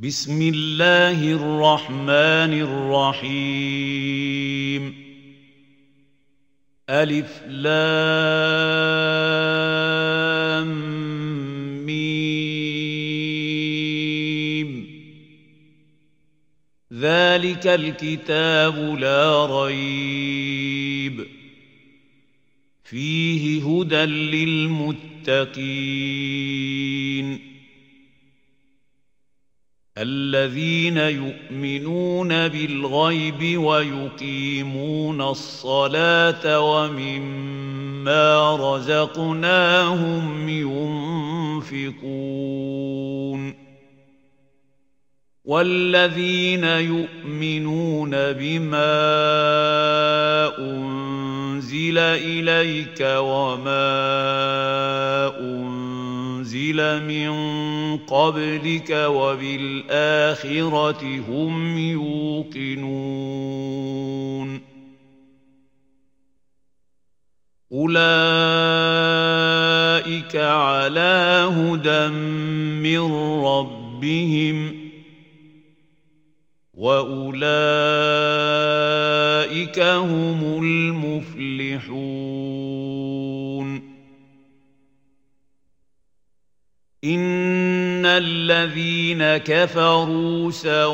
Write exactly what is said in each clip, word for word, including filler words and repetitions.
بسم الله الرحمن الرحيم ألف لام ميم ذلك الكتاب لا ريب فيه هدى للمتقين الذين يؤمنون بالغيب ويقيمون الصلاة ومما رزقناهم ينفقون والذين يؤمنون بما أنزل إليك وما أنزل من قبلك وبالآخرة هم يوقنون أولئك على هدى من ربهم وأولئك هم المفلحون إن الذين كفروا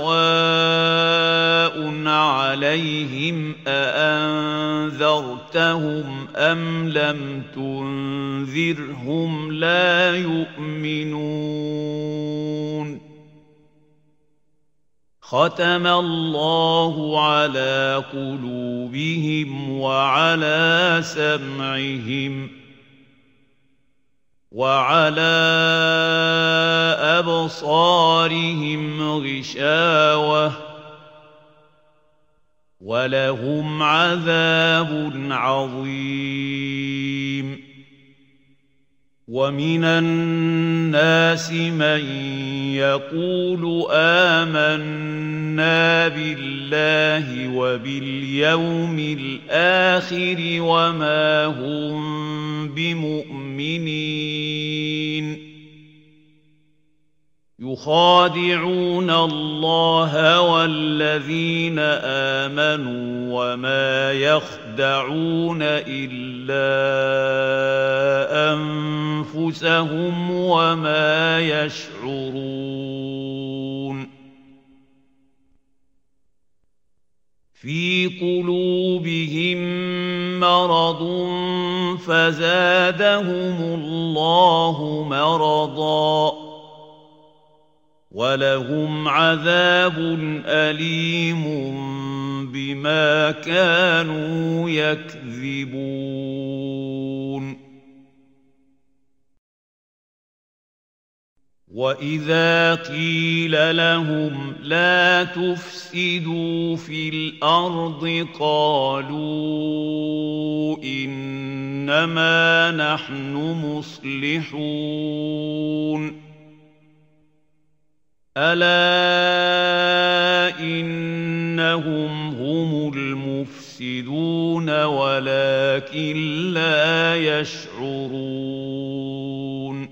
سواء عليهم أأنذرتهم أم لم تنذرهم لا يؤمنون ختم الله على قلوبهم وعلى سمعهم وعلى أبصارهم غشاوة ولهم عذاب عظيم ومن الناس من يقول آمنا بالله وباليوم الآخر وما هم بمؤمنين يخادعون الله والذين آمنوا وما يخدعون إلا أنفسهم وما يشعرون في قلوبهم مرض فزادهم الله مرضاً ولهم عذاب أليم بما كانوا يكذبون وإذا قيل لهم لا تفسدوا في الأرض قالوا إنما نحن مصلحون ألا إنهم هم المفسدون ولكن لا يشعرون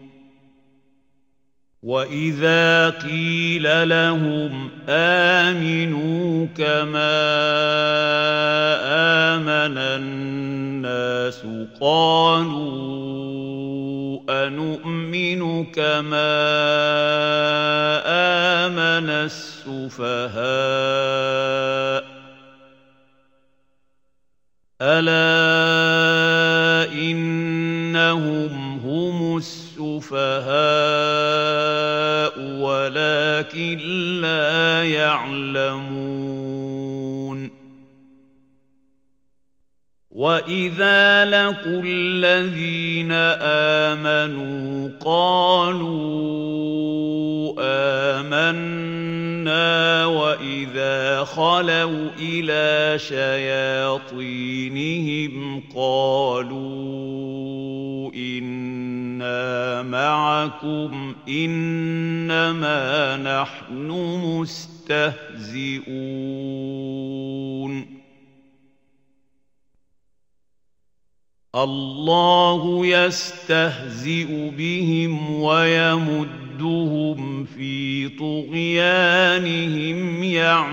وإذا قيل لهم آمنوا كما آمن الناس قالوا أنؤمن كما آمن السفهاء ألا إنهم هم السفهاء ولكن لا يعلمون وإذا لقوا الذين آمنوا قالوا آمنا وإذا خلوا إلى شياطينهم قالوا إنا معكم إنما نحن مستهزئون الله يستهزئ بهم ويمد وَتَمُدُّهُمْ فِي طُغْيَانِهِمْ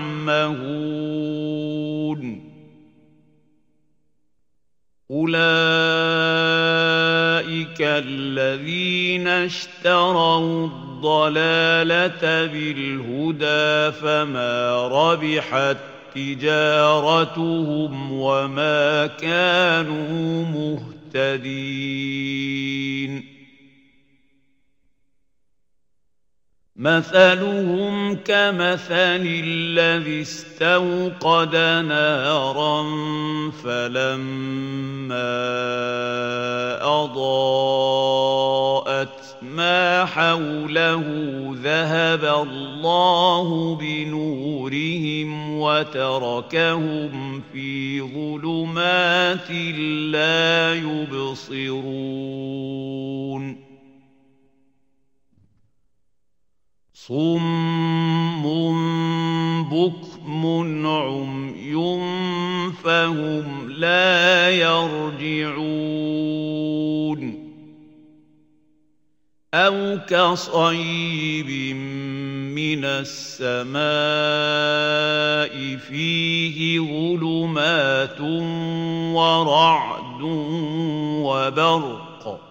يَعْمَهُونَ أُولَئِكَ الَّذِينَ اشْتَرَوُا الضَّلَالَةَ بِالْهُدَىٰ فَمَا رَبِحَت تِّجَارَتُهُمْ وَمَا كَانُوا مُهْتَدِينَ مَثَلُهُمْ كَمَثَلِ الَّذِي اسْتَوْقَدَ نَارًا فَلَمَّا أَضَاءَتْ مَا حَوْلَهُ ذَهَبَ اللَّهُ بِنُورِهِمْ وَتَرَكَهُمْ فِي ظُلُمَاتٍ لَّا يُبْصِرُونَ صُمٌّ بُكْمٌ عُمْيٌ فَهُمْ لَا يَرْجِعُونَ أَوْ كَصَيِّبٍ مِّنَ السَّمَاءِ فِيهِ ظُلُمَاتٌ وَرَعْدٌ وَبَرْقٌ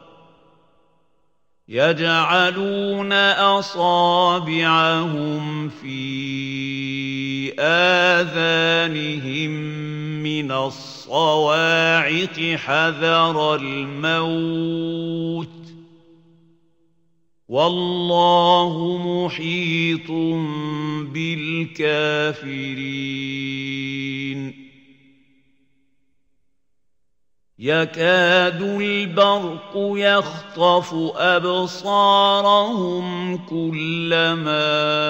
يَجْعَلُونَ أَصَابِعَهُمْ فِي آذَانِهِم مِّنَ الصَّوَاعِقِ حَذَرَ الْمَوْتِ ۚ وَاللَّهُ مُحِيطٌ بِالْكَافِرِينَ يَكَادُ الْبَرْقُ يَخْطَفُ أَبْصَارَهُمْ كُلَّمَا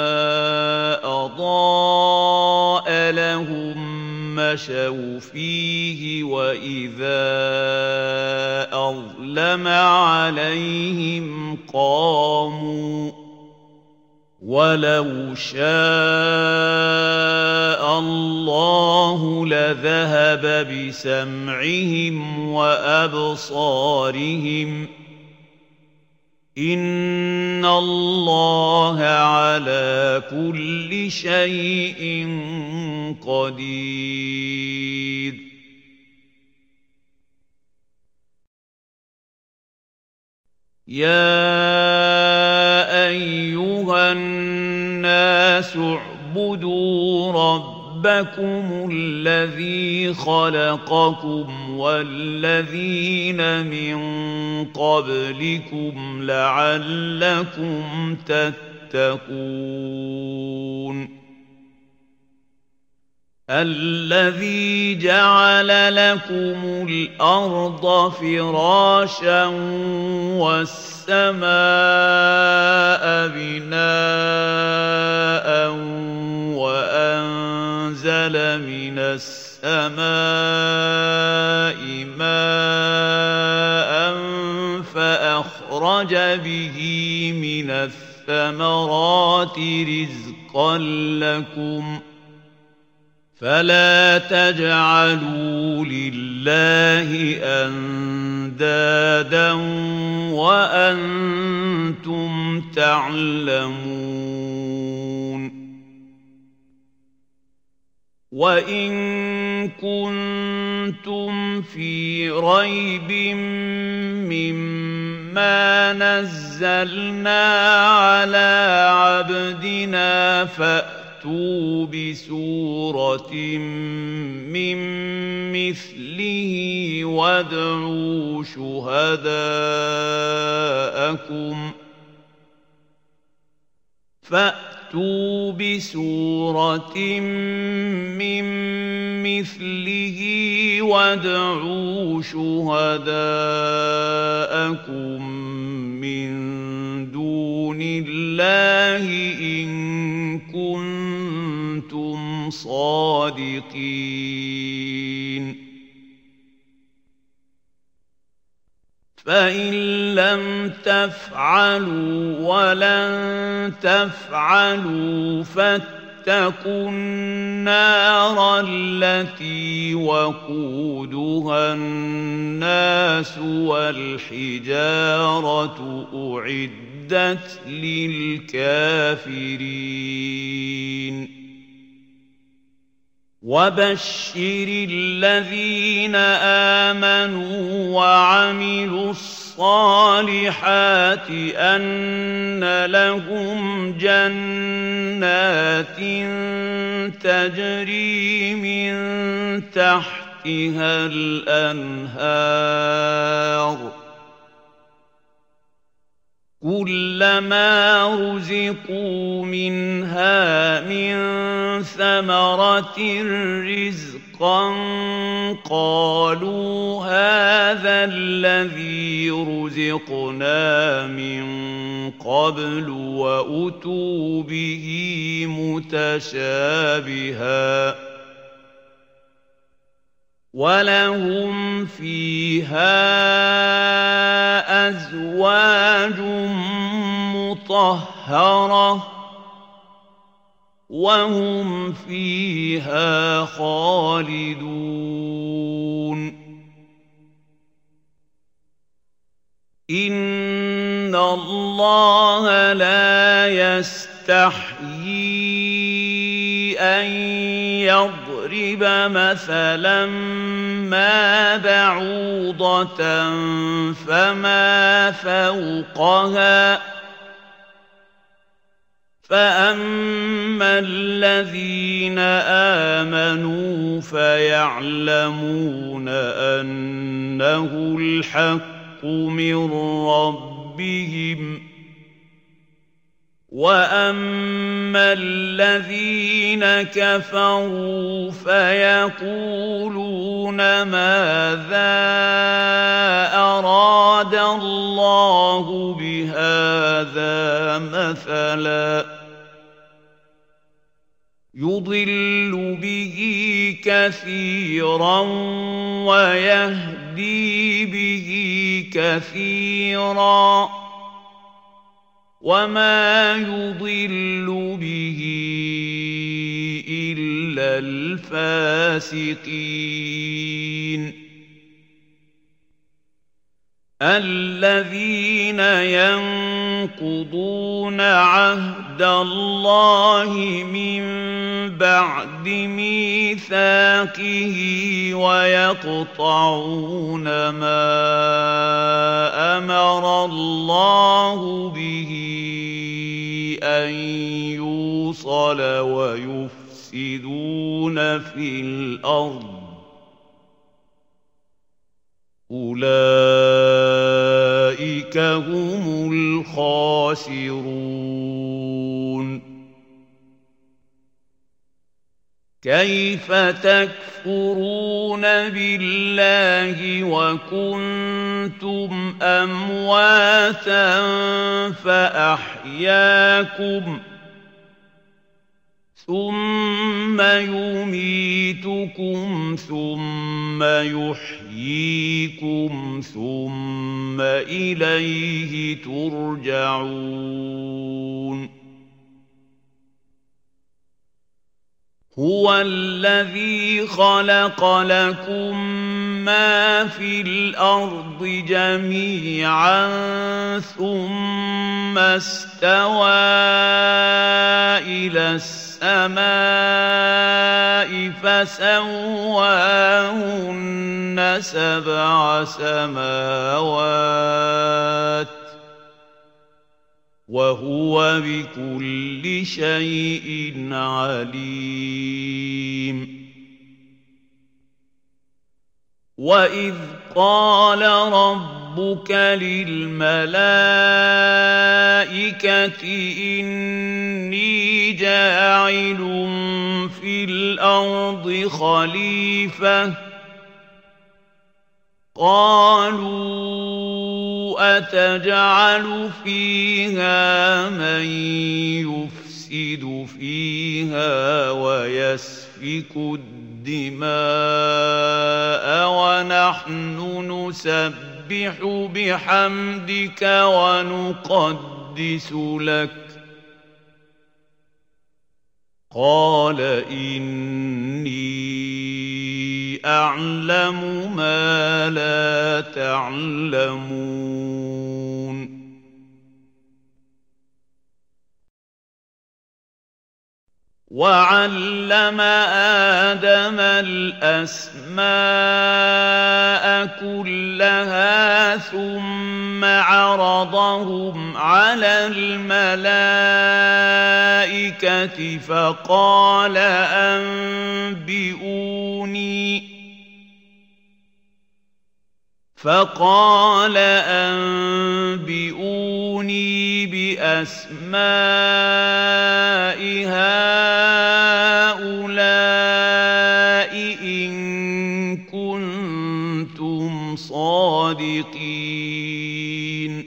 أَضَاءَ لَهُم مَّشَوْا فِيهِ وَإِذَا أَظْلَمَ عَلَيْهِمْ قَامُوا وَلَوْ شَاءَ اللَّهُ لَذَهَبَ بِسَمْعِهِمْ وَأَبْصَارِهِمْ ۚ إِنَّ اللَّهَ عَلَىٰ كُلِّ شَيْءٍ قَدِيرٌ يَا أَيُّهَا النَّاسُ اعْبُدُوا رَبَّكُمُ الَّذِي خَلَقَكُمْ وَالَّذِينَ مِن قَبْلِكُمْ لَعَلَّكُمْ تَتَّقُونَ الَّذِي جَعَلَ لَكُمُ الْأَرْضَ فِرَاشًا وَالسَّمَاءَ بِنَاءً وَأَنزَلَ مِنَ السَّمَاءِ مَاءً فَأَخْرَجَ بِهِ مِنَ الثَّمَرَاتِ رِزْقًا لَّكُمْ فَلَا تَجْعَلُوا لِلَّهِ أَندَادًا وَأَنتُمْ تَعْلَمُونَ وَإِن كُنتُمْ فِي رَيْبٍ مِّمَّا نَزَّلْنَا عَلَىٰ عَبْدِنَا فَأْتُوا بِسُورَةٍ مِّن مِّثْلِهِ وَادْعُوا شُهَدَاءَكُمْ فَأْتُوا بِسُورَةٍ مِّن مِّثْلِهِ وَادْعُوا شُهَدَاءَكُم مِّن دُونِ اللَّهِ إِن كُنتُمْ صَادِقِينَ فَإِن لَّمْ تَفْعَلُوا وَلَن تَفْعَلُوا فَاتَّقُوا النَّارَ الَّتِي وَقُودُهَا النَّاسُ وَالْحِجَارَةُ أُعِدَّتْ أعدت للكافرين وبشر الذين آمنوا وعملوا الصالحات أن لهم جنات تجري من تحتها الأنهار كلما رزقوا منها من ثمرة رزقا قالوا هذا الذي رزقنا من قبل وأتوا به متشابها ولهم فيها أزواج مطهرة وهم فيها خالدون إن الله لا يستحيي أن يضرب مثلا ما بعوضة فما فوقها فأما الذين آمنوا فيعلمون أنه الحق من ربهم وأما الذين كفروا فيقولون ماذا أراد الله بهذا مثلا يضل به كثيرا ويهدي به كثيرا وما يضل به إلا الفاسقين الذين ينقضون عهد الله من بعد ميثاقه ويقطعون ما أمر الله به أن يوصل ويفسدون في الأرض أولئك هم الخاسرون كيف تكفرون بالله وكنتم أمواتا فأحياكم ثم يميتكم ثم يحييكم ثم إليه ترجعون هو الذي خلق لكم ما في الأرض جميعا ثم استوى إلى السماء فسواهن سبع سماوات وهو بكل شيء عليم وإذ قال ربك للملائكة إني جاعل في الأرض خليفة قالوا أتجعل فيها من يفسد فيها ويسفك الدماء ونحن نسبح بحمدك ونقدس لك قال إني أعلم ما لا تعلمون وعلم آدم الأسماء كلها ثم عرضهم على الملائكة فقال أنبئوني فقال أنبئوني بأسماء هؤلاء إن كنتم صادقين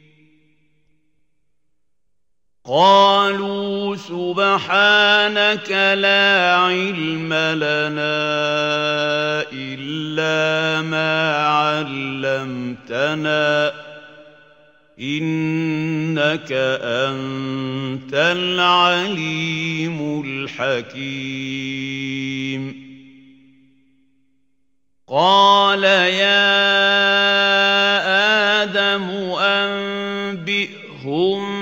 قالوا سبحانك لا علم لنا إلا ما علمتنا إنك أنت العليم الحكيم قال يا آدم أنبئهم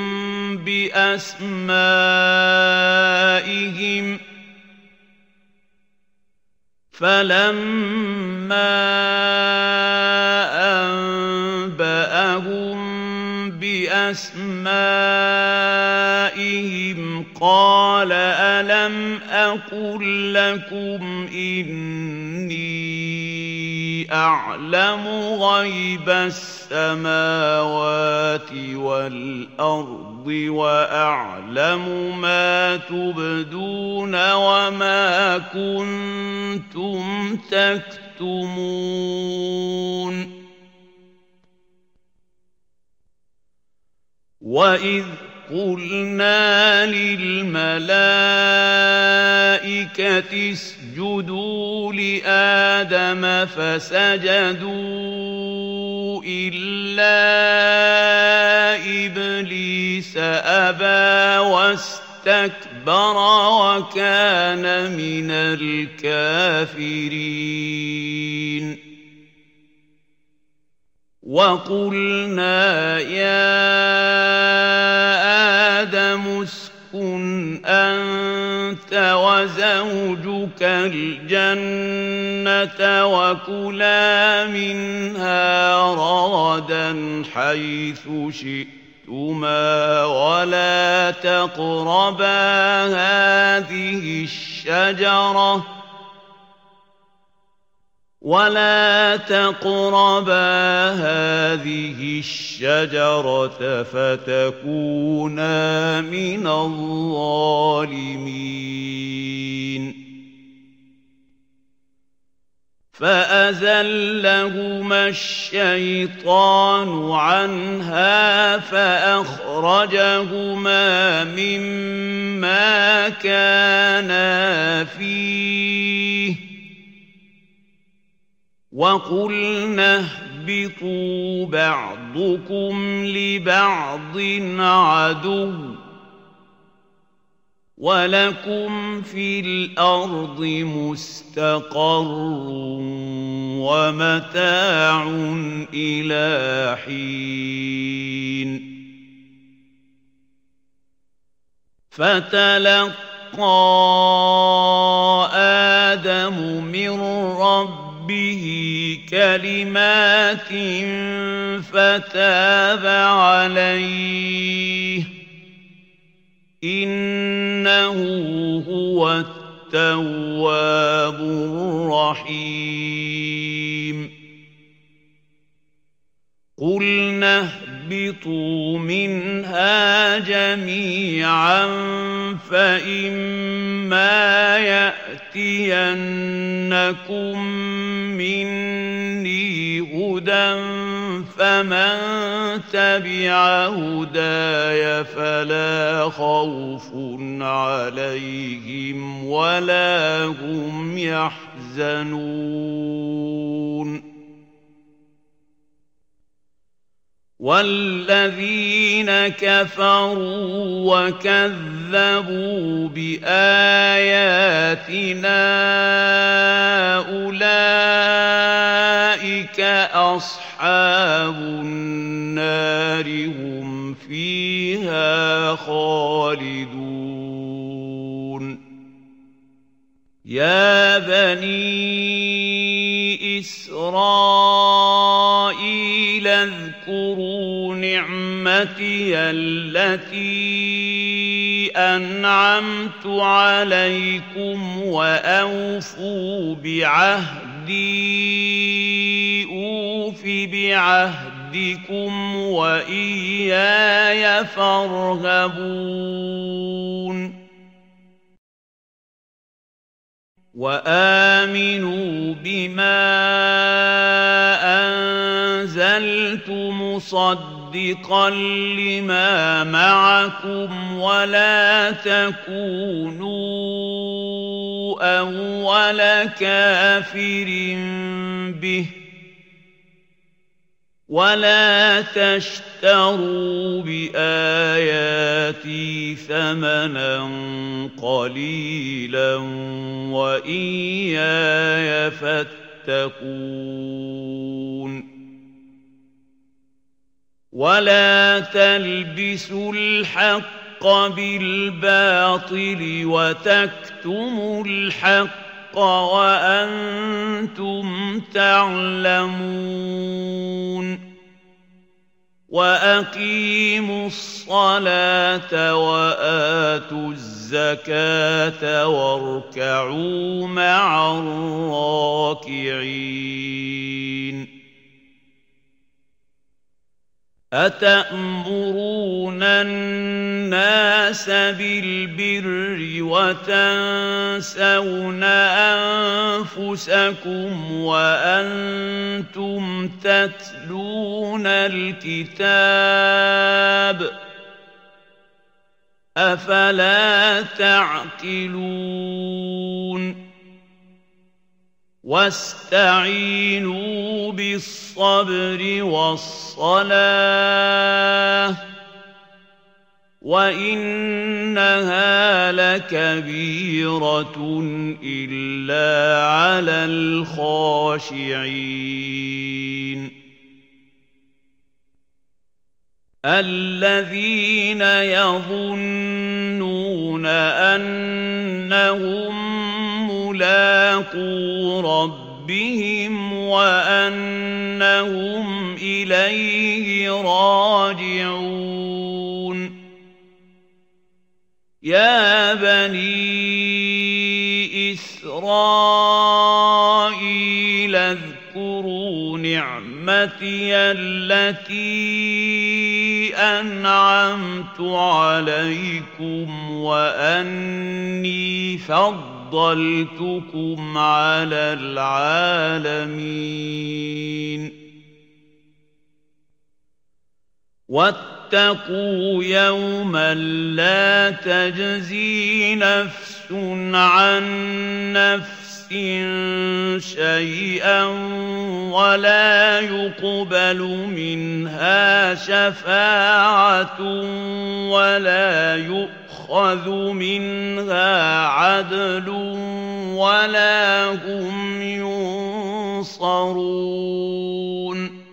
بأسمائهم فلما أنبأهم بأسمائهم قال ألم أقل لكم إني أعلم غيب السماوات والأرض وأعلم ما تبدون وما كنتم تكتمون وإذ قلنا للملائكة اسجدوا لآدم فسجدوا إلا إبليس أبى واستكبر وكان من الكافرين وقلنا يا آدم اسكن أنت وزوجك الجنة وكلا منها رغدا حيث شئتما ولا تقربا هذه الشجرة ولا تقربا هذه الشجرة فتكونا من الظالمين فأزلهما الشيطان عنها فأخرجهما مما كانا فيه وقلنا اهبطوا بعضكم لبعض عدو ولكم في الأرض مستقر ومتاع إلى حين فتلقى آدم من ربه به كلمات فتاب عليه إنه هو التواب الرحيم قلنا اهبطوا منها جميعا فإما يأتينكم مني هدى فمن تبع هداي فلا خوف عليهم ولا هم يحزنون والذين كفروا وكذبوا بآياتنا أولئك أصحاب النار هم فيها خالدون يا بني إسرائيل اذكروا نعمتي التي أنعمت عليكم وأوفوا بعهدي أوف بعهدكم وإياي فارهبون وآمنوا بما أنزلت مصدقا لما معكم ولا تكونوا أول كافر به ولا تشتروا بآياتي ثمنا قليلا وإياي فاتقون ولا تلبسوا الحق بالباطل وتكتموا الحق وأنتم تعلمون وأقيموا الصلاة وآتوا الزكاة واركعوا مع الراكعين أتأمرون الناس بالبر وتنسون أنفسكم وأنتم تتلون الكتاب أفلا تعقلون واستعينوا بالصبر والصلاة وإنها لكبيرة إلا على الخاشعين الذين يظنون أنهم ملاقو ربهم وأنهم إليه راجعون يا بني إسرائيل اذكروا نعمتي التي أنعمت عليكم وأني فضلتكم على العالمين واتقوا يوما لا تجزي نفس عن نفس شيئا ولا يقبل منها شفاعة ولا يؤخذ منها عدل ولا هم ينصرون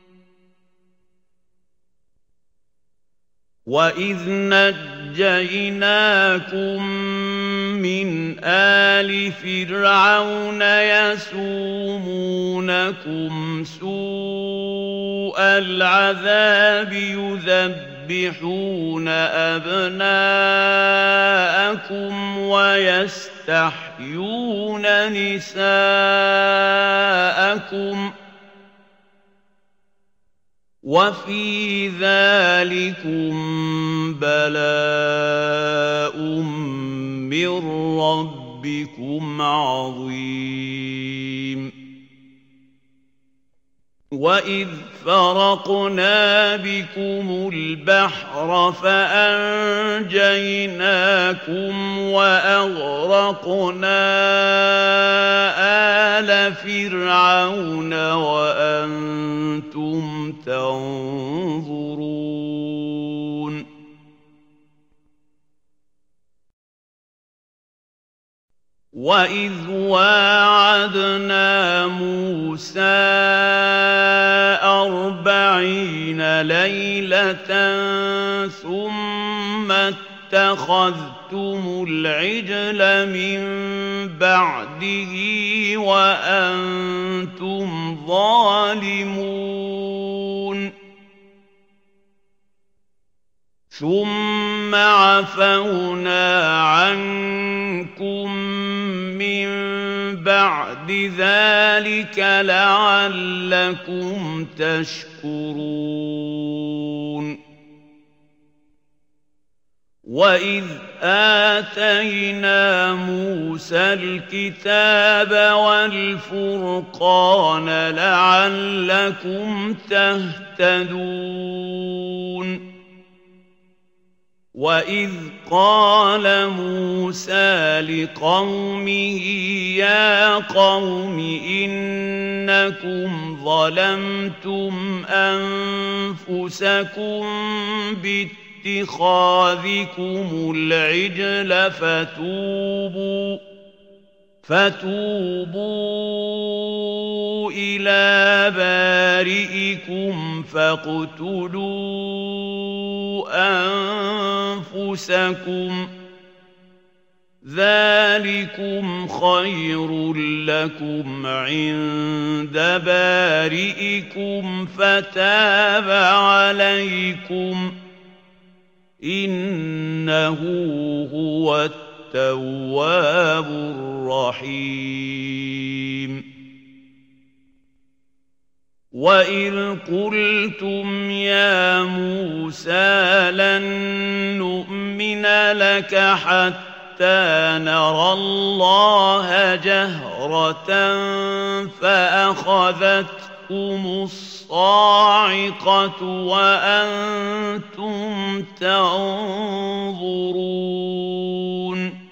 وَإِذْ نَجَّيْنَاكُم مِّنْ آلِ فِرْعَوْنَ يَسُومُونَكُمْ سُوءَ الْعَذَابِ يُذَبِّحُونَ أَبْنَاءَكُمْ وَيَسْتَحْيُونَ نِسَاءَكُمْ ۚ وَفِي ذَٰلِكُم بَلَاءٌ مِّن رَّبِّكُمْ عَظِيمٌ وَإِذْ فَرَقْنَا بِكُمُ الْبَحْرَ فَأَنجَيْنَاكُمْ وَأَغْرَقْنَا آلَ فِرْعَوْنَ وَأَنتُمْ تَنظُرُونَ وَإِذْ وَاعَدْنَا مُوسَىٰ أَرْبَعِينَ لَيْلَةً ثُمَّ اتَّخَذْتُمُ واتخذتم العجل من بعده وأنتم ظالمون ثم عفونا عنكم من بعد ذلك لعلكم تشكرون وَإِذْ آتَيْنَا مُوسَى الْكِتَابَ وَالْفُرْقَانَ لَعَلَّكُمْ تَهْتَدُونَ وَإِذْ قَالَ مُوسَى لِقَوْمِهِ يَا قَوْمِ إِنَّكُمْ ظَلَمْتُمْ أَنفُسَكُمْ بِاتِّخَاذِكُمُ الْعِجْلَ فَتُوبُوا فَتُوبُوا إِلَىٰ بَارِئِكُمْ فَاقْتُلُوا أَنفُسَكُمْ ذَٰلِكُمْ خَيْرٌ لَّكُمْ عِندَ بَارِئِكُمْ فَتَابَ عَلَيْكُمْ إِنَّهُ هُوَ التَّوَّابُ الرَّحِيمُ وَإِذْ قُلْتُمْ يَا مُوسَىٰ لَن نُّؤْمِنَ لَكَ حَتَّىٰ نَرَى اللَّهَ جَهْرَةً فَأَخَذَتْكُمُ الصَّاعِقَةُ وَأَنتُمْ تَنظُرُونَ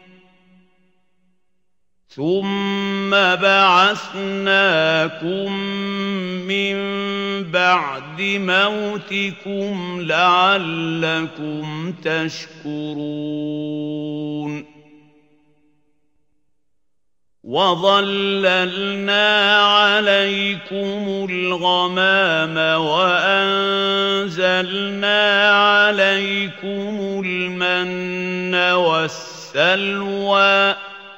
ثُمَّ بَعَثْنَاكُم مِّن بَعْدِ مَوْتِكُمْ لَعَلَّكُمْ تَشْكُرُونَ وَظَلَّلْنَا عَلَيْكُمُ الْغَمَامَ وَأَنزَلْنَا عَلَيْكُمُ الْمَنَّ وَالسَّلْوَىٰ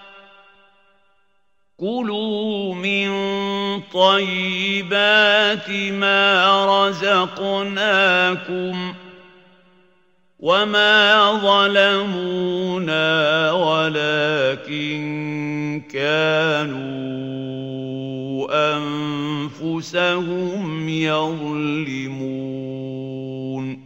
كُلُوا مِن طَيِّبَاتِ مَا رَزَقْنَاكُمْ وَمَا ظَلَمُونَا وَلَٰكِن كَانُوا أَنفُسَهُمْ يَظْلِمُونَ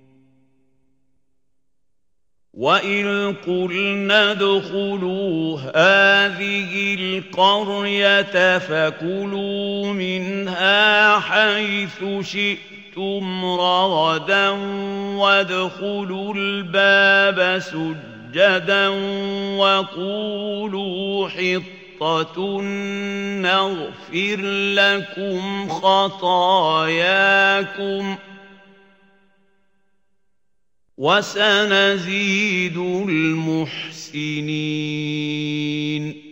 وَإِذْ قُلْنَا ادْخُلُوا هَٰذِهِ الْقَرْيَةَ فَكُلُوا مِنْهَا حَيْثُ شِئْتُمْ رَغَدًا وَادْخُلُوا الْبَابَ سُجَّدًا وَقُولُوا حِطَّةٌ نَّغْفِرْ لَكُمْ خَطَايَاكُمْ وَسَنَزِيدُ الْمُحْسِنِينَ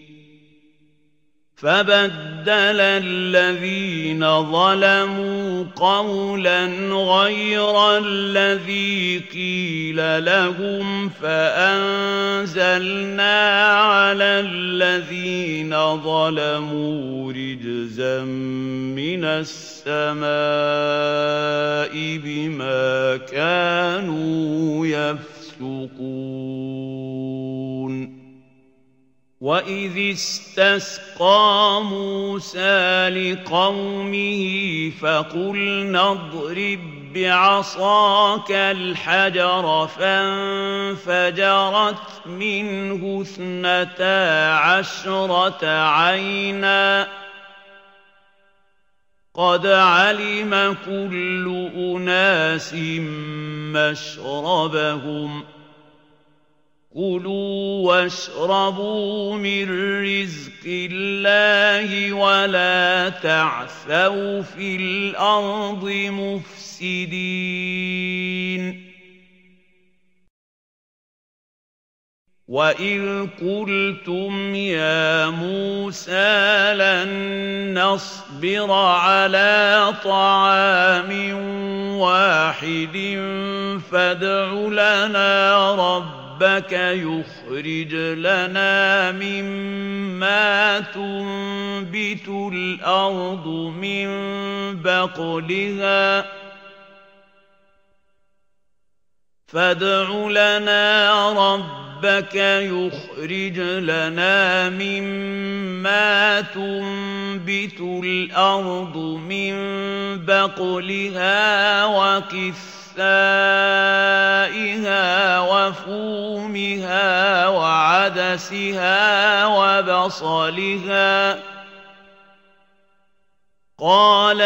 فَبَدَّلَ الَّذِينَ ظَلَمُوا قَوْلًا غَيْرَ الَّذِي قِيلَ لَهُمْ فَأَنزَلْنَا عَلَى الَّذِينَ ظَلَمُوا رِجْزًا مِّنَ السَّمَاءِ بِمَا كَانُوا يَفْسُقُونَ وَإِذِ اسْتَسْقَىٰ مُوسَىٰ لِقَوْمِهِ فَقُلْنَا اضْرِب بِّعَصَاكَ الْحَجَرَ فَانفَجَرَتْ مِنْهُ اثْنَتَا عَشْرَةَ عَيْنًا قَدْ عَلِمَ كُلُّ أُنَاسٍ مَّشْرَبَهُمْ كُلُوا وَاشْرَبُوا مِن رِّزْقِ اللَّهِ وَلَا تَعْثَوْا فِي الْأَرْضِ مُفْسِدِينَ وَإِذْ قُلْتُمْ يَا مُوسَىٰ لَن نَّصْبِرَ عَلَىٰ طَعَامٍ وَاحِدٍ فَادْعُ لَنَا رَبَّكَ ربك يخرج لنا مما تنبت الأرض من بقلها فادع لنا ربك يخرج لنا مما تنبت الأرض من بقلها وقثائها وفومها وعدسها وبصلها قال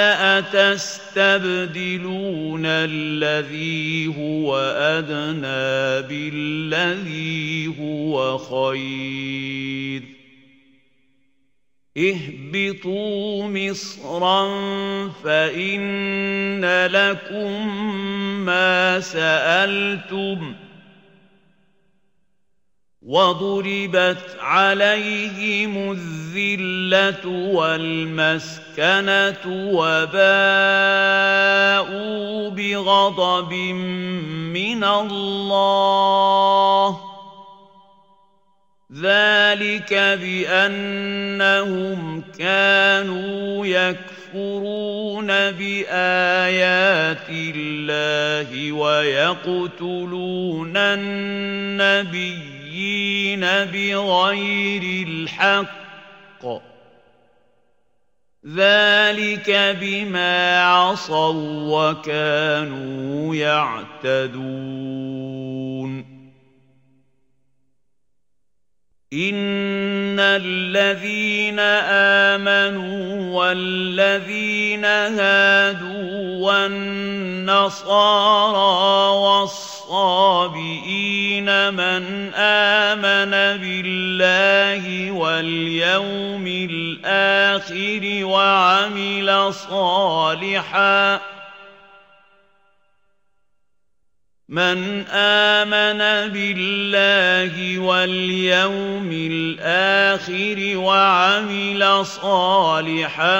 أتستبدلون الذي هو أدنى بالذي هو خير اهبطوا مصرا فإن لكم ما سألتم وضربت عليهم الذلة والمسكنة وباءوا بغضب من الله ذلك بأنهم كانوا يكفرون بآيات الله ويقتلون النبي بغير الحق ذلك بما عصوا وكانوا يعتدون إن الذين آمنوا والذين هادوا والنصارى والصابئين من آمن بالله واليوم الآخر وعمل صالحاً من آمن بالله واليوم الآخر وعمل صالحا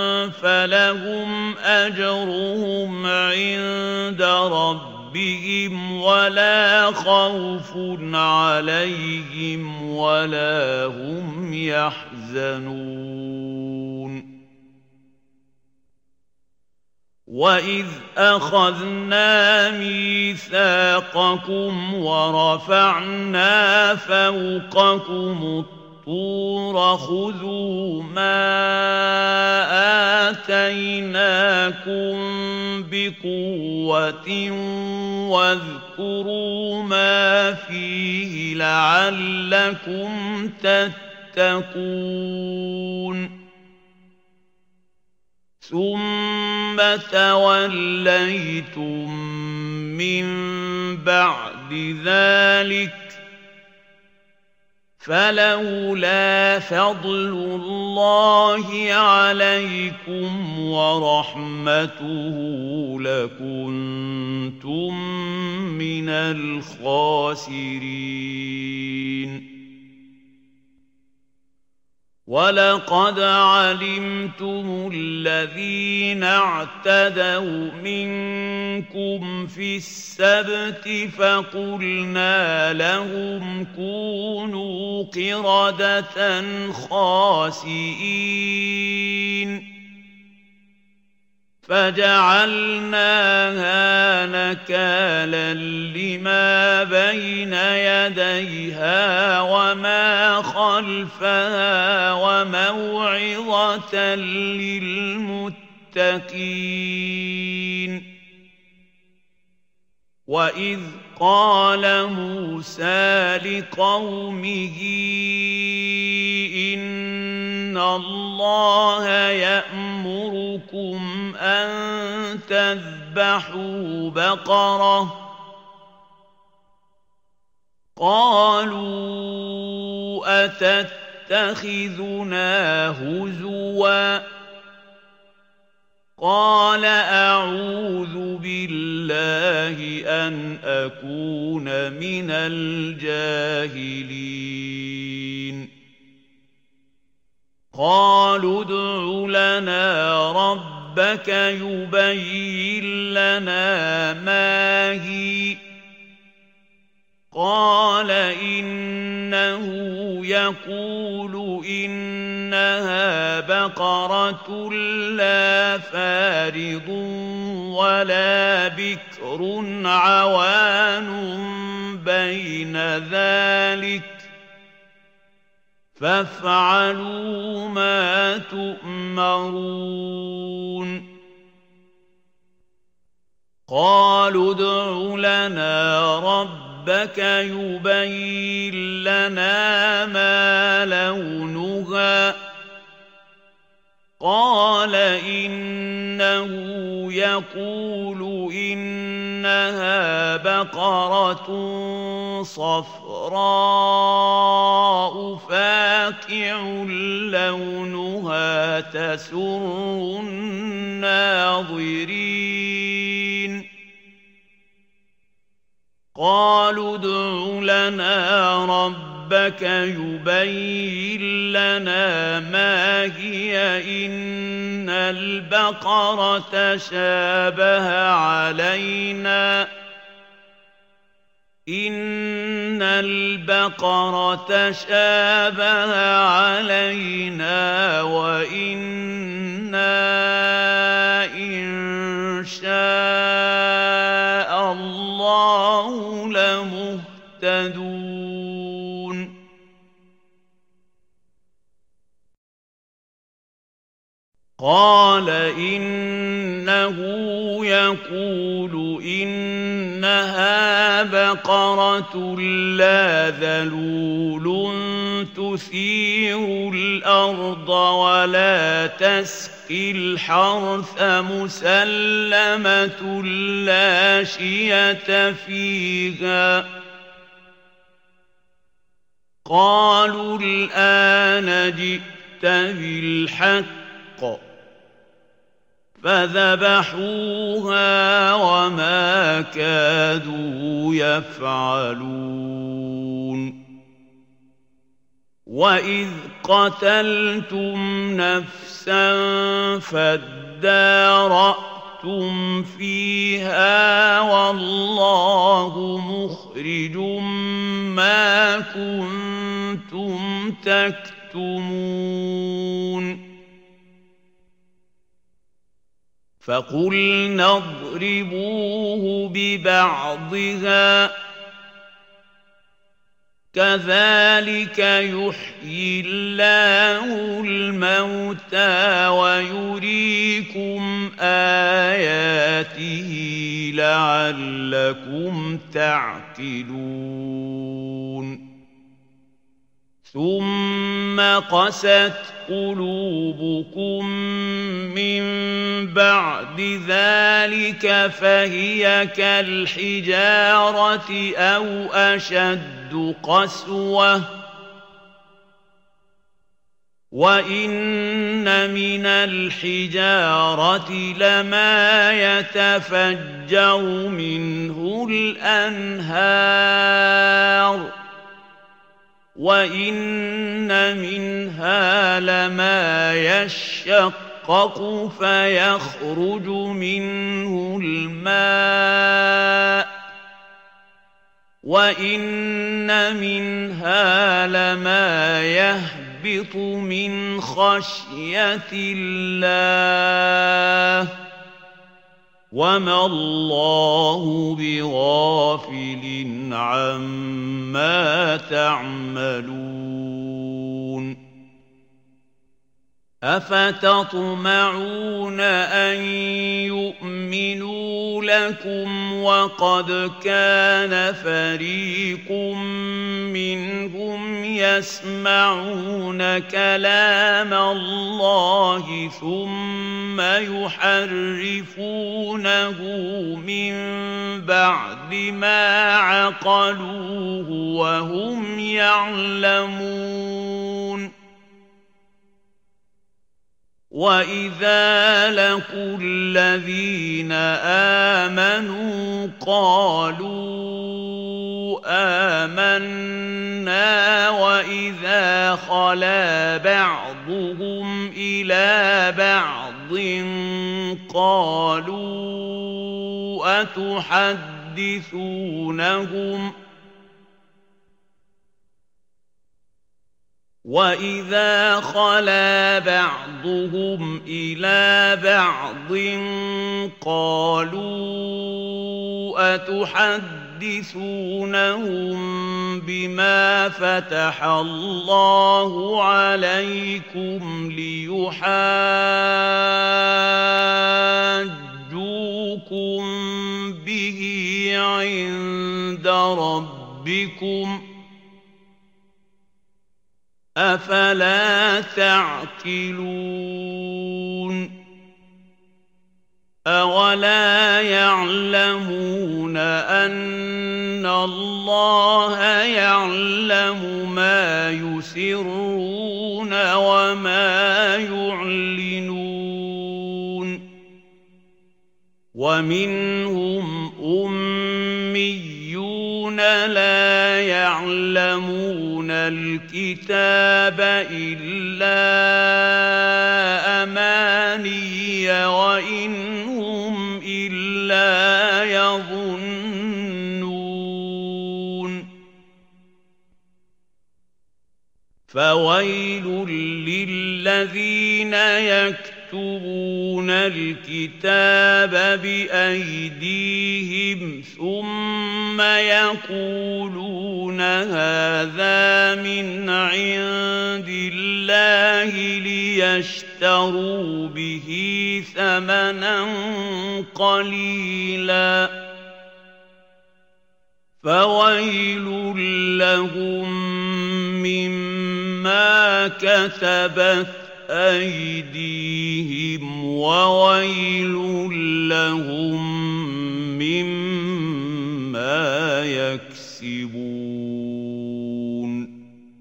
فلهم أجرهم عند ربهم ولا خوف عليهم ولا هم يحزنون وَإِذْ أَخَذْنَا مِيثَاقَكُمْ وَرَفَعْنَا فَوْقَكُمُ الطُّورَ خُذُوا مَا آتَيْنَاكُمْ بِقُوَّةٍ وَاذْكُرُوا مَا فِيهِ لَعَلَّكُمْ تَتَّقُونَ ثُمَّ تَوَلَّيْتُم مِّن بَعْدِ ذَلِكَ فَلَوْلَا فَضْلُ اللَّهِ عَلَيْكُمْ وَرَحْمَتُهُ لَكُنتُم مِّنَ الْخَاسِرِينَ وَلَقَدْ عَلِمْتُمُ الَّذِينَ اعْتَدَوْا مِنكُمْ فِي السَّبْتِ فَقُلْنَا لَهُمْ كُونُوا قِرَدَةً خَاسِئِينَ فَجَعَلْنَاهَا نَكَالًا لِمَا بَيْنَ يَدَيْهَا وَمَا خَلْفَهَا وَمَوْعِظَةً لِلْمُتَّقِينَ وَإِذْ قَالَ مُوسَى لِقَوْمِهِ إِنَّ اللَّهَ يَأْمُرُكُمْ أَن تَذْبَحُوا بَقَرَةً قَالُوا أَتَتَّخِذُنَا هُزُوًا قَالَ أَعُوذُ بِاللَّهِ أَنْ أَكُونَ مِنَ الْجَاهِلِينَ قَالُوا ادْعُ لَنَا رَبَّكَ يُبَيِّن لَّنَا مَا هِيَ قال إنه يقول إنها بقرة لا فارض ولا بكر عوان بين ذلك فافعلوا ما تؤمرون قالوا ادع لنا ربك يبين لنا ما لونها قال إنه يقول إنها بقرة صفراء فاقع لونها تسر الناظرين قالوا ادع لنا ربك يبين لنا ما هي إن البقرة شابه علينا إن البقرة شابه علينا وإنا إن شاء الله لمهتدون قال إنه يقول إنها بقرة لا ذلول تثير الأرض ولا تسقي الحرث مسلمة لا شية فيها قالوا الآن جئت بالحق فذبحوها وما كادوا يفعلون وإذ قتلتم نفسا فادارأتم فيها والله مخرج ما كنتم تكتمون فقلنا اضربوه ببعضها كذلك يحيي الله الموتى ويريكم آياته لعلكم تعقلون ثم قست قلوبكم من بعد ذلك فهي كالحجارة أو أشد قسوة وإن من الحجارة لما يتفجر منه الأنهار وإن منها لما يشقق فيخرج منه الماء وإن منها لما يهبط من خشية الله وما الله بغافل عما تعملون أفتطمعون أن يؤمنوا لكم وقد كان فريق منهم يسمعون كلام الله ثم يحرفونه من بعد ما عقلوه وهم يعلمون وإذا لقوا الذين آمنوا قالوا آمنا وإذا خلا بعضهم إلى بعض قالوا أتحدثونهم وَإِذَا خَلَا بَعْضُهُمْ إِلَىٰ بَعْضٍ قَالُوا أَتُحَدِّثُونَهُم بِمَا فَتَحَ اللَّهُ عَلَيْكُمْ لِيُحَاجُّوكُم بِهِ عِندَ رَبِّكُمْ ۚ أَفَلَا تَعْقِلُونَ أَوَلَا يَعْلَمُونَ أَنَّ اللَّهَ يَعْلَمُ مَا يُسِرُّونَ وَمَا يُعْلِنُونَ وَمِنْهُمْ أُمِّيُّونَ لَا يَعْلَمُونَ الْكِتَابَ إِلَّا أَمَانِيَّ وَإِنْ هُمْ إِلَّا يَظُنُّونَ فَوَيْلٌ لِّلَّذِينَ يَكْتُبُونَ الْكِتَابَ بِأَيْدِيهِمْ ثُمَّ يَقُولُونَ هَٰذَا مِنْ عِندِ اللَّهِ لِيَشْتَرُوا بِهِ ثَمَنًا قَلِيلًا ۖ فَوَيْلٌ لَّهُم مِّمَّا كَتَبَتْ أَيْدِيهِمْ وَوَيْلٌ لَّهُم مِّمَّا يَكْسِبُونَ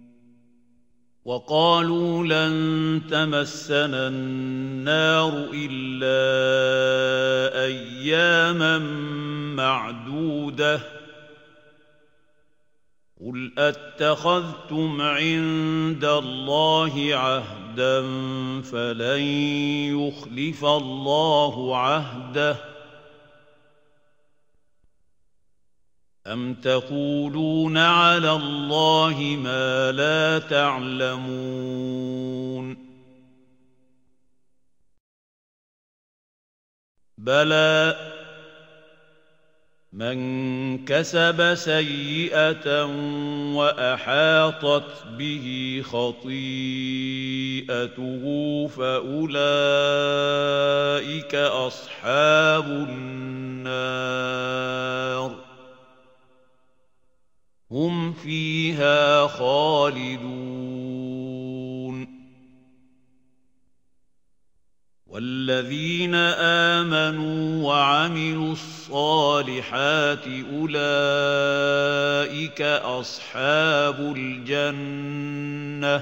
وَقَالُوا لَن تَمَسَّنَا النَّارُ إِلَّا أَيَّامًا مَّعْدُودَةً ۚ قُلْ أَتَّخَذْتُمْ عِندَ اللَّهِ عَهْدًا فَلَن يُخْلِفَ اللَّهُ عَهْدَهُ أَمْ تَقُولُونَ عَلَى اللَّهِ مَا لَا تَعْلَمُونَ بَلَىٰ مَن كَسَبَ سَيِّئَةً وَأَحَاطَتْ بِهِ خَطِيئَتُهُ فَأُولَٰئِكَ أَصْحَابُ النَّارِ ۖ هُمْ فِيهَا خَالِدُونَ وَالَّذِينَ آمَنُوا وَعَمِلُوا الصَّالِحَاتِ أُولَٰئِكَ أَصْحَابُ الْجَنَّةِ ۖ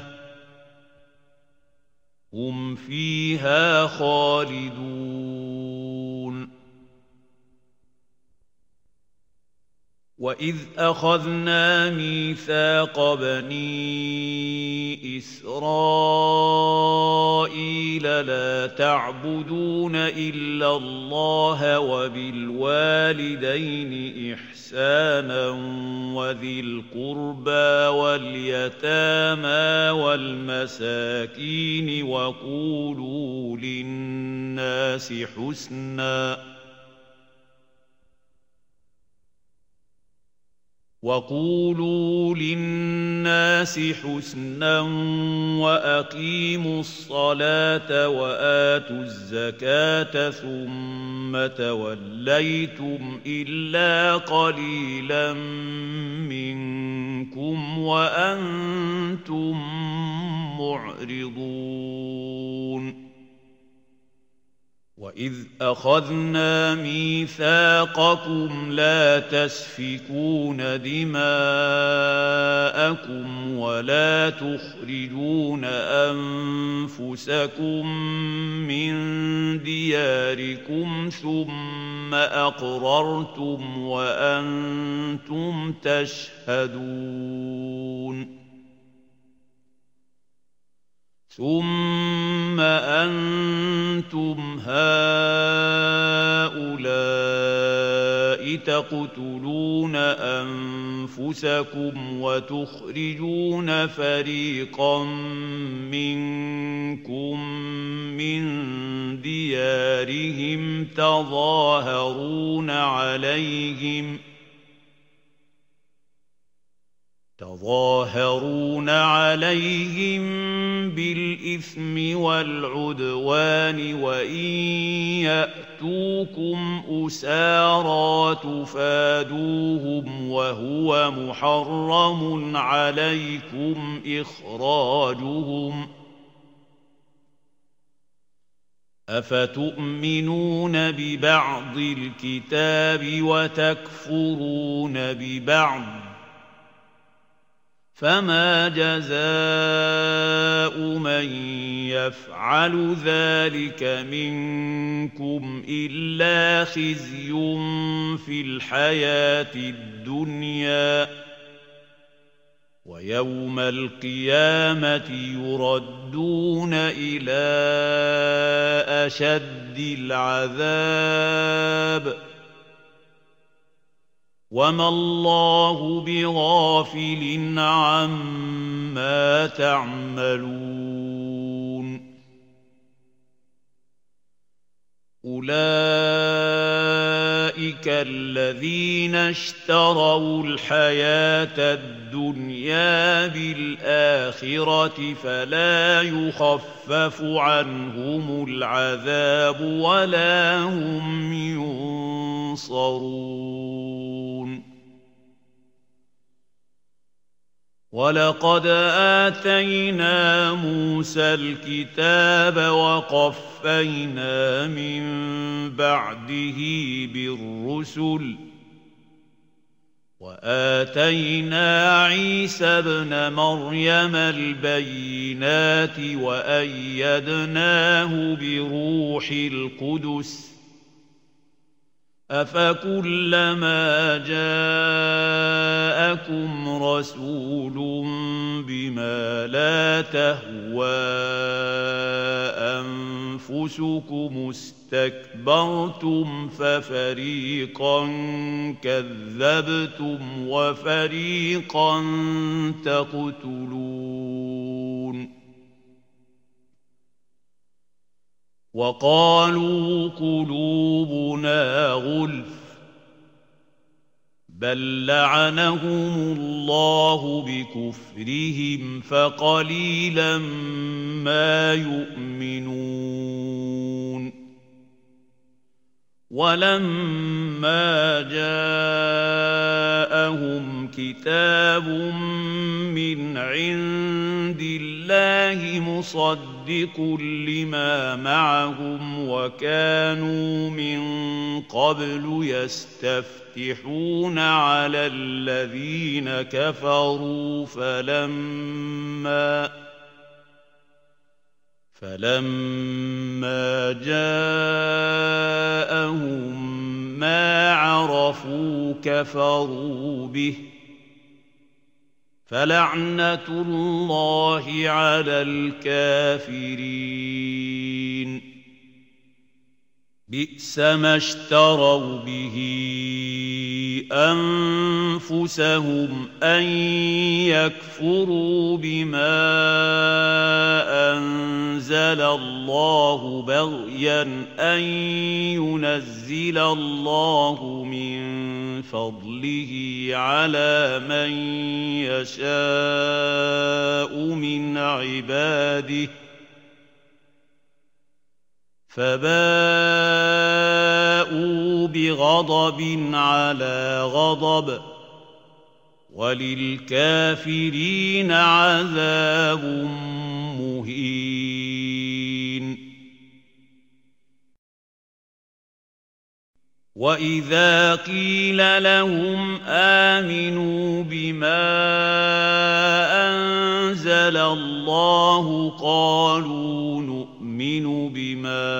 هُمْ فِيهَا خَالِدُونَ وَإِذْ أَخَذْنَا مِيثَاقَ بَنِي إِسْرَائِيلَ لَا تَعْبُدُونَ إِلَّا اللَّهَ وَبِالْوَالِدَيْنِ إِحْسَانًا وَذِي الْقُرْبَىٰ وَالْيَتَامَىٰ وَالْمَسَاكِينِ وَقُولُوا لِلنَّاسِ حُسْنًا وَقُولُوا لِلنَّاسِ حُسْنًا وَأَقِيمُوا الصَّلَاةَ وَآتُوا الزَّكَاةَ ثُمَّ تَوَلَّيْتُمْ إِلَّا قَلِيلًا مِّنكُمْ وَأَنتُم مُّعْرِضُونَ وَإِذْ أَخَذْنَا مِيثَاقَكُمْ لَا تَسْفِكُونَ دِمَاءَكُمْ وَلَا تُخْرِجُونَ أَنفُسَكُم مِّن دِيَارِكُمْ ثُمَّ أَقْرَرْتُمْ وَأَنتُمْ تَشْهَدُونَ ثُمَّ أَنتُمْ هَٰؤُلَاءِ تقتلون أنفسكم وتخرجون فريقا منكم من ديارهم تظاهرون عليهم تظاهرون عليهم بالإثم والعدوان وإن يأتوكم أسارى تفادوهم وهو محرم عليكم إخراجهم أفتؤمنون ببعض الكتاب وتكفرون ببعض فما جزاء من يفعل ذلك منكم إلا خزي في الحياة الدنيا ويوم القيامة يردون إلى أشد العذاب وما الله بغافل عما تعملون أولئك الذين اشتروا الحياة الدنيا بالآخرة فلا يخفف عنهم العذاب ولا هم ينصرون ولقد آتينا موسى الكتاب وقفينا من بعده بالرسل وآتينا عيسى ابن مريم البينات وأيدناه بروح القدس أفكلما جاءكم رسول بما لا تهوى أنفسكم استكبرتم ففريقا كذبتم وفريقا تقتلون وقالوا قلوبنا غلف بل لعنهم الله بكفرهم فقليلا ما يؤمنون ولما جاءهم كتاب من عند الله مصدق لما معهم وكانوا من قبل يستفتحون على الذين كفروا فلما فلما جاءهم ما عرفوا كفروا به فلعنة الله على الكافرين بئس ما اشتروا به أنفسهم أن يكفروا بما أنزل الله بغيا أن ينزل الله من فضله على من يشاء من عباده فباءوا بغضب على غضب وللكافرين عذاب مهين وإذا قيل لهم آمنوا بما أنزل الله قالوا نؤمن بما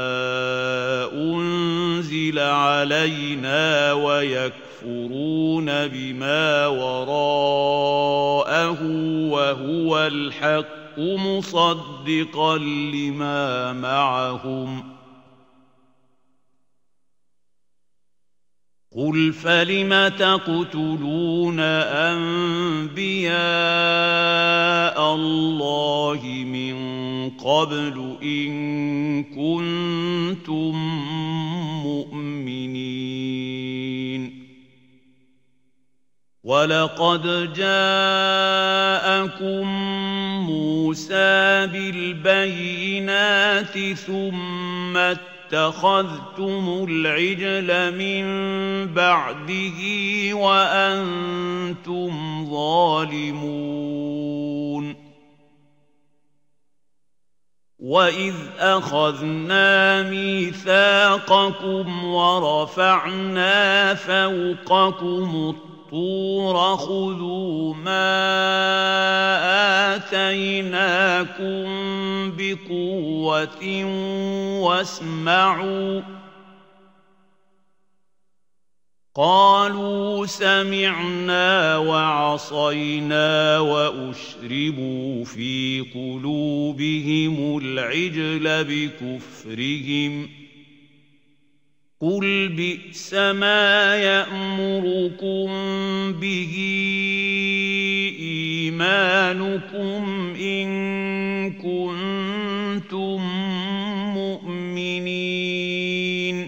أنزل علينا ويكفرون بما وراءه وهو الحق مصدقا لما معهم قل فلم تقتلون أنبياء الله من قبل إن كنتم مؤمنين ولقد جاءكم موسى بالبينات ثم اتخذتم العجل من بعده وأنتم ظالمون وإذ أخذنا ميثاقكم ورفعنا فوقكم الطور خذوا ما آتيناكم بقوة واسمعوا قالوا سمعنا وعصينا وأشربوا في قلوبهم العجل بكفرهم قل بئس ما يأمركم به إيمانكم إن كنتم مؤمنين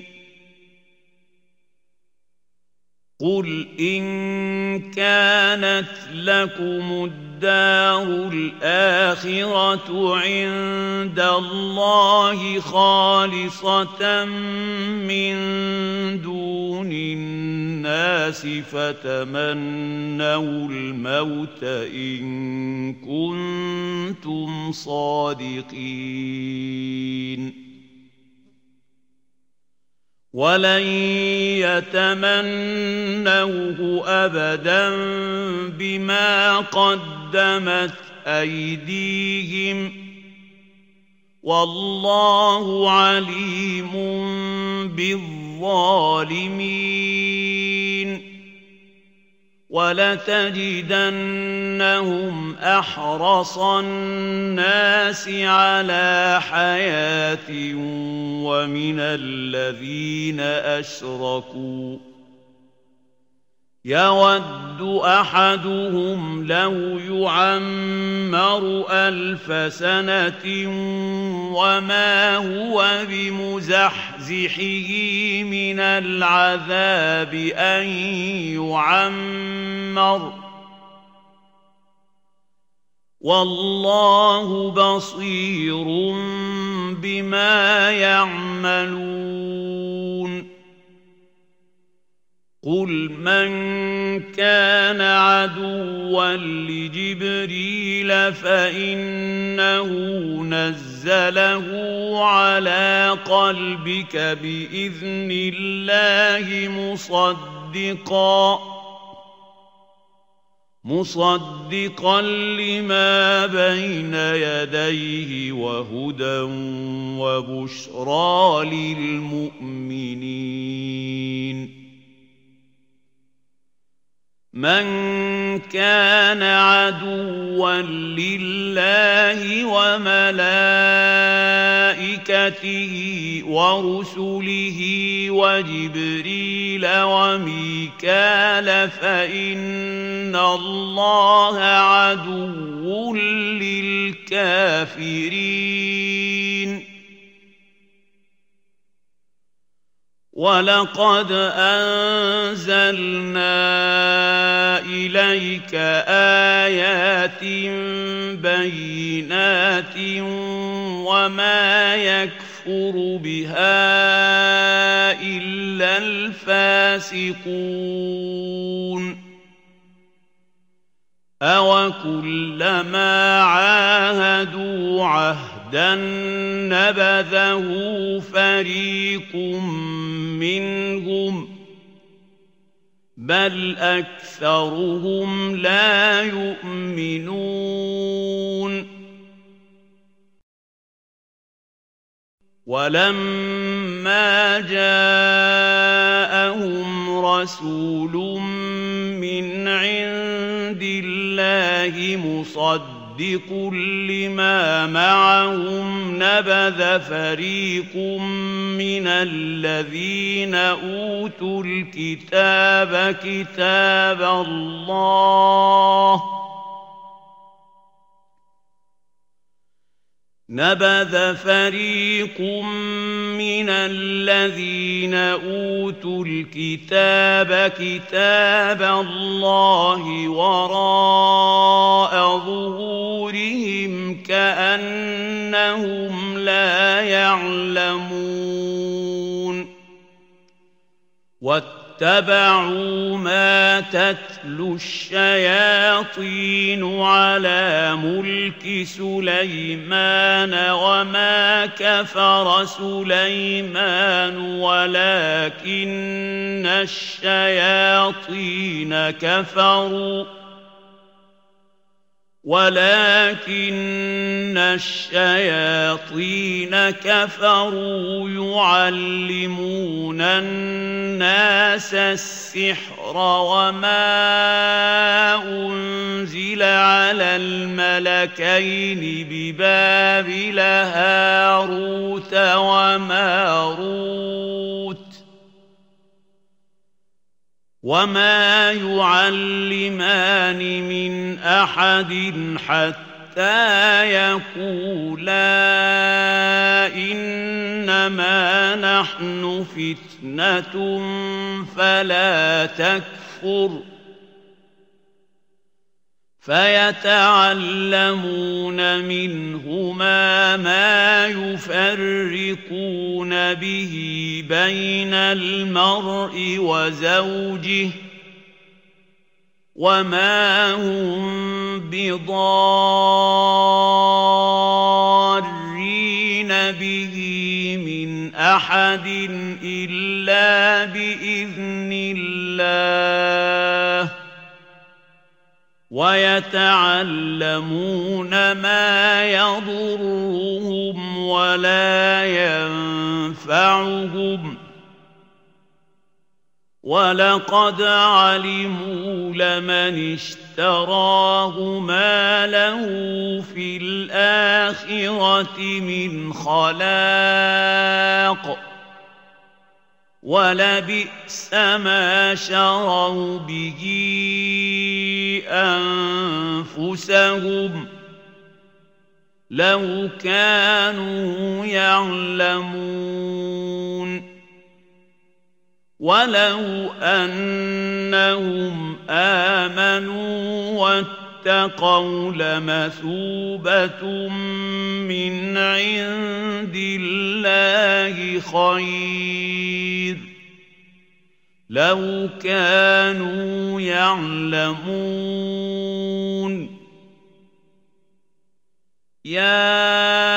قل إن كانت لكم الدار الآخرة عند الله خالصة من دون الناس فتمنوا الموت إن كنتم صادقين ولن يتمنوه أبدا بما قدمت أيديهم والله عليم بالظالمين ولتجدنهم أحرص الناس على حياة ومن الذين أشركوا يود أحدهم لو يعمر ألف سنة وما هو بمزحزحه من العذاب أن يعمر والله بصير بما يعملون قل من كان عدوا لجبريل فإنه نزله على قلبك بإذن الله مصدقا مصدقا لما بين يديه وهدى وبشرى للمؤمنين من كان عدوا لله وملائكته ورسله وجبريل وميكال فإن الله عدو للكافرين ولقد أنزلنا إليك آيات بينات وما يكفر بها إلا الفاسقون أوكلما عاهدوا عهدا نبذه فريق منهم بل أكثرهم لا يؤمنون ولما جاءهم رسول من عند الله مصدق مصدق لما معهم نبذ فريق من الذين أوتوا الكتاب كتاب الله نبذ فريق من الذين أوتوا الكتاب كتاب الله وراء ظهورهم كأنهم لا يعلمون واتبعوا ما تتلو الشياطين على ملك سليمان وما كفر سليمان ولكن الشياطين كفروا ولكن الشياطين كفروا يعلمون الناس السحر وما أنزل على الملكين ببابل هاروت وماروت وما يعلمان من أحد حتى يقولا إنما نحن فتنة فلا تكفر فيتعلمون منهما ما يفرقون به بين المرء وزوجه وما هم بضارين به من أحد إلا بإذن الله ويتعلمون ما يضرهم ولا ينفعهم ولقد علموا لمن اشتراه ما له في الآخرة من خلاق ولبئس ما شروا به أنفسهم لو كانوا يعلمون ولو أنهم آمنوا واتقوا لمثوبة من عند الله خير لو كانوا يعلمون يا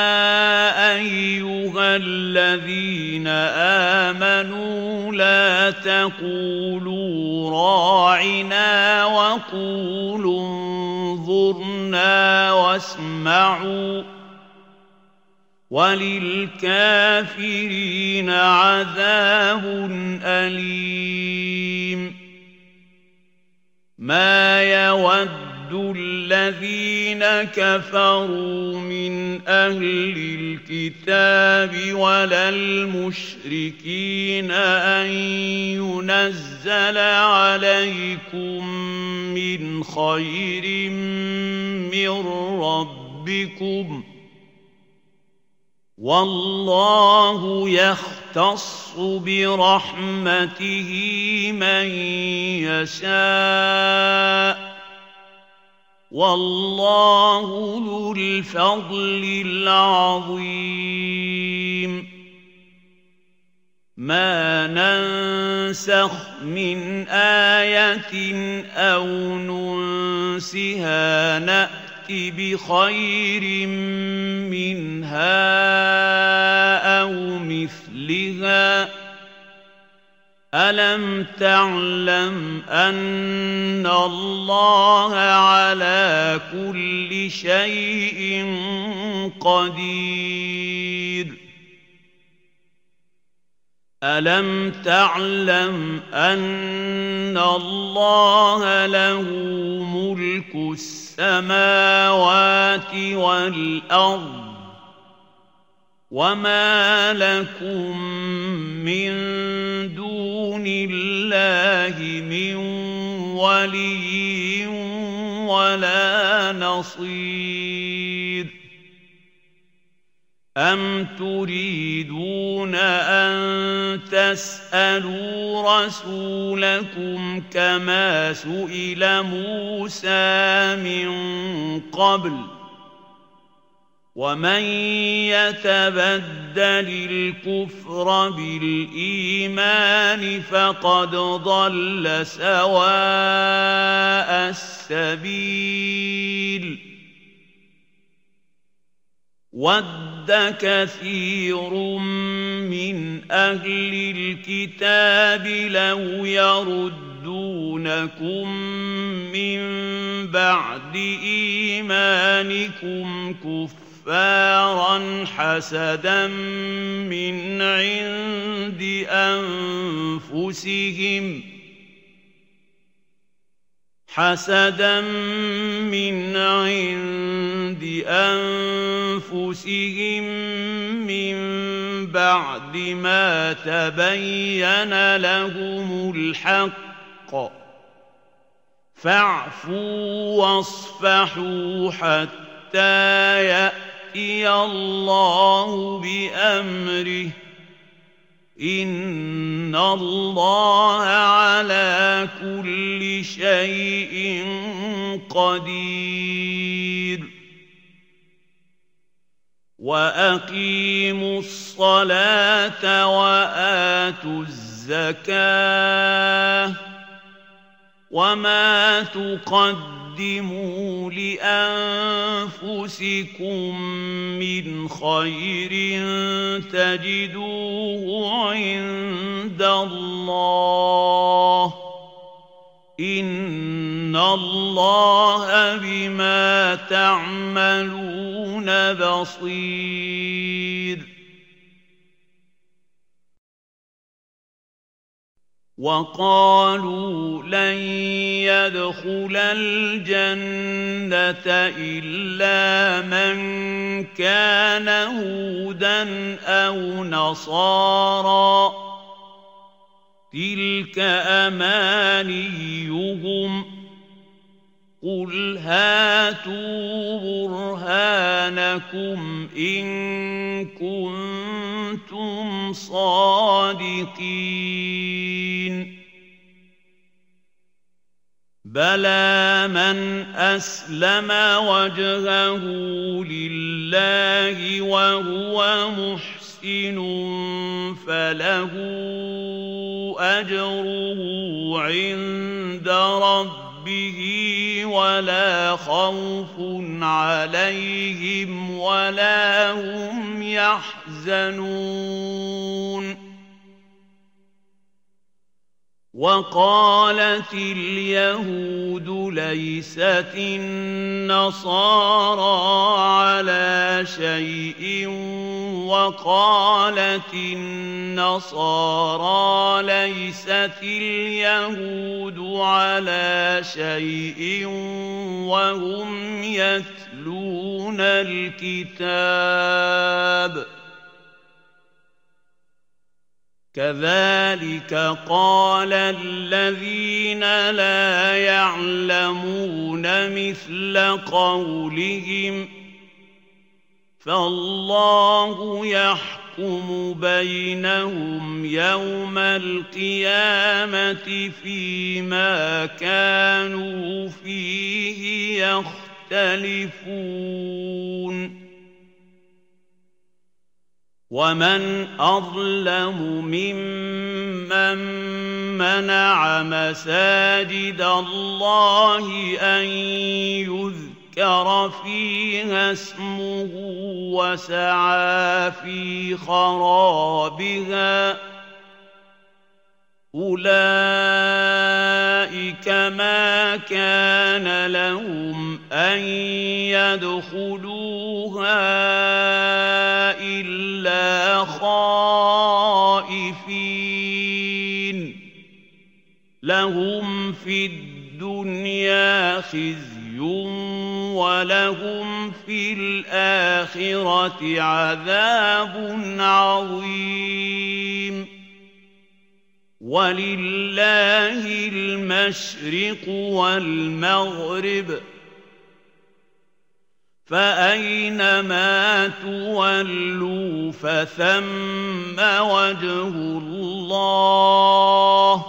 أيها الذين آمنوا لا تقولوا راعنا وقولوا انظرنا واسمعوا وللكافرين عذاب أليم ما يود الذين كفروا من أهل الكتاب ولا المشركين أن ينزل عليكم من خير من ربكم والله يختص برحمته من يشاء والله ذو الفضل العظيم ما ننسخ من آية أو ننسها نأتِ بخير منها أو مثلها ألم تعلم أن الله على كل شيء قدير ألم تعلم أن الله له ملك السماوات والأرض وما لكم من دون الله من ولي ولا نصير أم تريدون أن تسألوا رسولكم كما سئل موسى من قبل ومن يتبدل الكفر بالإيمان فقد ضل سواء السبيل ود كثير من أهل الكتاب لو يردونكم من بعد إيمانكم كفارا حسدا من عند أنفسهم حسدا من عند أنفسهم من بعد ما تبين لهم الحق فاعفوا واصفحوا حتى يأتي الله بأمره إن الله على كل شيء قدير وأقيموا الصلاة وآتوا الزكاة وما تقدموا لأنفسكم من خير تجدوه عند الله إن الله بما تعملون بصير وقالوا لن يدخل الجنة إلا من كان هودا أو نصارى تلك أمانيهم قل هاتوا برهانكم إن كنتم صادقين بلى من أسلم وجهه لله وهو محسن فله أجره عند ربه ولا خوف عليهم ولا هم يحزنون وقالت اليهود ليست النصارى على شيء وقالت النصارى ليست اليهود على شيء وهم يتلون الكتاب كذلك قال الذين لا يعلمون مثل قولهم فالله يحكم بينهم يوم القيامة فيما كانوا فيه يختلفون ومن أظلم ممن منع مساجد الله أن يذكر فيها اسمه وسعى في خرابها أولئك ما كان لهم أن يدخلوها إلا خائفين خزي ولهم في الآخرة عذاب عظيم ولله المشرق والمغرب فأينما تولوا فثم وجه الله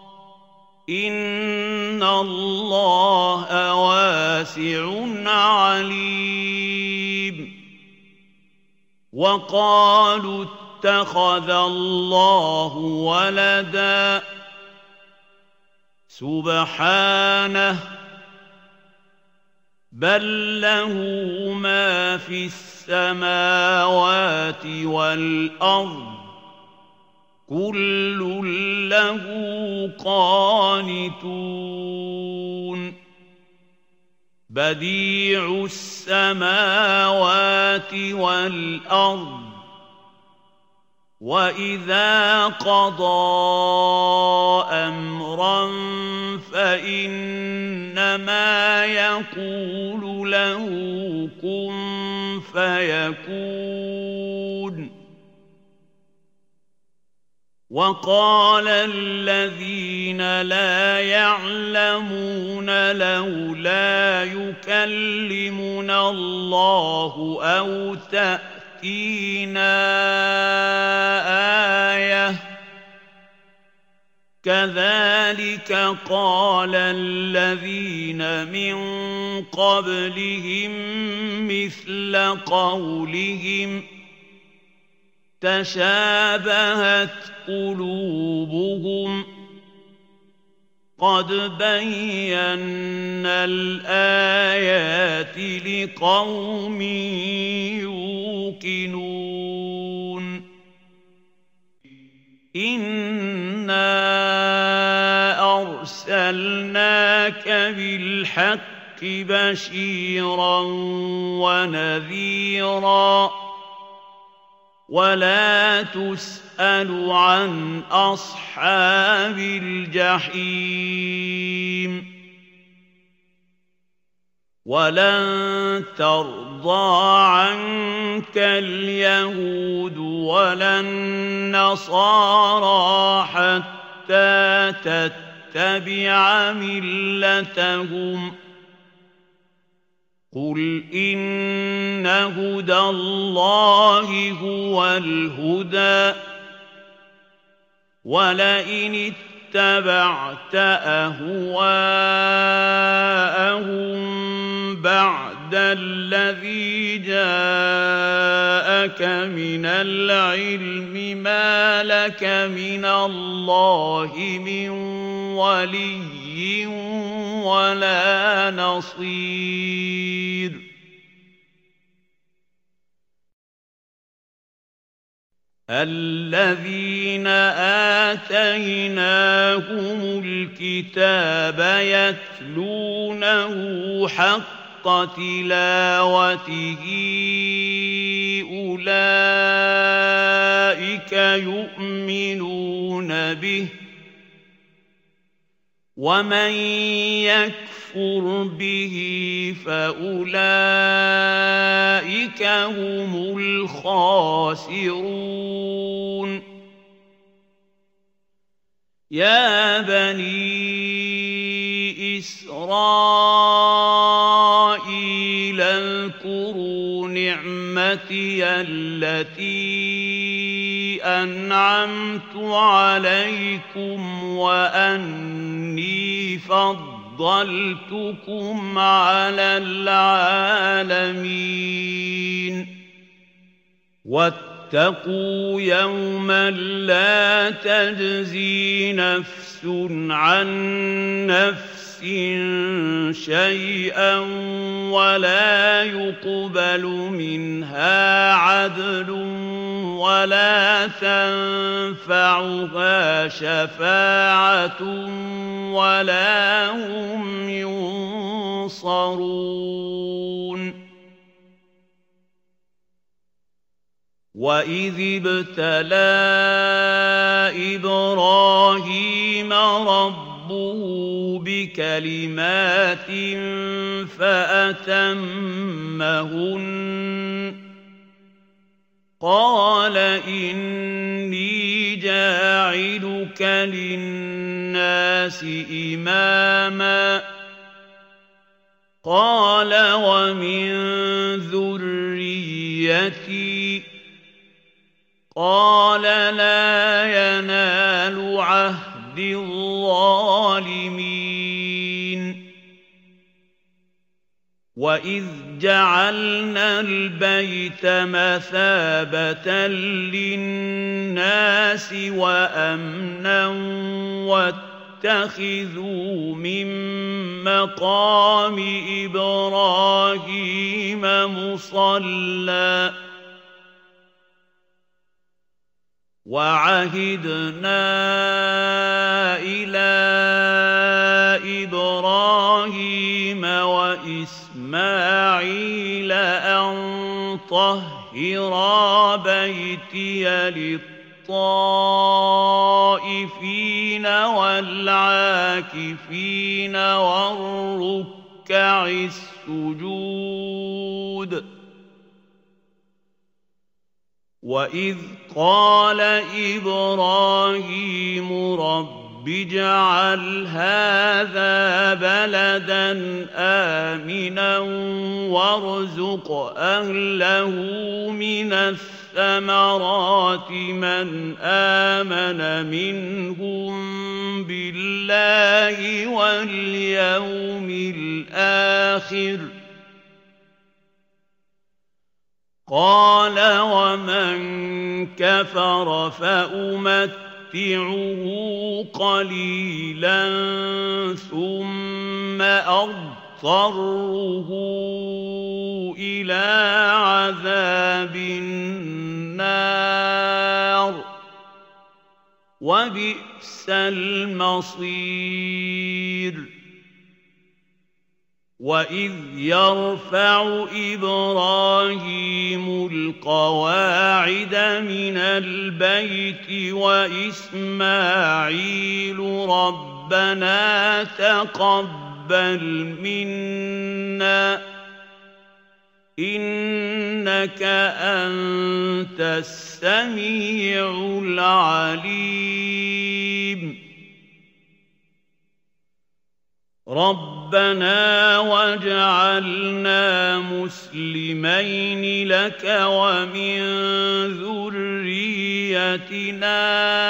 إن الله واسع عليم وقالوا اتخذ الله ولدا سبحانه بل له ما في السماوات والأرض كل له قانتون بديع السماوات والأرض وإذا قضى أمرا فإنما يقول له كن فيكون وقال الذين لا يعلمون لولا يكلمنا الله أو تأتينا آية كذلك قال الذين من قبلهم مثل قولهم تشابهت قلوبهم قد بينا الآيات لقوم يوقنون إنا أرسلناك بالحق بشيرا ونذيرا ولا تسأل عن أصحاب الجحيم ولن ترضى عنك اليهود ولا النصارى حتى تتبع ملتهم قل إن هدى الله هو الهدى ولئن اتبعت أهواءهم بعد الذي جاءك من العلم ما لك من الله من ولي ولا نصير الذين آتيناهم الكتاب يتلونه حق تلاوته أولئك يؤمنون به ومن يكفر به فأولئك هم الخاسرون يا بني إسرائيل اذكروا نعمتي التي أنعمت عليكم وأني فضلتكم على العالمين واتقوا يوما لا تجزي نفس عن نفس شيئا ولا يقبل منها عدل ولا تنفعها شفاعة ولا هم ينصرون وإذ ابتلى إبراهيم ربه ربه بكلمات فأتمهن قال إني جاعلك للناس إماما قال ومن ذريتي قال لا ينال عهد الظالمين وإذ جعلنا البيت مثابة للناس وأمنا واتخذوا من مقام إبراهيم مصلى وعهدنا إلى إبراهيم وإسماعيل أن طهرا بيتي للطائفين والعاكفين والركع السجود وإذ قال إبراهيم رب اجعل هذا بلدا آمنا وارزق أهله من الثمرات من آمن منهم بالله واليوم الآخر قال ومن كفر فأمتعه قليلا ثم أضطره إلى عذاب النار وبئس المصير وإذ يرفع إبراهيم القواعد من البيت وإسماعيل ربنا تقبل منا إنك أنت السميع العليم ربنا واجعلنا مسلمين لك ومن ذريتنا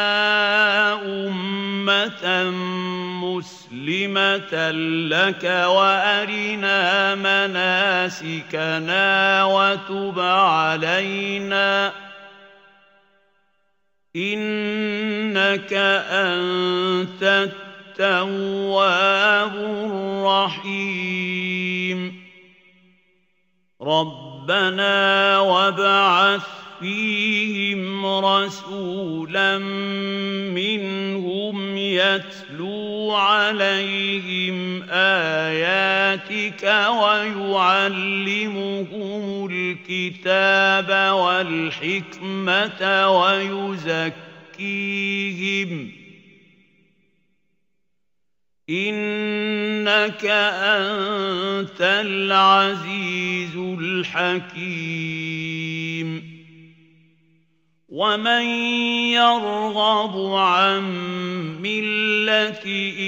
أمة مسلمة لك وأرنا مناسكنا وتب علينا إنك أنت التواب الرحيم ربنا وابعث فيهم رسولا منهم يتلو عليهم آياتك ويعلمهم الكتاب والحكمة ويزكيهم إنك أنت العزيز الحكيم ومن يرغب عن ملة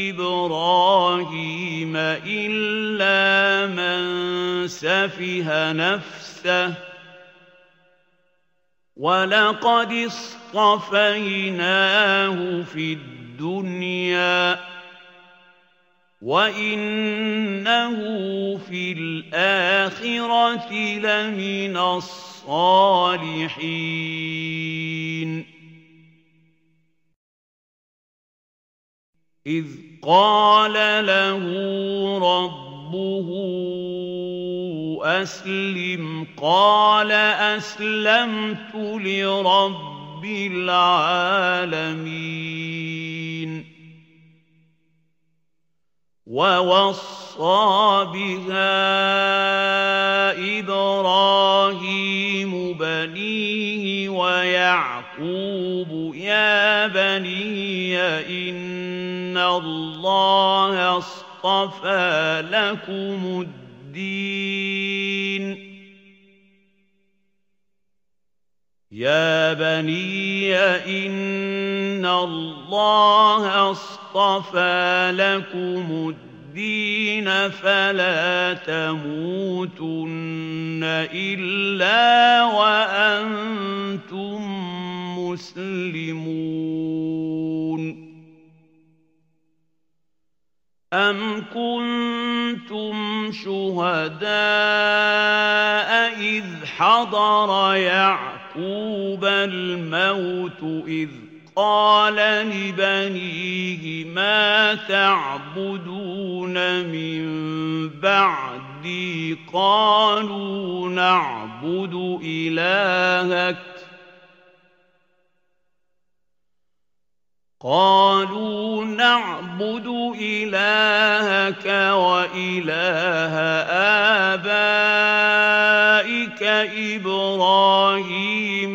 إبراهيم إلا من سفه نفسه ولقد اصطفيناه في الدنيا وإنه في الآخرة لمن الصالحين إذ قال له ربه أسلم قال أسلمت لرب العالمين ووصى بها إبراهيم بنيه ويعقوب يعقوب يا بني إن الله اصطفى لكم الدين يا بني إن الله اصطفى لكم الدين فلا تموتن إلا وأنتم مسلمون أم كنتم شهداء إذ حضر يعقوب الموت إذ قال لبنيه ما تعبدون من بعدي قالوا نعبد إلهك قالوا نعبد إلهك وإله آبائك إبراهيم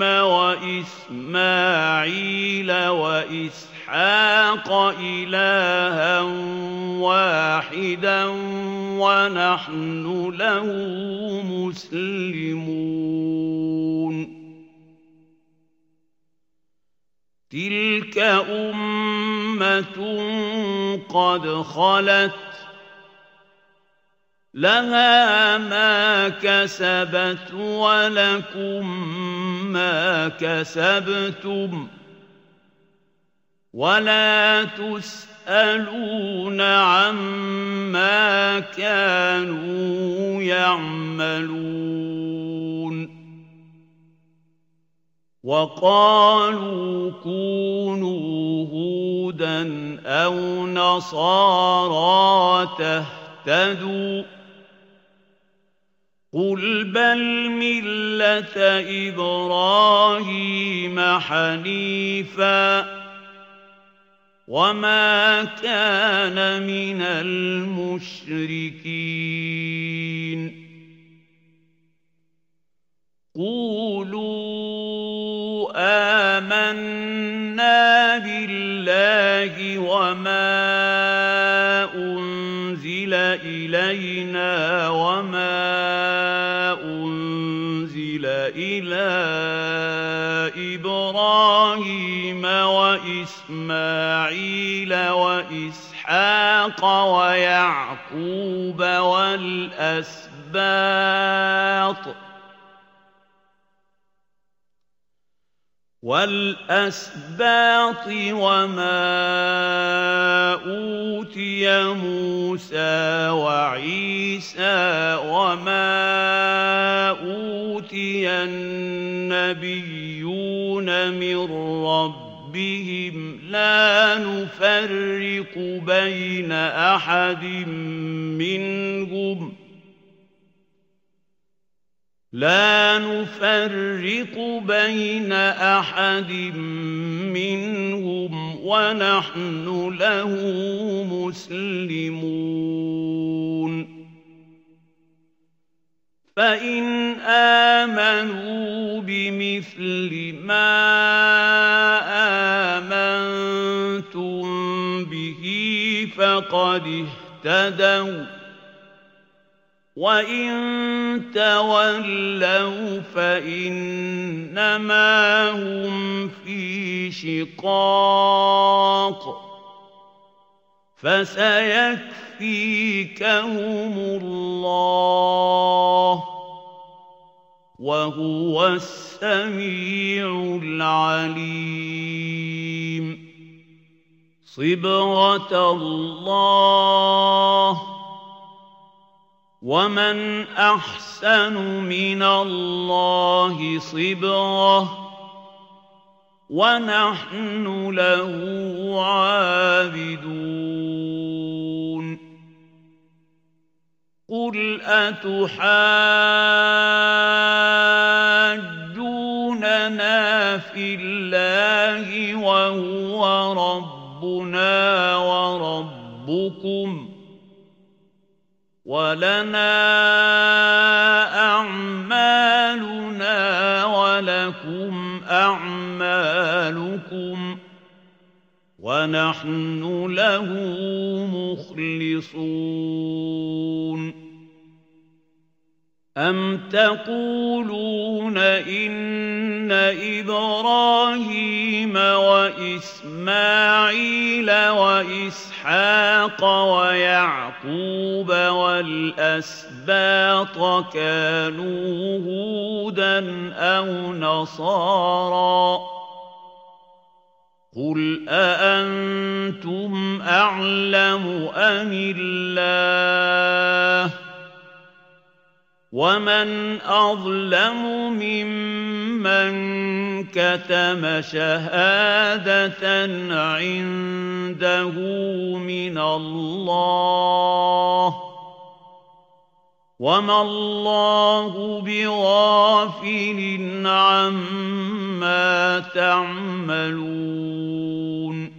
وإسماعيل وإسحاق إلها واحدا ونحن له مسلمون تلك أمة قد خلت لها ما كسبت ولكم ما كسبتم ولا تسألون عما كانوا يعملون وقالوا كونوا هودا أو نصارى تهتدوا قل بل ملة إبراهيم حنيفا وما كان من المشركين قولوا آمنا بالله وما أنزل إلينا وما أنزل إلى إبراهيم وإسماعيل وإسحاق ويعقوب والأسباط والأسباط وما أوتي موسى وعيسى وما أوتي النبيون من ربهم لا نفرق بين أحد منهم لا نفرق بين أحد منهم ونحن له مسلمون فإن آمنوا بمثل ما آمنتم به فقد اهتدوا وإن تولوا فإنما هم في شقاق فسيكفيكهم الله وهو السميع العليم صبغة الله ومن أحسن من الله صبغة ونحن له عابدون قل أتحاجوننا في الله وهو ربنا وربكم ولنا أعمالنا ولكم أعمالكم ونحن له مخلصون أم تقولون إن إبراهيم وإسماعيل وإسحاق ويعقوب والأسباط كانوا هودا أو نصارى قل أأنتم أعلم أم الله ومن أظلم ممن كتم شهادة عنده من الله وما الله بغافل عما تعملون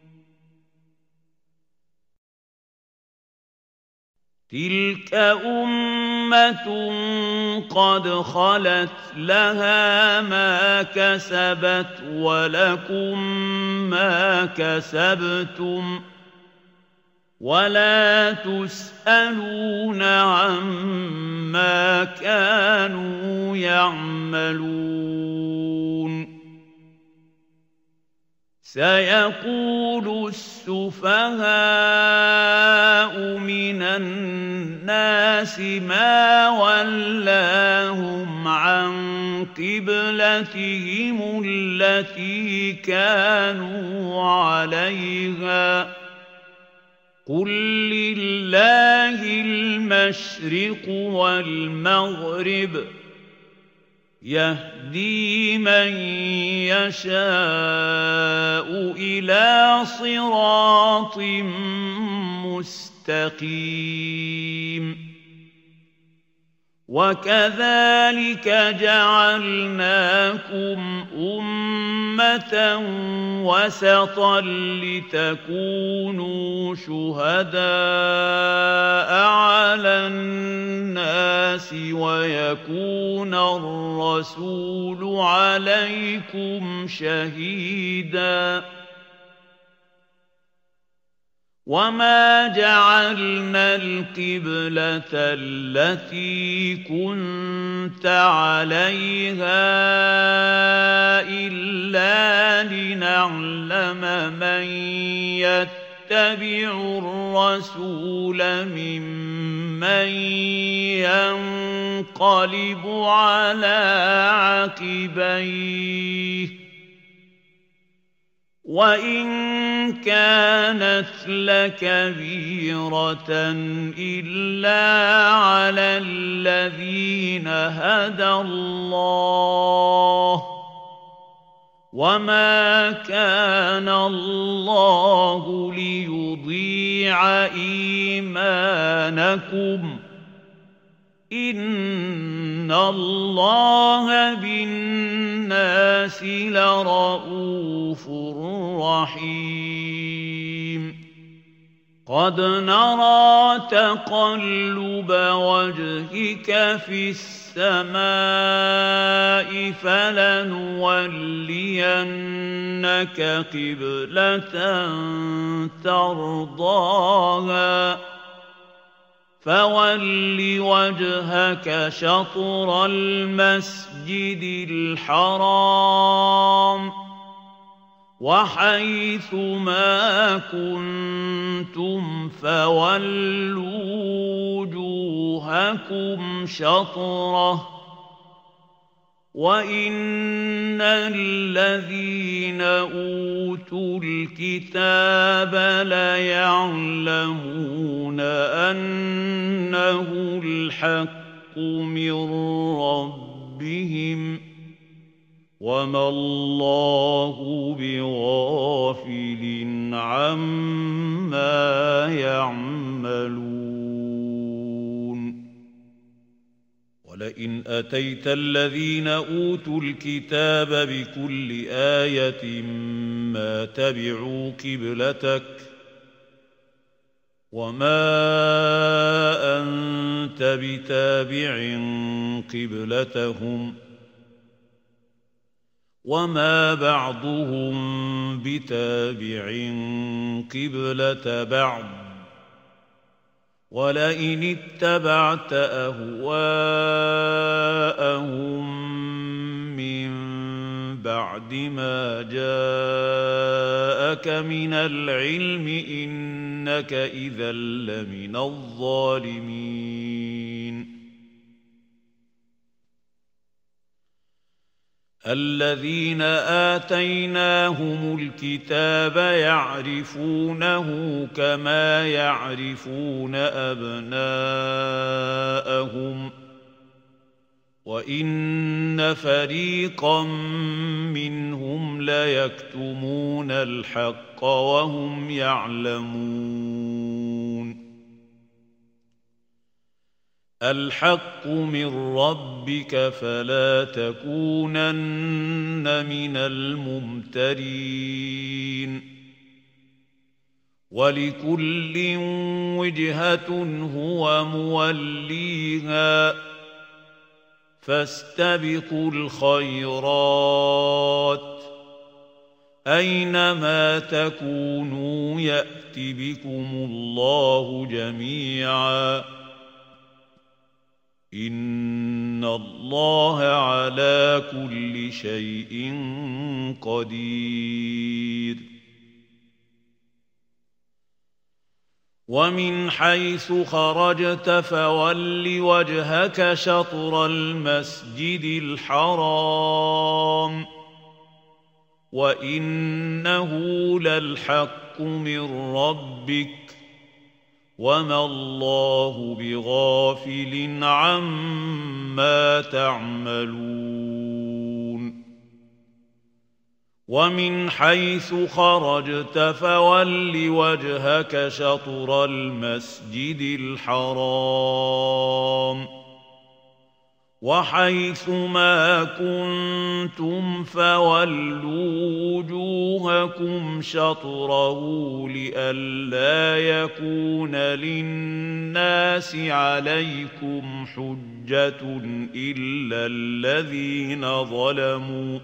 تلك أمة قد خلت لها ما كسبت ولكم ما كسبتم ولا تسألون عما كانوا يعملون سيقول السفهاء من الناس ما ولاهم عن قبلتهم التي كانوا عليها قل لله المشرق والمغرب يهدي من يشاء إلى صراط مستقيم وكذلك جعلناكم أمة وسطا لتكونوا شهداء على الناس ويكون الرسول عليكم شهيداً وما جعلنا القبلة التي كنت عليها إلا لنعلم من يتبع الرسول ممن ينقلب على عقبيه وإن كانت لكبيرة إلا على الذين هدى الله وما كان الله ليضيع إيمانكم إن الله بالناس لرءوف رحيم قد نرى تقلب وجهك في السماء فلنولينك قبلة ترضاها فول وجهك شطر المسجد الحرام وحيث ما كنتم فولوا وجوهكم شطره وإن الذين أوتوا الكتاب ليعلمون أنه الحق من ربهم وما الله بغافل عما يعملون ولئن أتيت الذين أوتوا الكتاب بكل آية ما تبعوا قبلتك وما أنت بتابع قبلتهم وما بعضهم بتابع قبلة بعض ولئن اتبعت أهواءهم من بعد ما جاءك من العلم إنك إذا لمن الظالمين الذين آتيناهم الكتاب يعرفونه كما يعرفون أبناءهم وإن فريقا منهم ليكتمون الحق وهم يعلمون الحق من ربك فلا تكونن من الممترين ولكل وجهة هو موليها فاستبقوا الخيرات أينما تكونوا يأت بكم الله جميعا إن الله على كل شيء قدير ومن حيث خرجت فول وجهك شطر المسجد الحرام وإنه للحق من ربك وما الله بغافل عما تعملون ومن حيث خرجت فول وجهك شطر المسجد الحرام وحيث ما كنتم فولوا وجوهكم شطره لئلا يكون للناس عليكم حجة إلا الذين ظلموا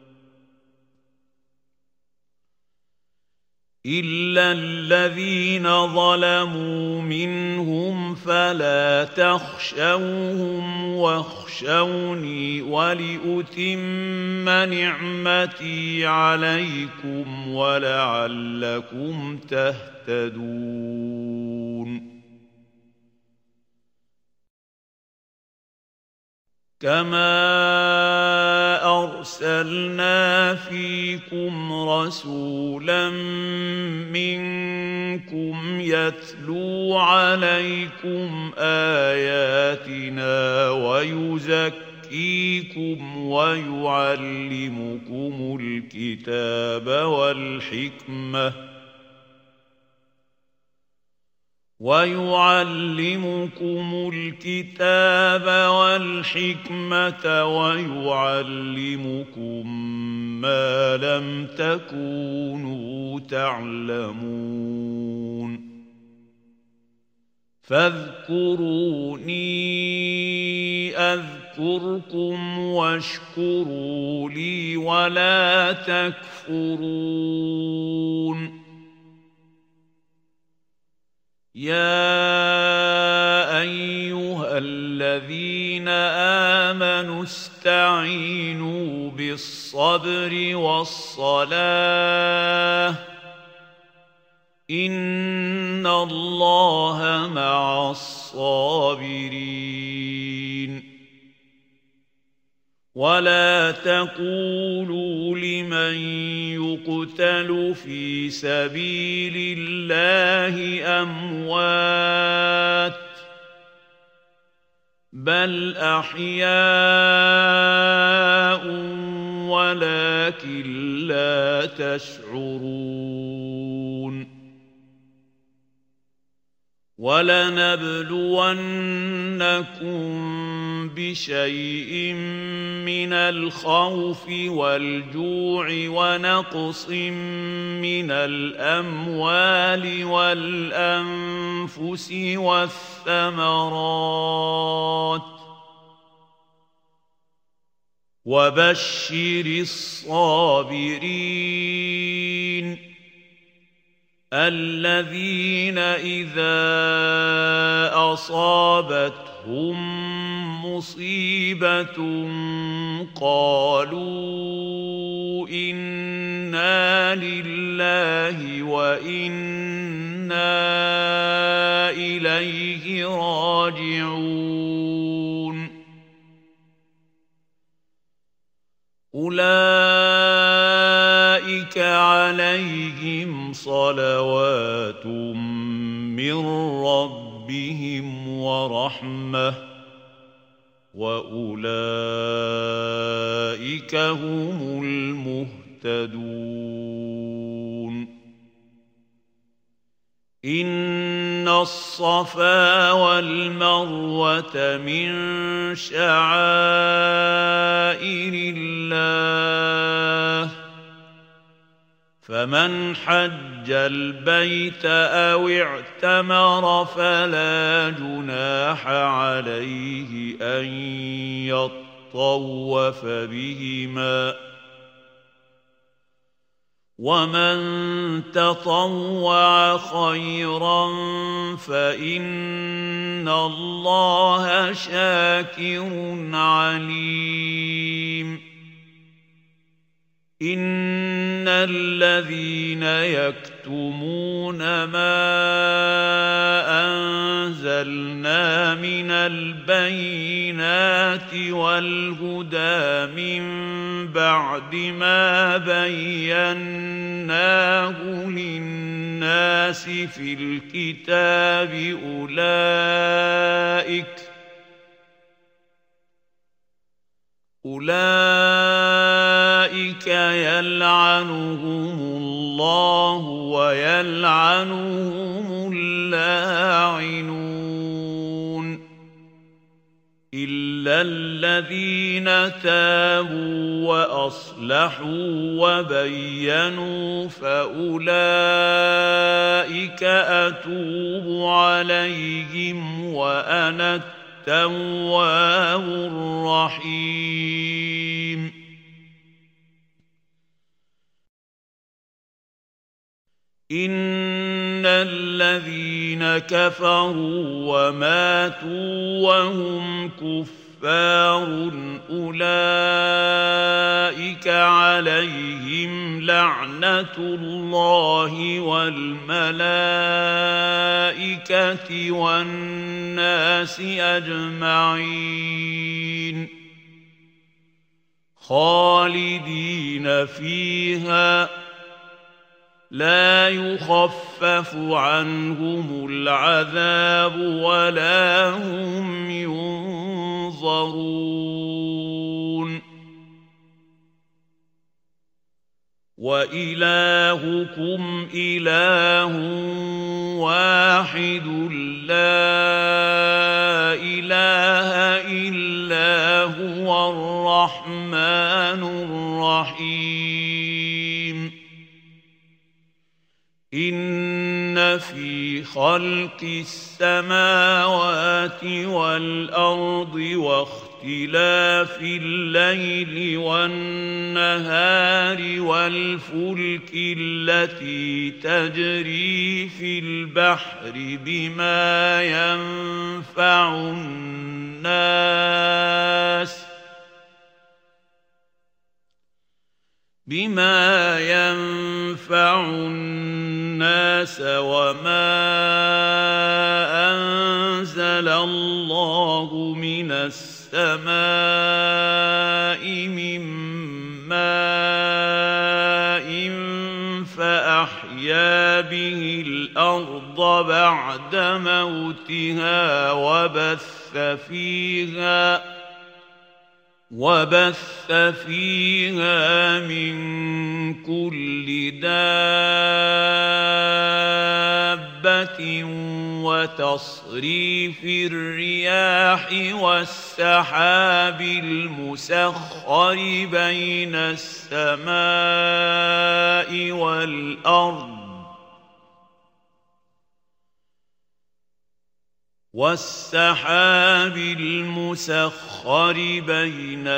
إلا الذين ظلموا منهم فلا تخشوهم واخشوني ولأتم نعمتي عليكم ولعلكم تهتدون كما أرسلنا فيكم رسولا منكم يتلو عليكم آياتنا ويزكيكم ويعلمكم الكتاب والحكمة ويعلمكم الكتاب والحكمة ويعلمكم ما لم تكونوا تعلمون فاذكروني أذكركم واشكروا لي ولا تكفرون يا أيها الذين آمنوا استعينوا بالصبر والصلاة إن الله مع الصابرين ولا تقولوا لمن يقتل في سبيل الله أموات بل أحياء ولكن لا تشعرون ولنبلونكم بشيء من الخوف والجوع ونقص من الأموال والأنفس والثمرات وبشر الصابرين الذين إذا أصابتهم مصيبة قالوا إنا لله وإنا إليه راجعون أولئك عليهم صلوات من ربهم ورحمة وأولئك هم المهتدون إن الصفا والمروة من شعائر الله فمن حج البيت أو اعتمر فلا جناح عليه أن يطوف بهما ومن تطوع خيرا فإن الله شاكر عليم إن الذين يكتمون ما أنزلنا من البينات والهدى من بعد ما بيناه للناس في الكتاب أولئك أولئك يلعنهم الله ويلعنهم اللاعنون إلا الذين تابوا وأصلحوا وبينوا فأولئك أتوب عليهم وأنا التواب الرحيم إن الذين كفروا وماتوا وهم كفار أولئك عليهم لعنة الله والملائكة والناس أجمعين خالدين فيها لا يخفف عنهم العذاب ولا هم ينظرون وإلهكم إله واحد لا إله إلا هو الرحمن الرحيم إن في خلق السماوات والأرض واختلاف الليل والنهار والفلك التي تجري في البحر بما ينفع الناس بما ينفع الناس وما أنزل الله من السماء من ماء فأحيا به الأرض بعد موتها وبث فيها وبث فيها من كل دابة وتصريف الرياح والسحاب المسخر بين السماء والأرض وَالسَّحَابِ الْمُسَخَّرِ بَيْنَ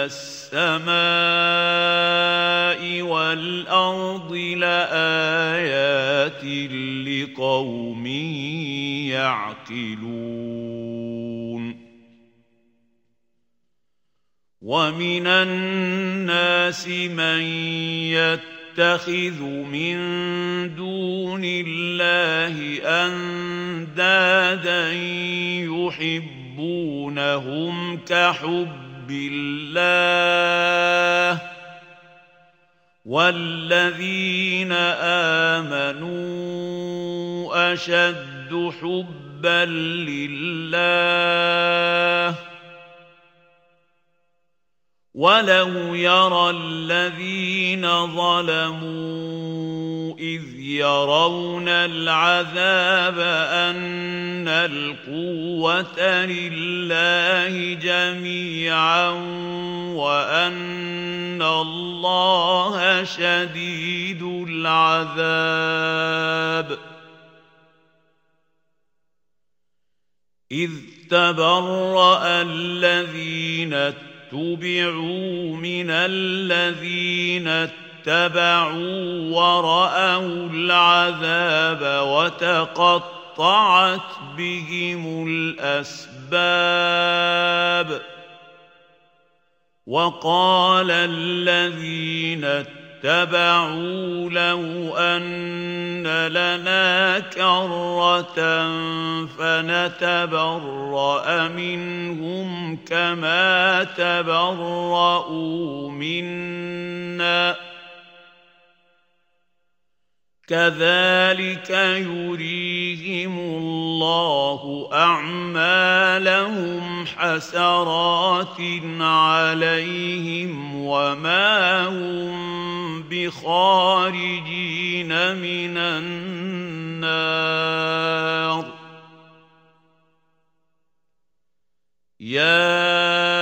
السَّمَاءِ وَالْأَرْضِ لَآيَاتٍ لِقَوْمٍ يَعْقِلُونَ وَمِنَ النَّاسِ مَن يَتَّخِذُ مِن دُونِ اللَّهِ أَندَادًا يُحِبُّونَهُمْ كَحُبِّ اللَّهِ وَالَّذِينَ آمَنُوا أَشَدُّ حُبًّا لِلَّهِ وَلَوْ يَرَى الَّذِينَ ظَلَمُوا إِذْ يَرَوْنَ الْعَذَابَ أَنَّ الْقُوَّةَ لِلَّهِ جَمِيعًا وَأَنَّ اللَّهَ شَدِيدُ الْعَذَابِ إِذْ تَبَرَّأَ الَّذِينَ اتُّبِعُوا مِنَ الَّذِينَ اتَّبَعُوا وَرَأَوُا الْعَذَابَ وَتَقَطَّعَتْ بِهِمُ الْأَسْبَابُ وَقَالَ الَّذِينَ اتَّبَعُوا لَوْ أَنَّ لَنَا كَرَّةً فَنَتَبَرَّأَ مِنْهُمْ كَمَا تَبَرَّءُوا مِنَّا كَذَلِكَ يُرِيهِمُ اللَّهُ أَعْمَالَهُمْ حَسَرَاتٍ عَلَيْهِمْ وَمَا هُمْ بِخَارِجِينَ مِنَ النَّارِ يَا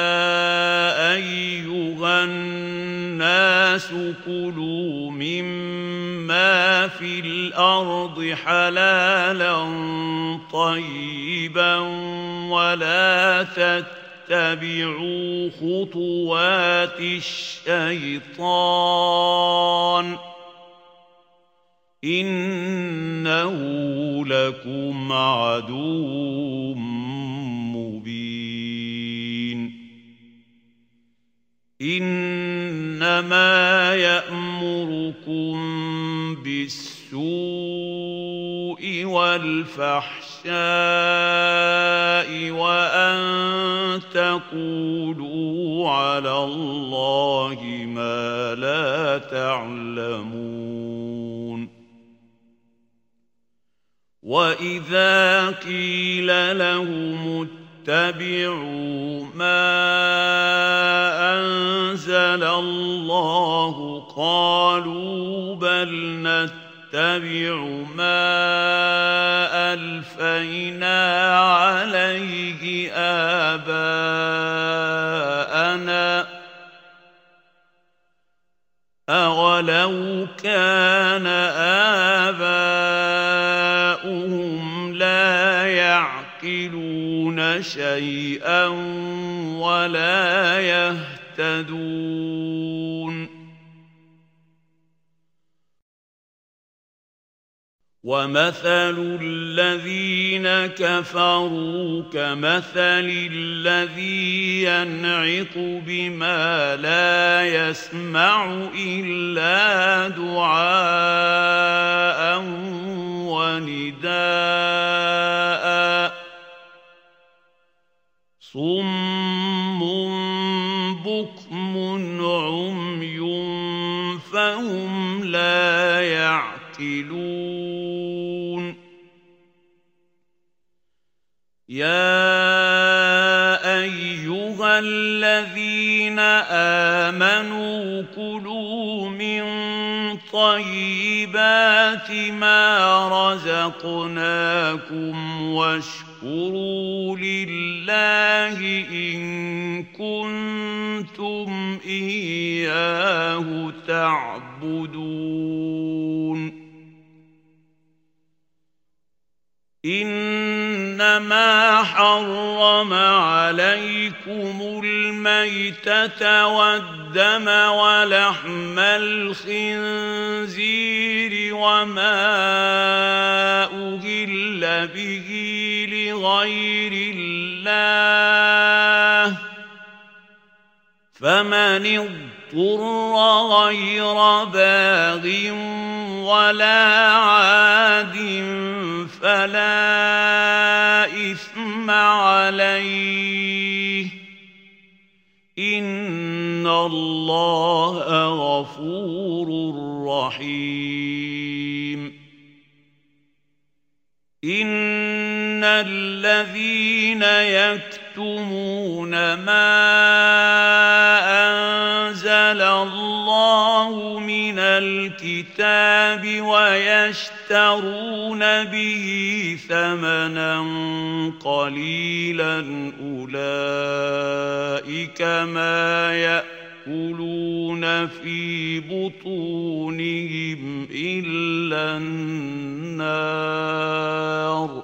أَيُّهَا النَّاسُ كُلُوا مِمَّا فِي الْأَرْضِ حَلَالًا طَيِّبًا وَلَا تَتَّبِعُوا خُطُوَاتِ الشَّيْطَانِ إِنَّهُ لَكُمْ عَدُوٌّ مُّبِينٌ إِنَّمَا يَأْمُرُكُم بِالسُّوءِ وَالْفَحْشَاءِ وَأَن تَقُولُوا عَلَى اللَّهِ مَا لَا تَعْلَمُونَ وَإِذَا قِيلَ لَهُمُ اتَّبِعُوا مَا أَنزَلَ اللَّهُ قَالُوا بَلْ نَتَّبِعُ مَا أَلْفَيْنَا عَلَيْهِ آبَاءَنَا أَوَلَوْ كَانَ آبَاؤُهُمْ لَا يَعْقِلُونَ شَيْئًا وَلَا يَهْتَدُونَ وَمَثَلُ الَّذِينَ كَفَرُوا كَمَثَلِ الَّذِي يَنْعِقُ بِمَا لَا يَسْمَعُ إِلَّا دُعَاءً وَنِدَاءً صُمٌّ بُكْمٌ عُمْيٌ فَهُمْ لَا يَعْقِلُونَ يَا أَيُّهَا الَّذِينَ آمَنُوا كُلُوا مِن طَيِّبَاتِ مَا رَزَقْنَاكُمْ وَاشْكُرُوا لِلَّهِ إِن كُنتُمْ إِيَّاهُ تعبدون إنما إنما حرم عليكم الميتة والدم ولحم الخنزير وما أهل به لغير الله فمن اضطر غير باغ ولا عاد فلا إثم عليه إن الله غفور رحيم إن الذين يكتمون ما أنزل الله من الكتاب ويشترون به ثمنا قليلا أولئك ما يأكلون في بطونهم إلا النار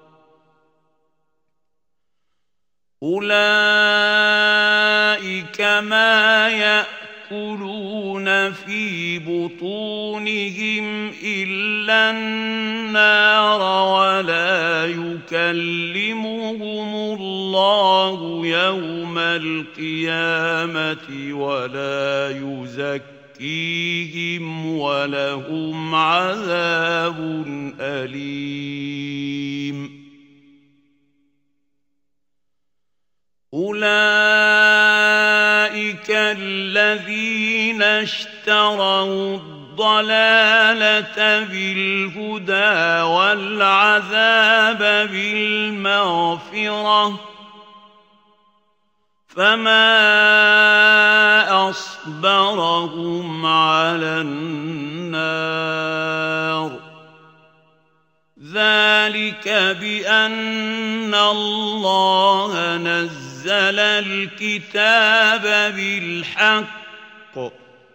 أولئك ما يأكلون في بطونهم إلا النار ولا يكلمهم الله يوم القيامة ولا يزكيهم ولهم عذاب أليم أولئك الذين اشتروا الضلالة بالهدى والعذاب بالمغفرة فما أصبرهم على النار ذلك بأن الله نزل نزل الكتاب بالحق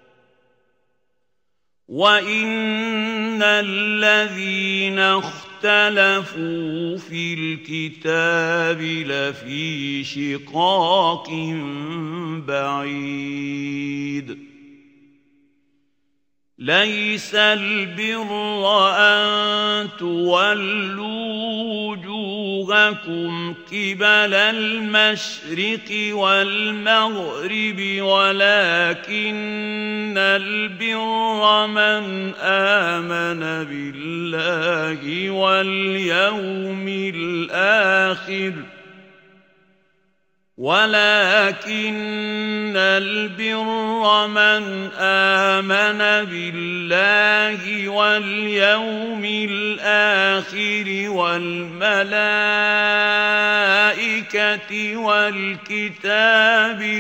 وإن الذين اختلفوا في الكتاب لفي شقاق بعيد ليس البر أن تولوا وجوهكم قبل المشرق والمغرب ولكن البر من آمن بالله واليوم الآخر ولكن البر من آمن بالله واليوم الآخر والملائكة والكتاب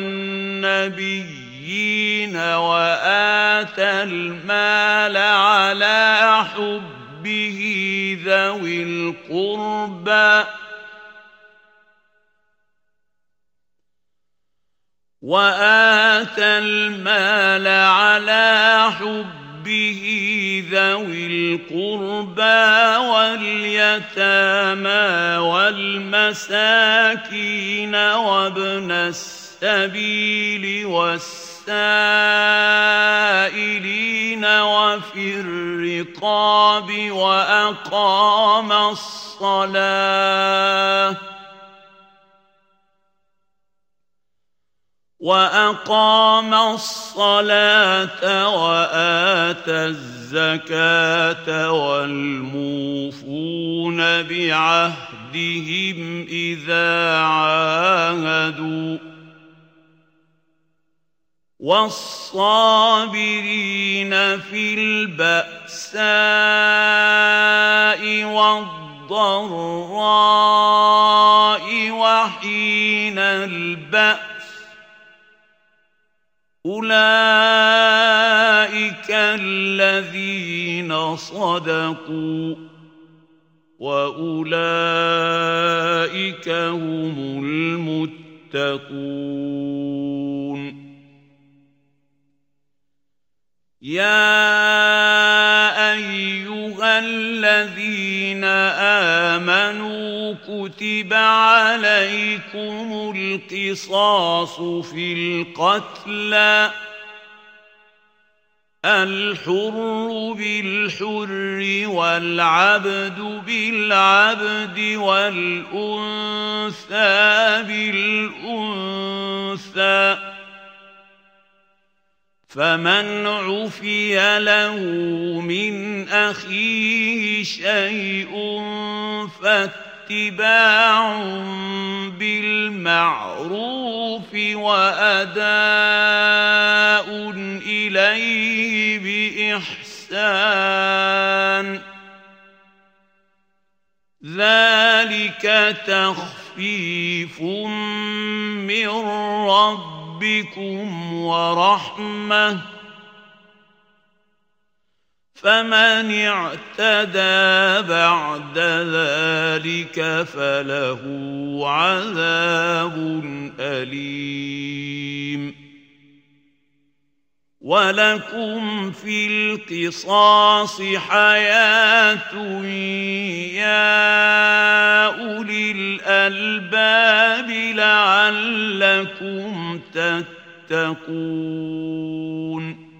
والنبيين وآتى المال على حبه ذوي القربى وآتى المال على حبه ذوي القربى واليتامى والمساكين وابن السبيل والسائلين وفي الرقاب وأقام الصلاة وأقام الصلاة وآتى الزكاة والموفون بعهدهم إذا عاهدوا والصابرين في البأساء والضراء وحين البأس أولئك الذين صدقوا وأولئك هم المتقون يا أيها الذين آمنوا كتب عليكم القصاص في القتلى الحر بالحر والعبد بالعبد والأنثى بالأنثى فمن عفي له من أخيه شيء فاتباع بالمعروف وأداء إليه بإحسان ذلك تخفيف من ربكم ورحمة فمن اعتدى بعد ذلك فله عذاب أليم ولكم في القصاص حياة يا أولي الألباب لعلكم تتقون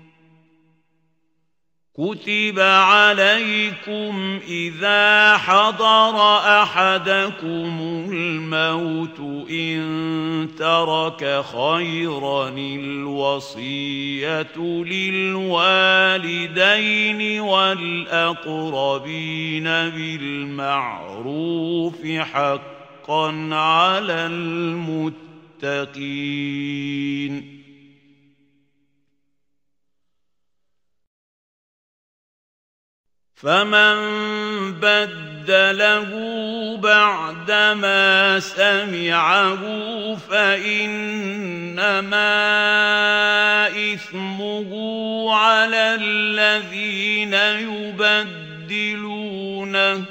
كتب عليكم إذا حضر أحدكم الموت إن ترك خيرا الوصية للوالدين والأقربين بالمعروف حقا على المتقين فمن بدله بعدما سمعه فإنما إثمه على الذين يبدلونه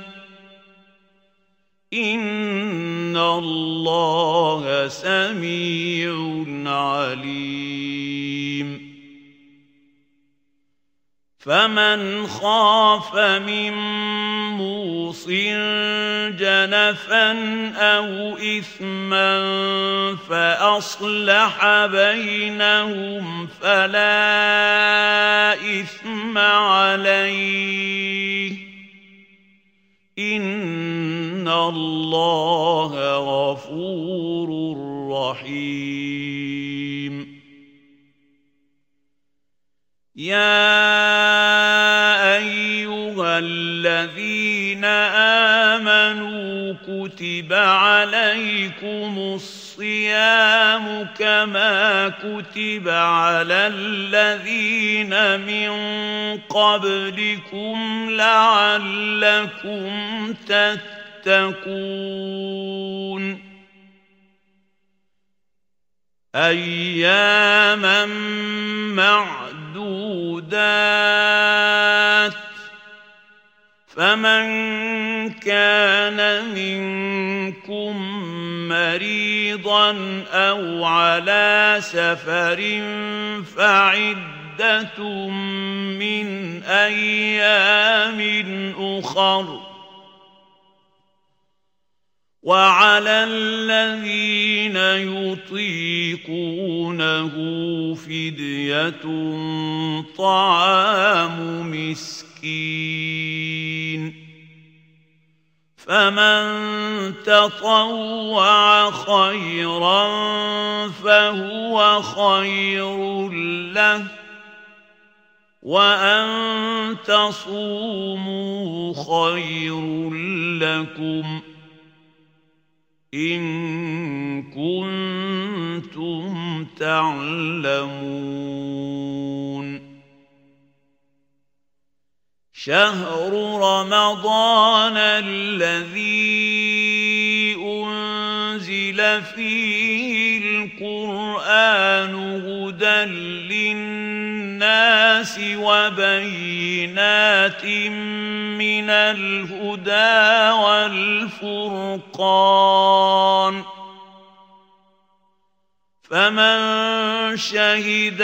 إن الله سميع عليم فمن خاف من موصٍ جنفا أو إثما فأصلح بينهم فلا إثم عليه إن الله غفور رحيم يا أيها الذين آمنوا كتب عليكم الصيام كما كتب على الذين من قبلكم لعلكم تتقون أياما معدودات فمن كان منكم مريضا أو على سفر فعدة من أيام أخر وعلى الذين يطيقونه فدية طعام مسكين فمن تطوع خيرا فهو خير له وأن تصوموا خير لكم إن كنتم تعلمون شهر رمضان الذي أنزل فيه القرآن هدى للناس وبينات من الهدى والفرقان فمن شهد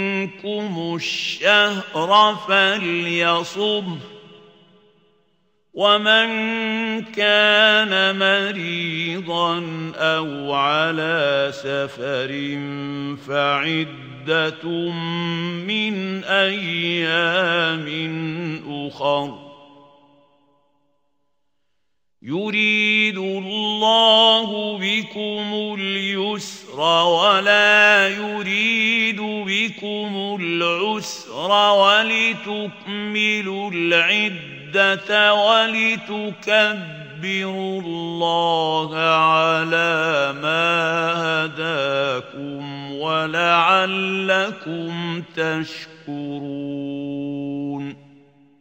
منكم الشهر فليصمه ومن كان مريضا أو على سفر فعدة من أيام أخر يريد الله بكم اليسر ولا يريد بكم العسر ولتكملوا العدة ولتكبروا الله على ما هداكم ولعلكم تشكرون.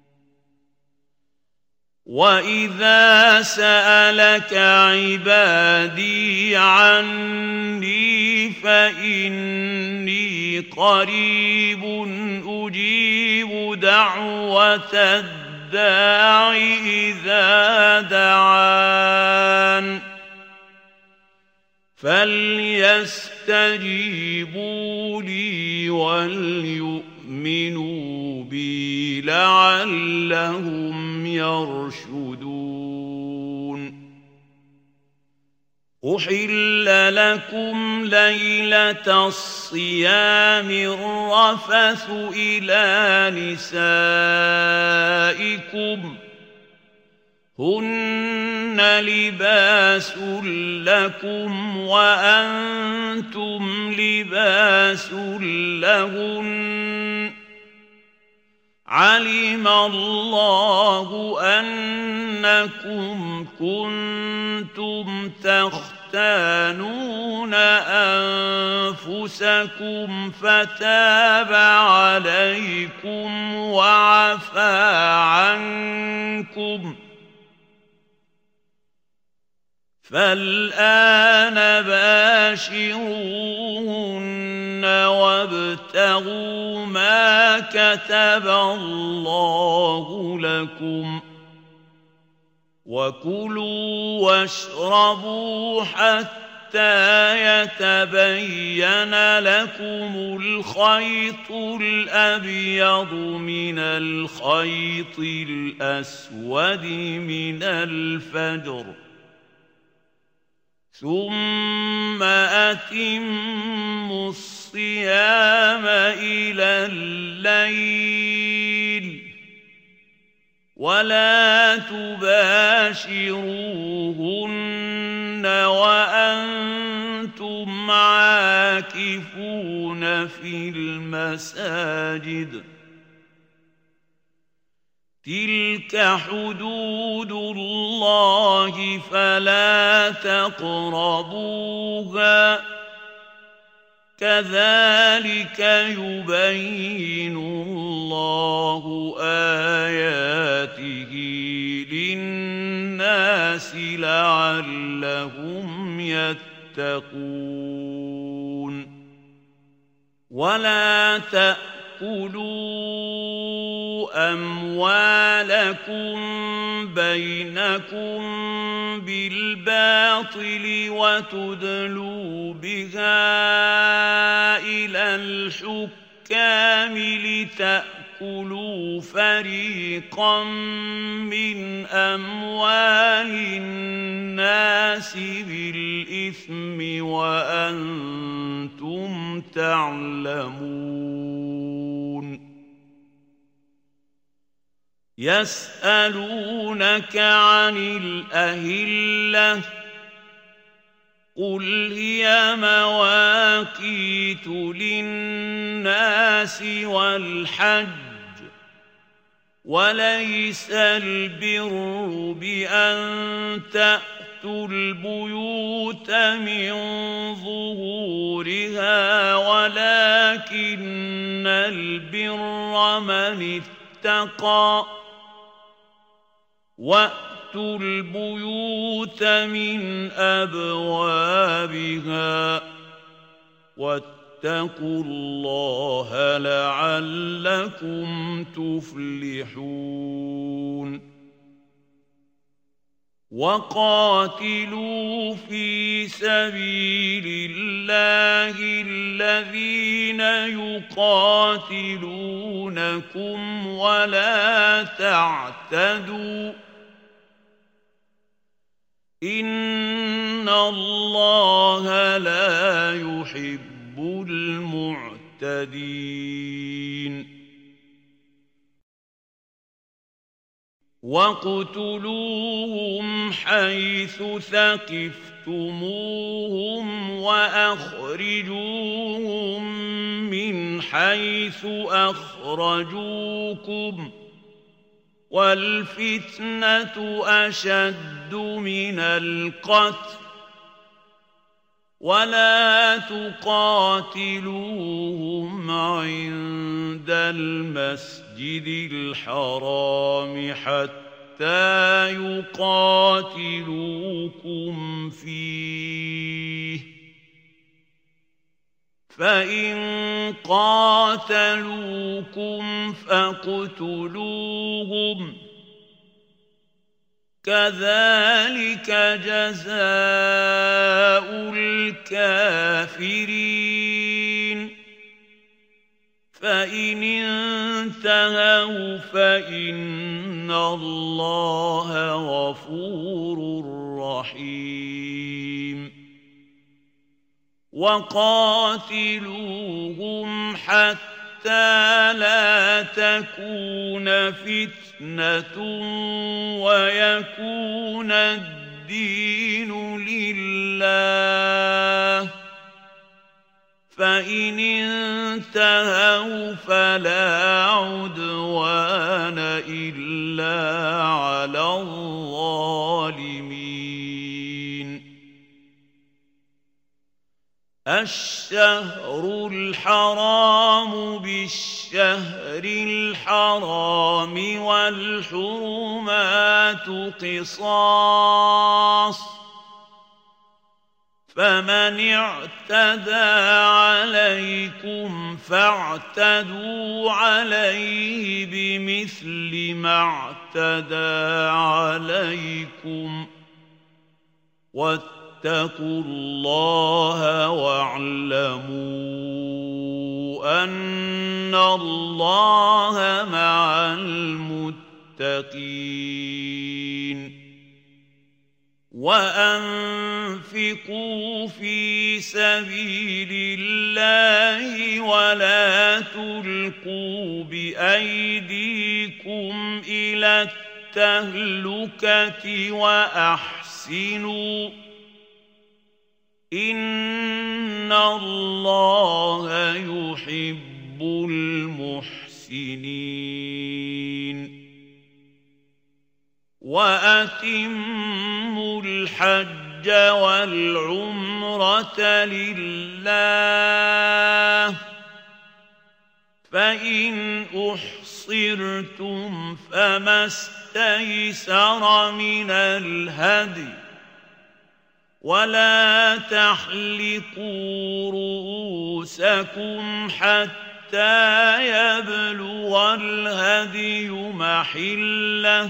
وَإِذَا سَأَلَكَ عِبَادِي عَنِّي فَإِنِّي قَرِيبٌ أُجِيبُ دَعْوَةَ الدَّاعِ إِذَا دَعَانِ فَلْيَسْتَجِيبُوا لِي وَلْيُؤْمِنُوا بِي لَعَلَّهُمْ يرشدون. أحل لكم ليلة الصيام الرفث إلى نسائكم هن لباس لكم وأنتم لباس لهن علم الله أنكم كنتم تختانون أنفسكم فتاب عليكم وعفى عنكم فالآن باشروهن وابتغوا ما كتب الله لكم وكلوا واشربوا حتى يتبين لكم الخيط الأبيض من الخيط الأسود من الفجر ثم أتموا الصيام إلى الليل ولا تباشروهن وأنتم عاكفون في المساجد تلك حدود الله فلا تقربوها كذلك يبين الله آياته للناس لعلهم يتقون. ولا تأكلوا أموالكم بينكم بالباطل وتدلوا بها إلى الحكام لتأكلوا فريقا من أموال الناس بالإثم وأنتم تعلمون. يسألونك عن الأهلة قل هي مواقيت للناس والحج وليس البر بأن تأتوا البيوت من ظهورها ولكن البر من اتقى وأتوا البيوت من أبوابها واتقوا الله لعلكم تفلحون. وقاتلوا في سبيل الله الذين يقاتلونكم ولا تعتدوا إن الله لا يحب المعتدين واقتلوهم حيث ثقفتموهم وأخرجوهم من حيث أخرجوكم والفتنة أشد من القتل ولا تقاتلوهم عند المسجد الحرام حتى يقاتلوكم فيه فإن قاتلوكم فاقتلوهم كذلك جزاء الكافرين فإن انتهوا فإن الله غفور رحيم وقاتلوهم حتى لا تكون فتنة ويكون الدين لله فإن انتهوا فلا عدوان إلا على الظالمين الشهر الحرام بالشهر الحرام والحرمات قصاص فمن اعتدى عليكم فاعتدوا عليه بمثل ما اعتدى عليكم واتقوا الله واعلموا أن الله مع المتقين وأنفقوا في سبيل الله ولا تلقوا بأيديكم إلى التهلكة وأحسنوا إن الله يحب المحسنين وأتموا الحج والعمرة لله فإن أحصرتم فما استيسر من الهدي ولا تحلقوا رؤوسكم حتى يبلغ الهدي محله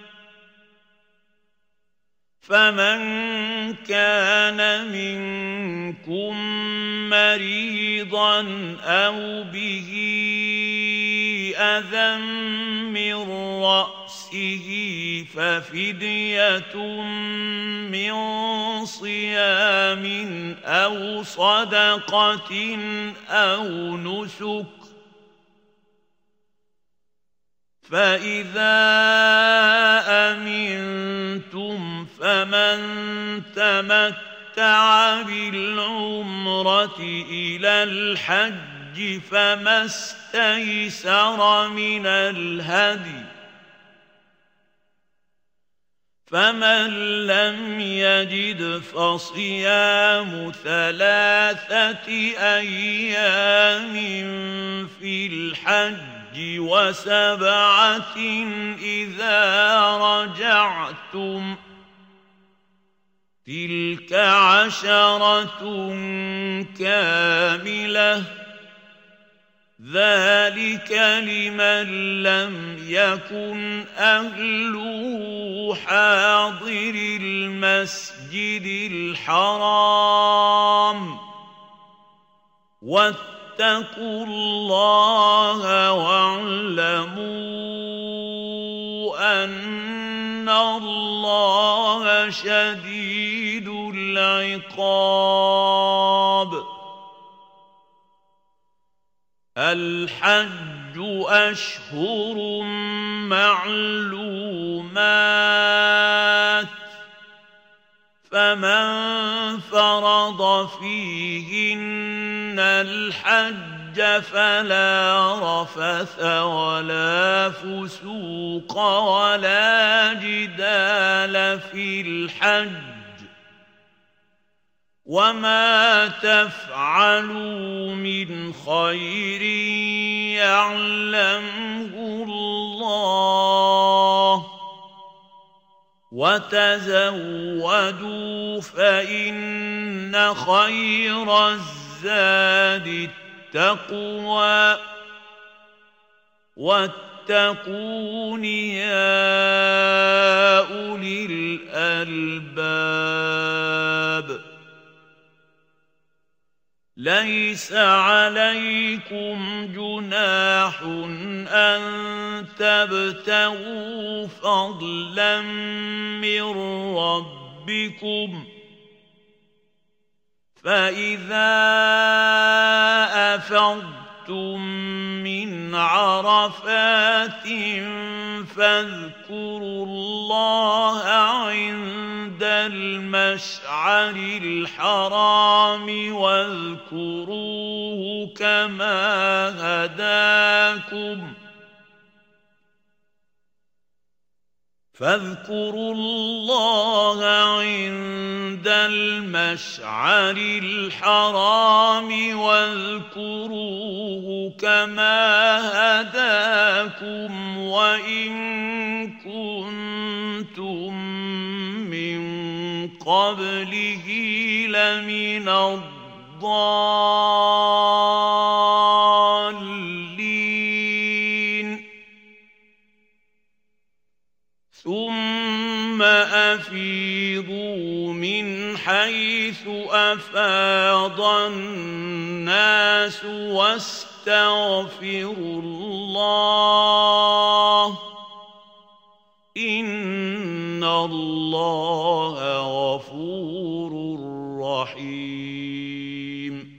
فمن كان منكم مريضا أو به أذى من رأسه ففدية من صيام أو صدقة أو نسك فإذا أمنتم فمن تمتع بالعمرة إلى الحج فما استيسر من الهدي فمن لم يجد فصيام ثلاثة أيام في الحج وسبعة إذا رجعتم تلك عشرة كاملة ذلك لمن لم يكن أهله حاضر المسجد الحرام واتقوا الله واعلموا أن الله شديد الحج أشهر معلومات فمن فرض فيهن الحج فلا رفث ولا فسوق ولا جدال في الحج وما تفعلوا من خير يعلمه الله وتزودوا فإن خير الزاد التقوى واتقون يا أولي الألباب ليس عليكم جناح أن تبتغوا فضلا من ربكم فإذا أفضتم من عرفات فاذكروا الله عند المشعر الحرام واذكروه كما هداكم فاذكروا الله عند المشعر الحرام واذكروه كما هداكم وإن كنتم من قبله لمن الضالين ثم أفيضوا من حيث أفاض الناس واستغفروا الله إن الله غفور رحيم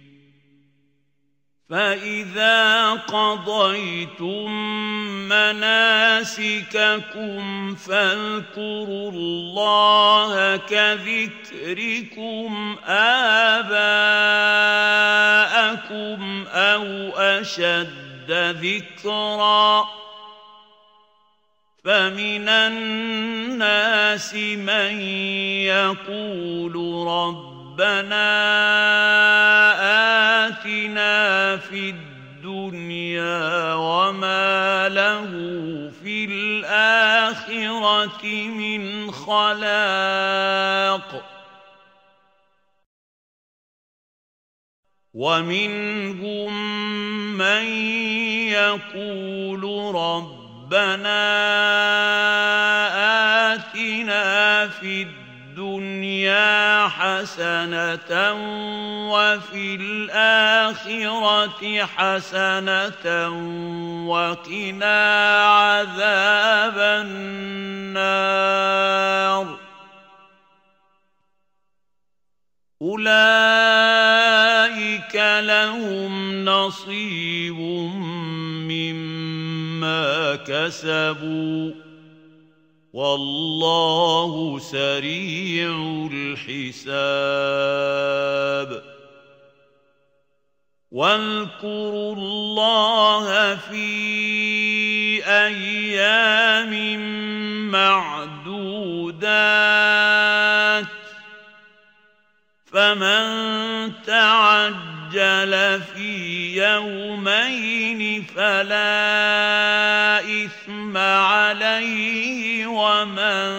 فإذا قضيتم مناسككم فاذكروا الله كذكركم آباءكم أو أشد ذكرًا فمن الناس من يقول ربنا آتنا في الدنيا وما له في الآخرة من خلاق ومنهم من يقول ربنا ربنا آتنا في الدنيا حسنة وفي الآخرة حسنة وقنا عذاب النار أولئك لهم نصيب مما كسبوا والله سريع الحساب واذكروا الله في أيام معدودات فمن تعجل في يومين فلا إثم عليه ومن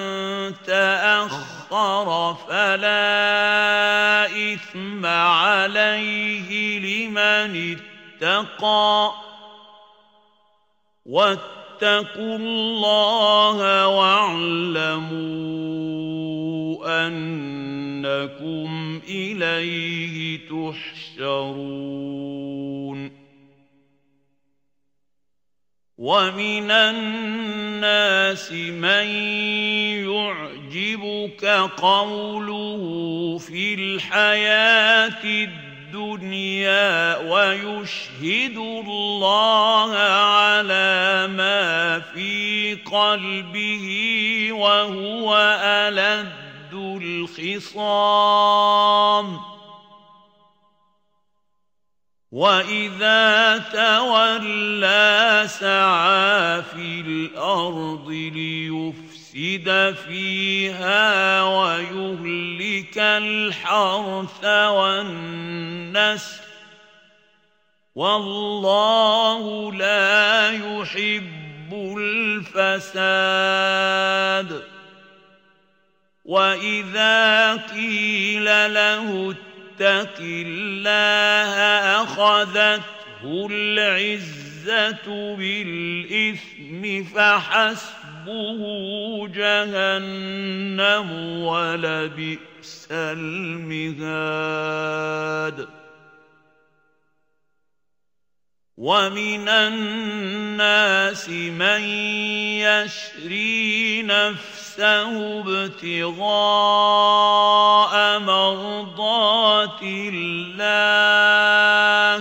تأخر فلا إثم عليه لمن اتقى واتقوا الله واعلموا أنكم إليه تحشرون ومن الناس من يعجبك قوله في الحياة الدنيا الدنيا ويشهد الله على ما في قلبه وهو ألد الخصام وإذا تولى سعى في الأرض ليفسد فيها ويهلك الحرث والنسل والله لا يحب الفساد وإذا قيل له اتق الله أخذته العزة بالإثم فحسبه جهنم ولبئس المهاد ومن الناس من يشري نفسه ابتغاء مرضات الله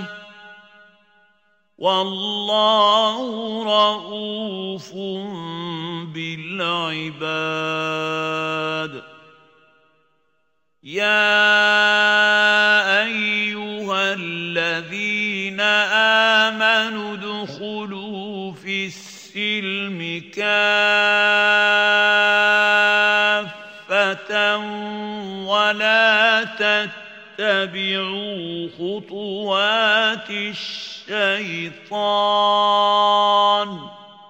والله رؤوف بالعباد يا أيها الذين آمنوا ادخلوا في السلم كافة ولا تتبعوا خطوات الشيطان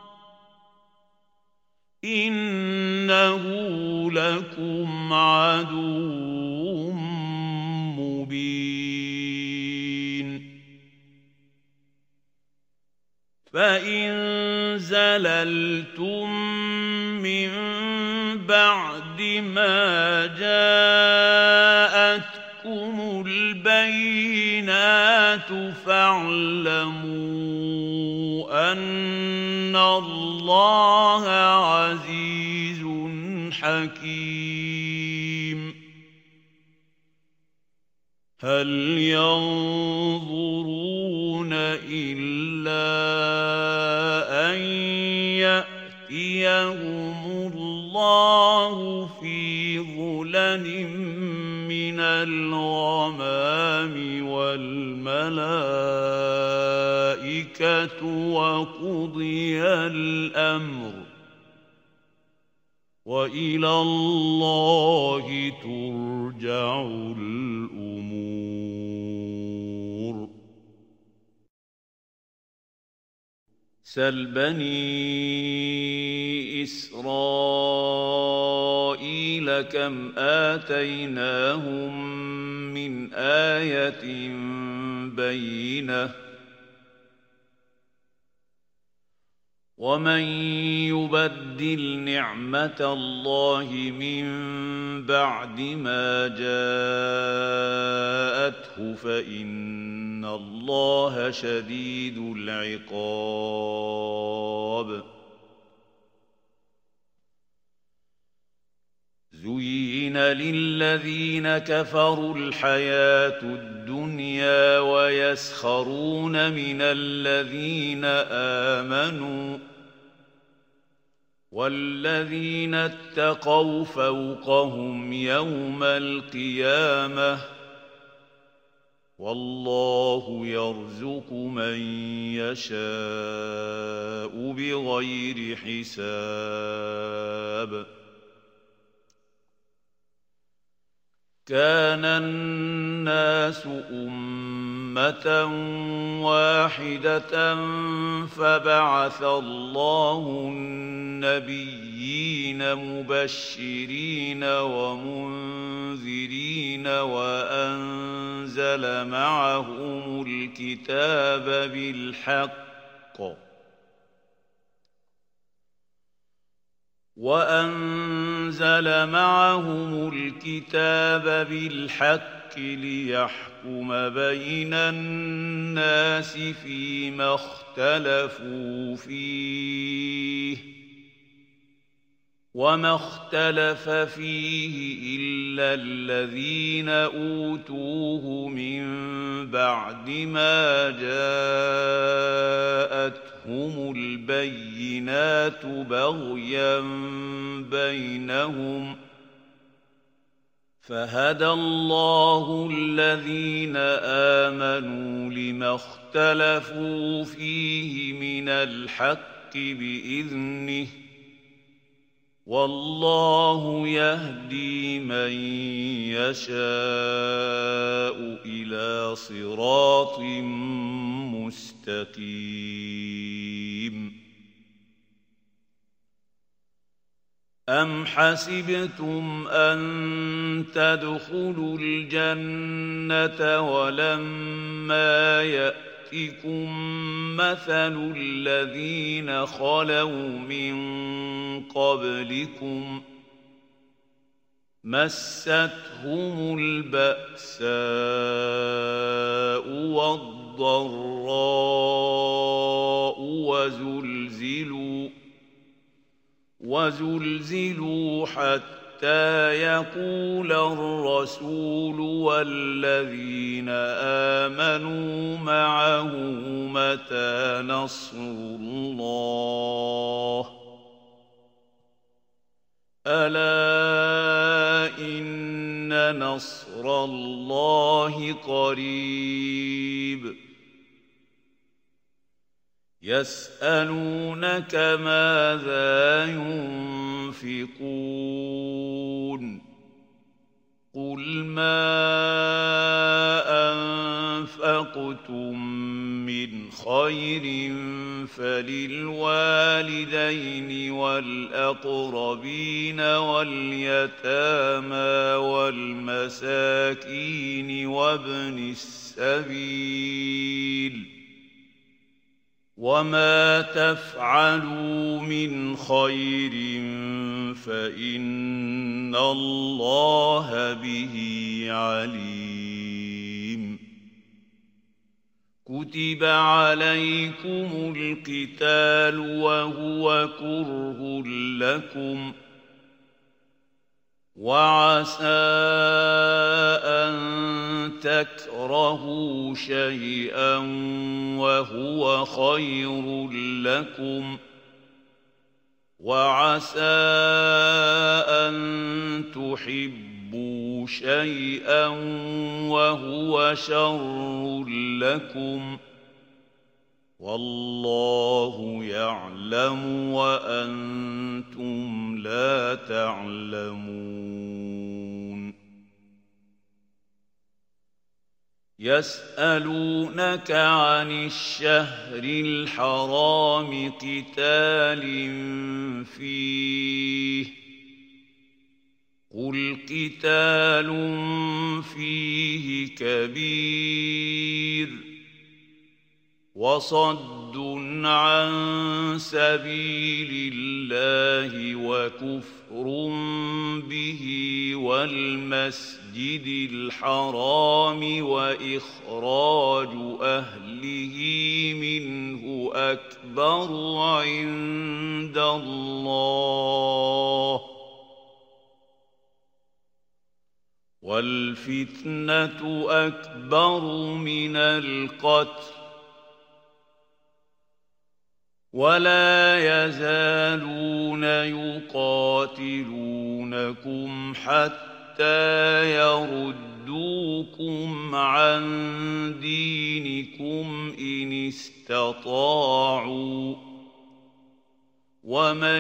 إنه لكم عدو مبين فإن زللتم من بعد ما جاءتكم البينات فاعلموا أن الله عزيز حكيم هل ينظرون إلا أن يأتيهم الله في ظلل من الغمام والملائكة وقضي الأمر وإلى الله ترجع الأمور سل بني إسرائيل كم آتيناهم من آية بينة ومن يبدل نعمة الله من بعد ما جاءته فإن الله شديد العقاب زين للذين كفروا الحياة الدنيا ويسخرون من الذين آمنوا والذين اتقوا فوقهم يوم القيامة والله يرزق من يشاء بغير حساب كان الناس أمة واحدة فبعث الله النبيين مبشرين ومنذرين وأنزل معهم الكتاب بالحق وأنزل معهم الكتاب بالحق ليحكم بين الناس فيما اختلفوا فيه وما اختلف فيه إلا الذين أوتوه من بعد ما جاءتهم البينات بغيا بينهم فهدى الله الذين آمنوا لما اختلفوا فيه من الحق بإذنه والله يهدي من يشاء إلى صراط مستقيم أم حسبتم أن تدخلوا الجنة ولما يأتكم مثل الذين خلوا من قبلكم مستهم البأساء والضراء وزلزلوا وزلزلوا حتى يقول الرسول والذين آمنوا معه متى نصر الله ألا إن نصر الله قريب يسألونك ماذا ينفقون قل ما أنفقتم من خير فللوالدين والأقربين واليتامى والمساكين وابن السبيل وما تفعلوا من خير فإن الله به عليم كتب عليكم القتال وهو كره لكم وعسى أن تكرهوا شيئا وهو خير لكم وعسى أن تحبوا شيئا وهو شر لكم والله يعلم وأنتم لا تعلمون يسألونك عن الشهر الحرام قتال فيه قل قتال فيه كبير وصد عن سبيل الله وكفر به والمسجد الحرام وإخراج أهله منه أكبر عند الله والفتنة أكبر من القتل ولا يزالون يقاتلونكم حتى يردوكم عن دينكم إن استطاعوا ومن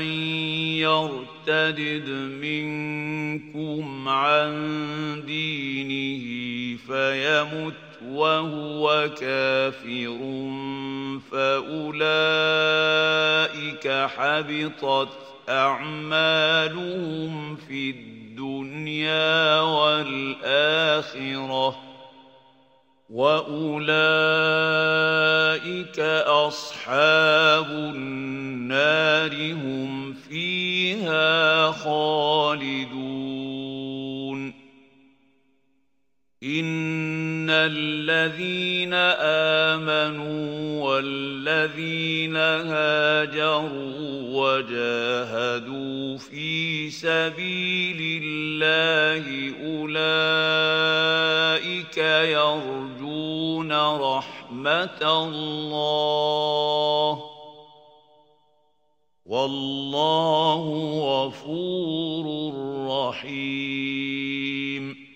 يرتد منكم عن دينه فيمت وهو كافر فأولئك حبطت أعمالهم في الدنيا والآخرة وأولئك أصحاب النار هم فيها خالدون إن الذين آمنوا والذين هاجروا وجاهدوا في سبيل الله أولئك يرجون رحمة الله والله غفور رحيم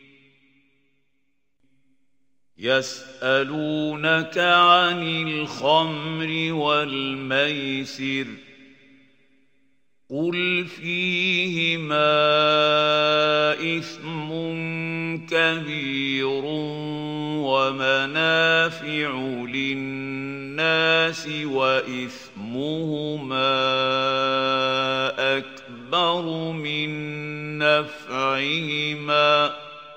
يسألونك عن الخمر والميسر قل فيهما إثم كبير ومنافع للناس وإثمهما أكبر من نفعهما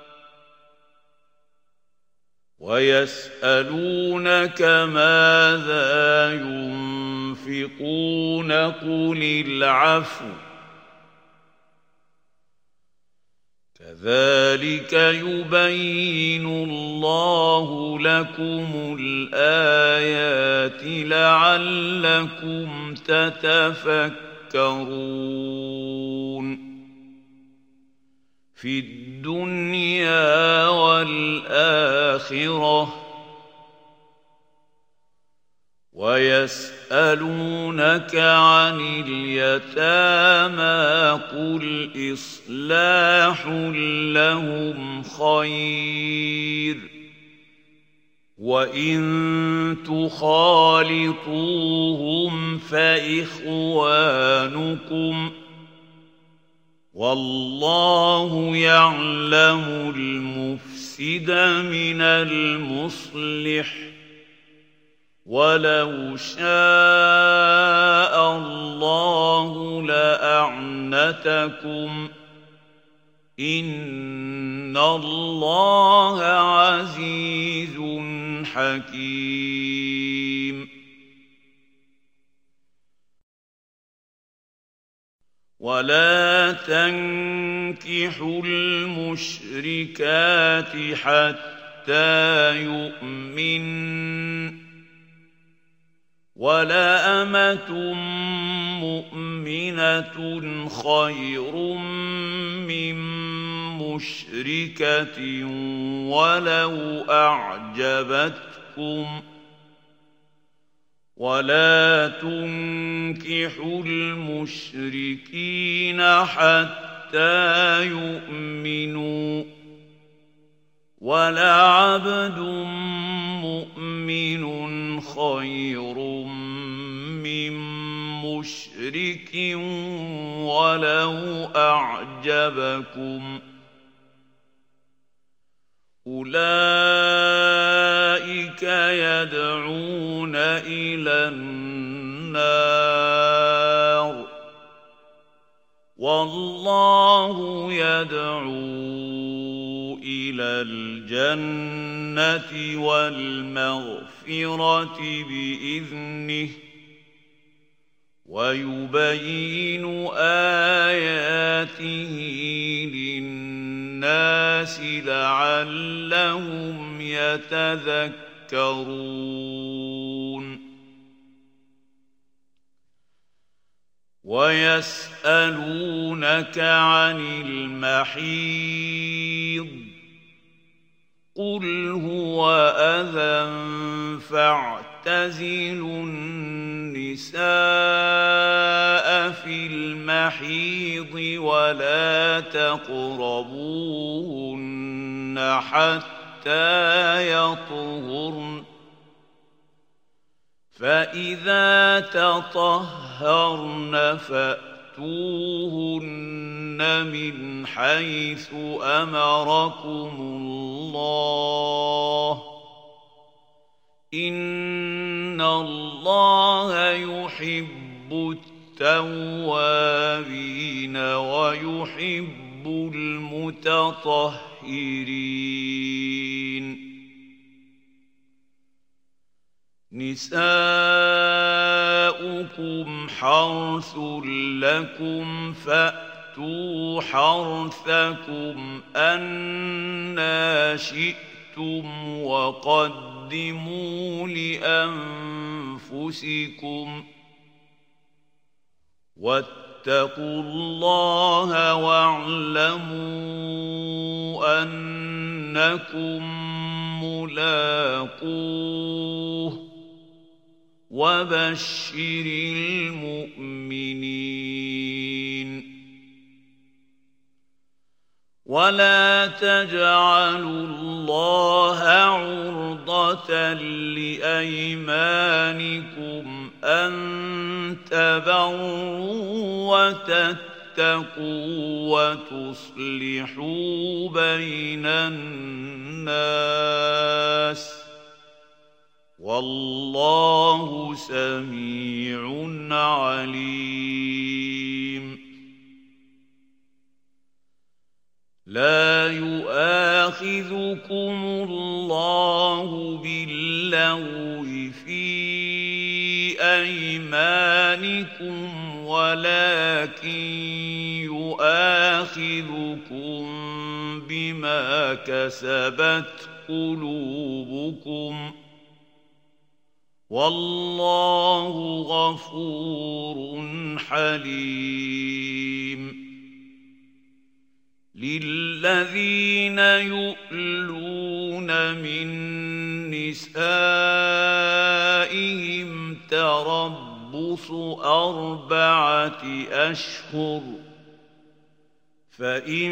ويسألونك ماذا ينفقون قل العفو كذلك يبين الله لكم الآيات لعلكم تتفكرون في الدنيا والآخرة ويسألونك عن اليتامى قل إصلاح لهم خير وإن تخالطوهم فإخوانكم والله يعلم المفسد من المصلح ولو شاء الله لأعنتكم إن الله عزيز حكيم ولا تنكحوا المشركات حتى يؤمنن ولا أمة مؤمنة خير من مشركة ولو أعجبتكم ولا تنكحوا المشركين حتى يؤمنوا ولعبد مؤمن خير من مشرك ولو أعجبكم أولئك يدعون إلى النار والله يدعو إلى الجنة والمغفرة بإذنه ويبين آياته للناس لعلهم يتذكرون ويسألونك عن المحيض قل هو أذى فاعتزلوا النساء في المحيض ولا تقربوهن حتى يطهرن فإذا تطهرن فأتوهن من حيث أمركم الله إن الله يحب التوابين ويحب المتطهرين نساؤكم حرث لكم فأتوا حرثكم أنى شئتم شئتم وقدموا لأنفسكم واتقوا الله واعلموا أنكم ملاقوه وبشر المؤمنين ولا تجعلوا الله عرضة لأيمانكم أن تبروا وتتقوا وتصلحوا بين الناس والله سميع عليم لا يؤاخذكم الله باللغو في أيمانكم ولكن يؤاخذكم بما كسبت قلوبكم والله غفور حليم للذين يؤلون من نسائهم تربص أربعة أشهر فإن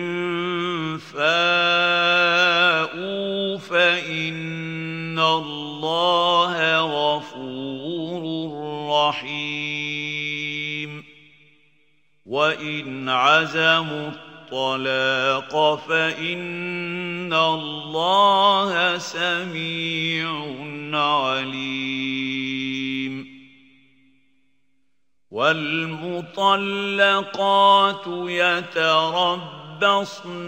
فاءوا فإن الله غفور رحيم وإن عزموا الطلاق فإن الله سميع عليم والمطلقات يتربصن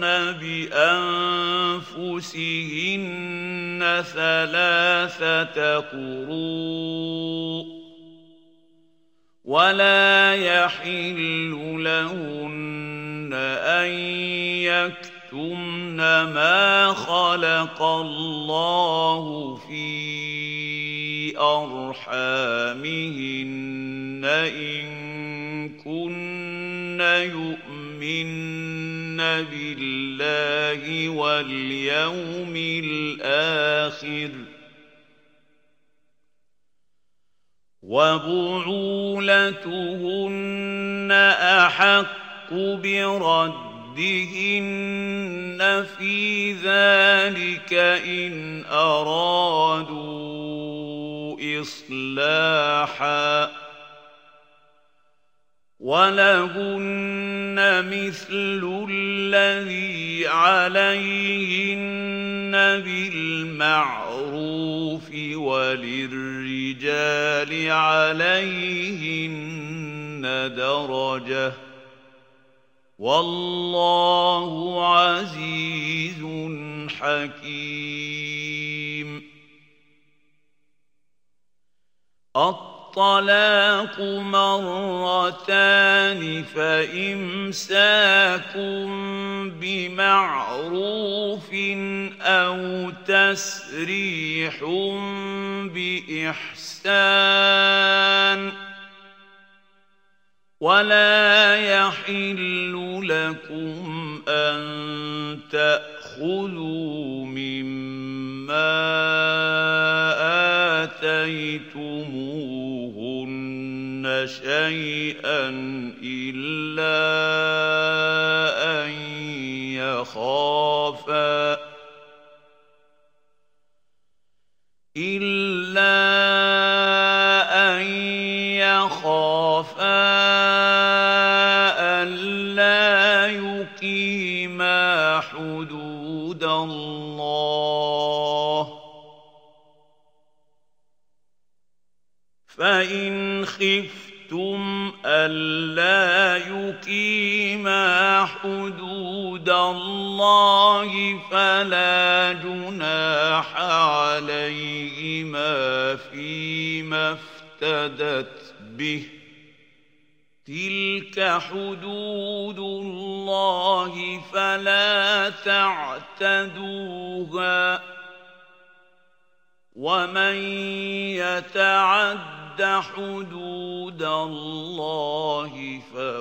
بأنفسهن ثلاثة قروء ولا يحل لهن أن يكتمن ما خلق الله في أرحامهن إن كن يؤمن بالله واليوم الآخر وبعولتهن أحق بردهن في ذلك إن أرادوا إصلاحا ولهن مثل الذي عليهن بالمعروف وللرجال عليهن درجة والله عزيز حكيم الطلاق مرتان فإمساك بمعروف أو تسريح بإحسان ولا يحل لكم أن تأخذوا مما آتيتموهن شيئا إلا أن يخافا إلا أن يخافا ألا يقيما حدود الله فإن خفتم ألا يقيما حدود الله فلا جناح عليهما فيما افتدت به تلك حدود الله فلا تعتدوها ومن يتعد حدود الله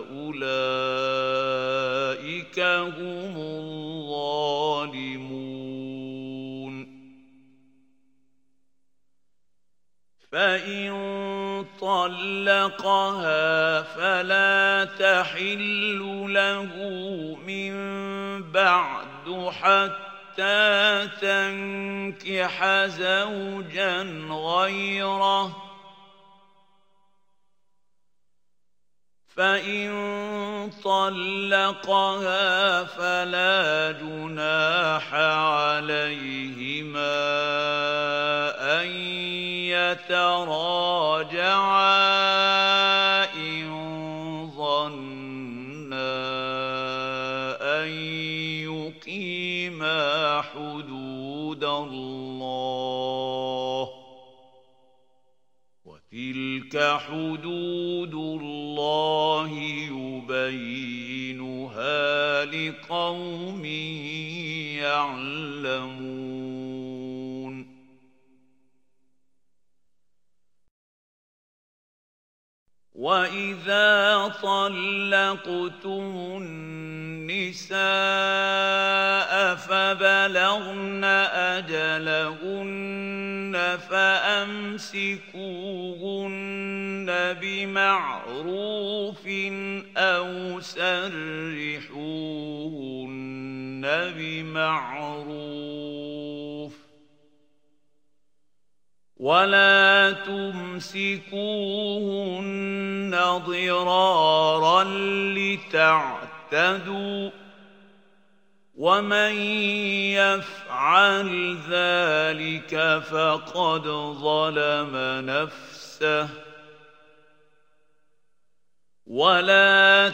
فأولئك هم الظالمون فإن طلقها فلا تحل له من بعد حتى تنكح زوجا غيره فإن طلقها فلا جناح عليهما أن يتراجعا إن ظنا أن يقيما حدود الله وتلك حدود الله يبينها لقوم يعلمون وإذا طلقتم النساء فبلغن أجلهن فأمسكوهن بمعروف أو سرحوهن بمعروف ولا تمسكوهن ضرارا لتعتدوا ومن يفعل ذلك فقد ظلم نفسه ولا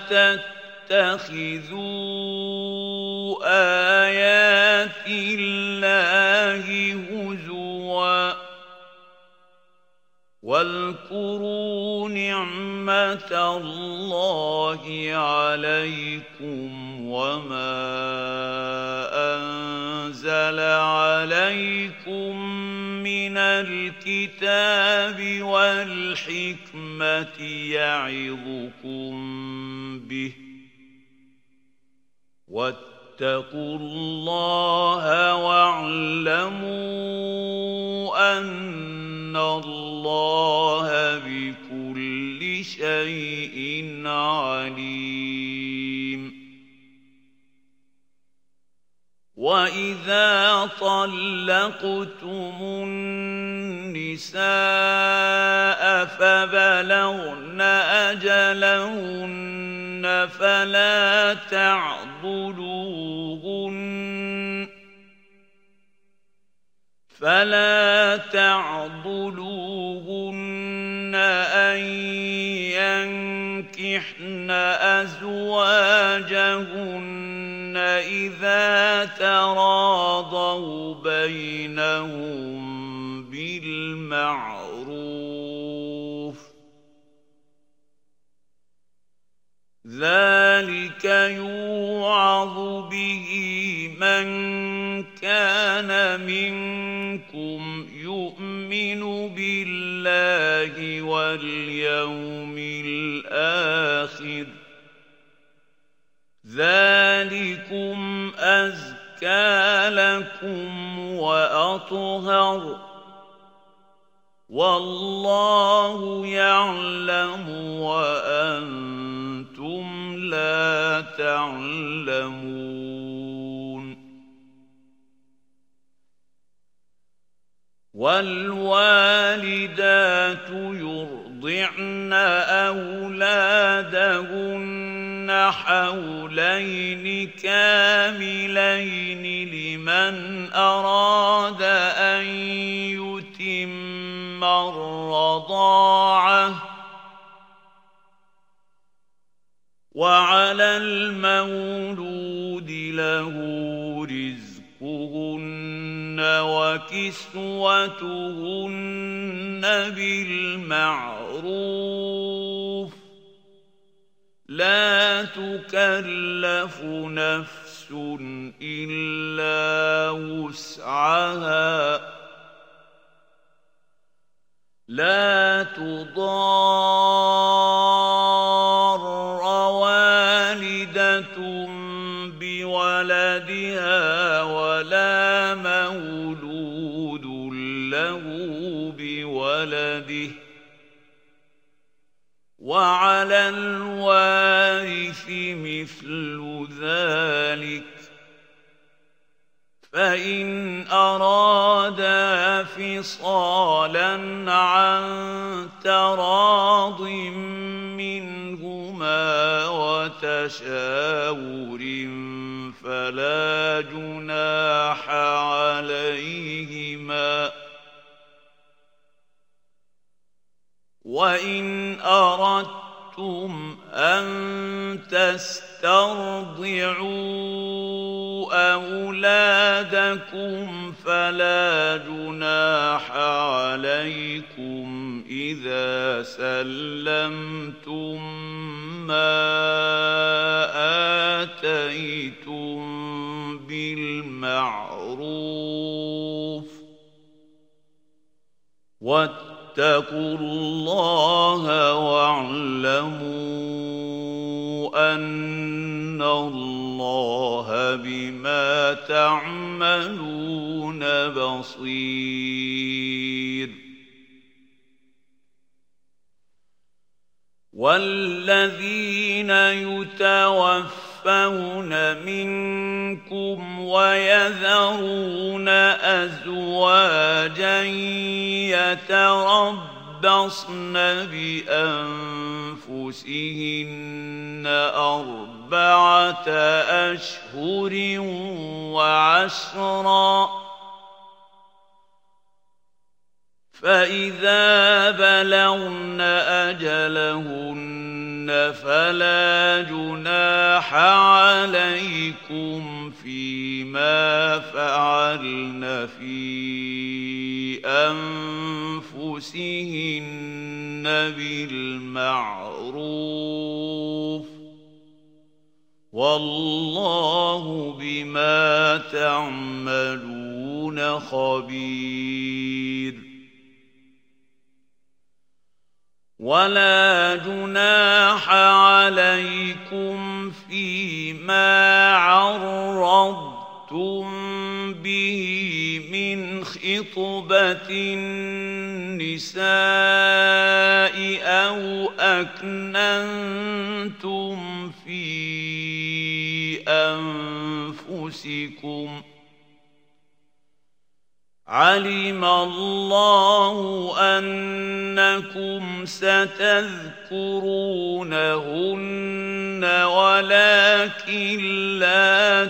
تتخذوا آيات الله هزوا واذكروا نعمة الله عليكم وما أنزل عليكم من الكتاب والحكمة يعظكم به واتقوا الله واعلموا أن الله بكل شيء عليم وإذا طلقتم النساء فبلغن أجلهن فلا تعضلوهن فلا تعضلوهن أن ينكحن أزواجهن إذا تراضوا بينهم بالمعروف ذلك يوعظ به من كان منكم يؤمن بالله واليوم الآخر ذلكم أزكى لكم وأطهر والله يعلم وأنتم لا تعلمون والوالدات يرضعن أولادهن حولين كاملين لمن أراد أن يتم الرضاعة وعلى المولود له رزقهن وكسوتهن بالمعروف لا تكلف نفس إلا وسعها لا تضار والدة بولدها ولا مولود له بولده، وعلى الوارث مثل ذلك، فإن أرادا فصالا عن تراض منهما وتشاور فلا جناح عليهما. وإن أردتم أن تسترضعوا أولادكم فلا جناح عليكم إذا سلمتم ما آتيتم بالمعروف، واتقوا الله واعلموا أن الله بما تعملون بصير. والذين يتوفون منكم ويذرون أزواجا يتربصن بأنفسهن أربعة أشهر وعشرا، فإذا بلغن أجلهن فلا جناح عليكم فيما فعلن في أنفسهن بالمعروف، والله بما تعملون خبير. ولا جناح عليكم فيما عرضتم به من خطبة النساء أو أكننتم في أنفسكم، علم الله أنكم ستذكرونهن ولكن لا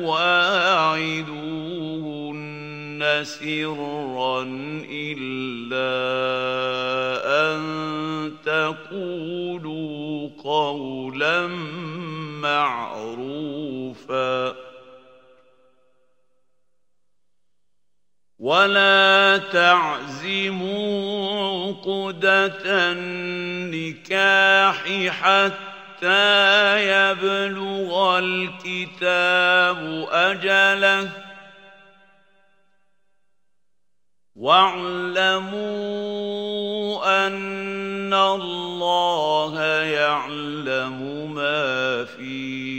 تواعدوهن سرا إلا أن تقولوا قولا معروفا. ولا تعزموا عقدة النكاح حتى يبلغ الكتاب أجله، واعلموا أن الله يعلم ما في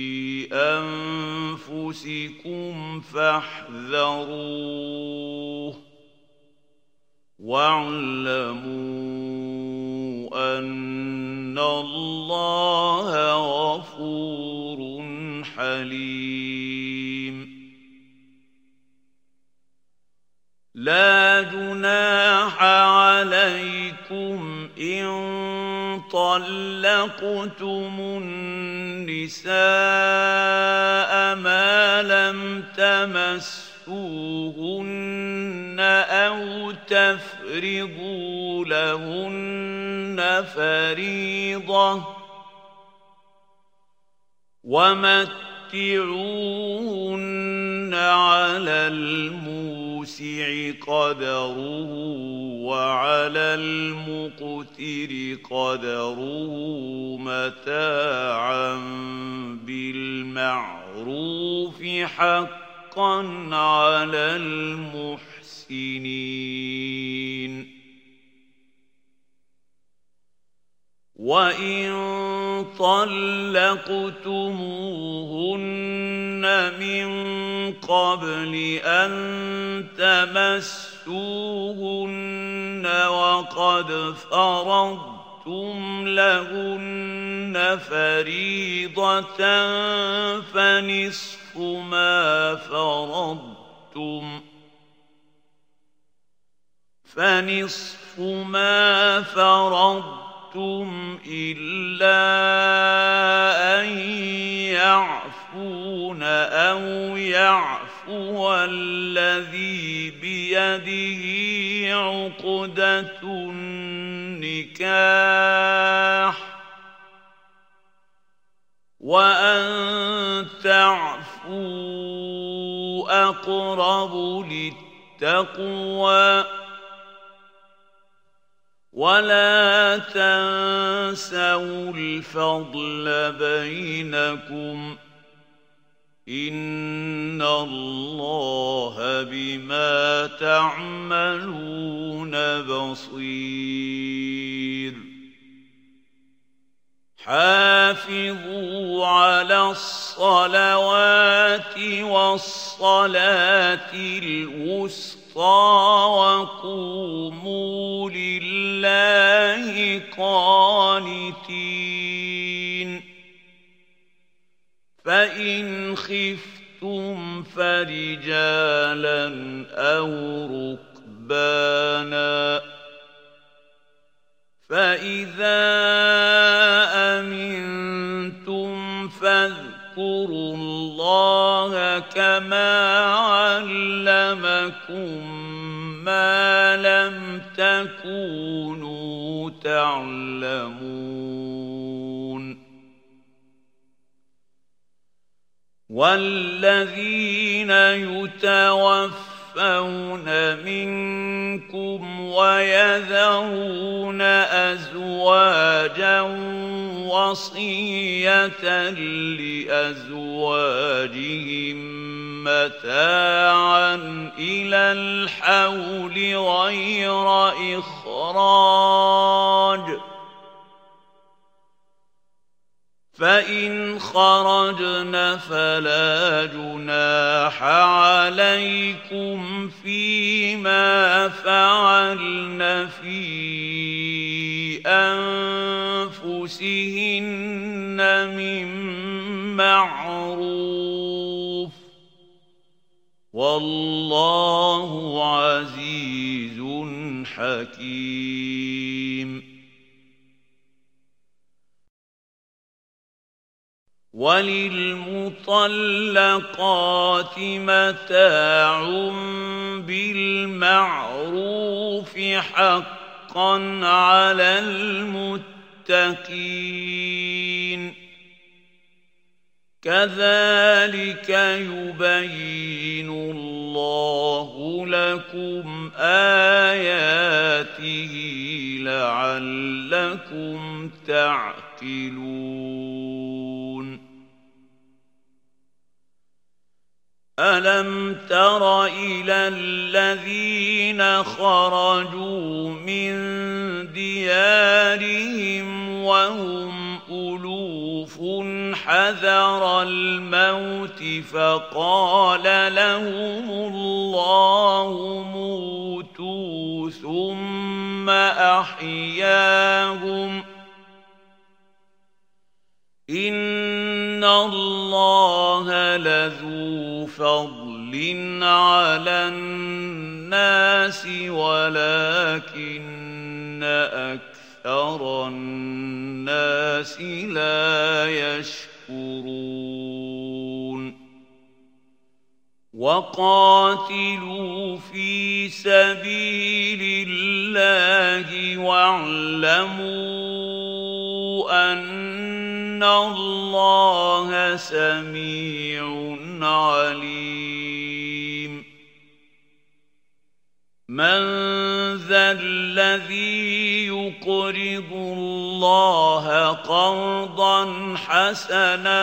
أنفسكم فاحذروه، واعلموا أن الله غفور حليم. لا جناح عليكم إن طلقتم النساء ما لم تمسوهن أو تفرضوا لهن فريضة، ومتعوهن على الموسع قدره وعلى المقتر قدره متاعا بالمعروف حقا على المحسنين. وَإِن طَلَّقْتُمُوهُنَّ مِن قَبْلِ أَن تَمَسُّوهُنَّ وَقَدْ فَرَضْتُمْ لَهُنَّ فَرِيضَةً فَنِصْفُ مَا فَرَضْتُمْ فَنِصْفُ مَا فَرَضْتُمْ إِلَّا أَن يَعْفُونَ أَوْ يَعْفُوَ الَّذِي بِيَدِهِ عُقْدَةُ النِّكَاحِ وَأَن تَعْفُوا أَقْرَبُ لِلتَّقْوَى وَلَا تَنسَوْا الْفَضْلَ بَيْنَكُمْ إِنَّ اللَّهَ بِمَا تَعْمَلُونَ بَصِيرٌ حافظوا على الصلوات والصلاة الوسطى وقوموا لله قانتين فإن خفتم فرجالا أو ركبانا فإذا أمنتم فاذكروا الله كما علمكم ما لم تكونوا تعلمون والذين يتوفون منكم ويذرون أزواجا وصية لأزواجهم متاعا إلى الحول غير إخراج فإن خرجن فلا جناح عليكم فيما فعلن في أنفسهن من معروف والله عزيز حكيم وللمطلقات متاع بالمعروف حقا على المتقين كذلك يبين الله لكم آياته لعلكم تعقلون ألم تر إلى الذين خرجوا من ديارهم وهم ألوف حذر الموت فقال لهم الله موتوا ثم أحياهم إن الله لذو فضل على الناس ولكن أكثر الناس لا يشكرون وقاتلوا في سبيل الله واعلموا أن الله سميع عليم من ذا الذي يقرض الله قرضا حسنا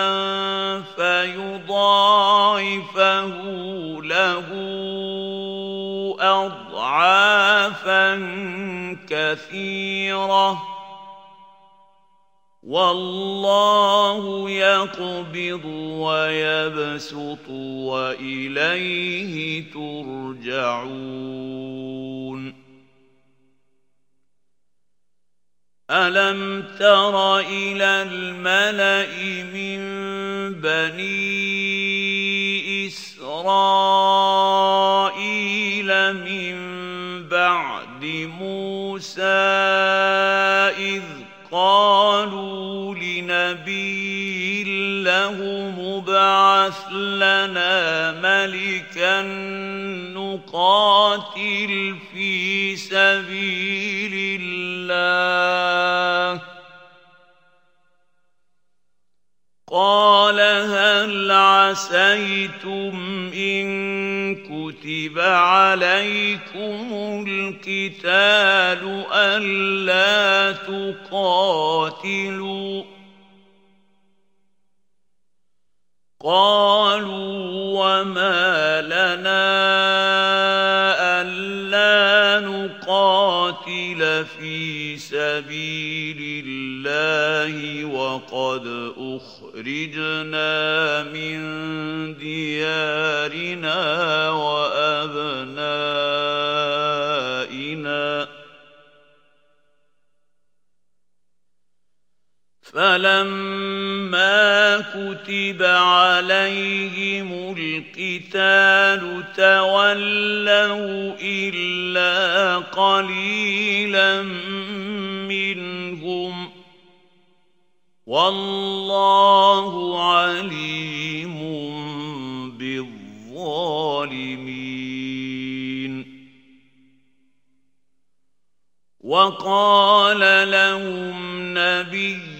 فيضاعفه له أضعافا كثيرة والله يقبض ويبسط وإليه ترجعون ألم تر إلى الملأ من بني إسرائيل من بعد موسى إذ قالوا لنبي له مبعث لنا ملكا نقاتل في سبيل الله قال هل عسيتم إن كتب عليكم القتال ألا تقاتلوا قالوا وما لنا ألا نقاتل في سبيل الله وقد أخرجنا من ديارنا وأبنائنا فلما كتب عليهم القتال تولوا إلا قليلا منهم والله عليم بالظالمين وقال لهم نبيهم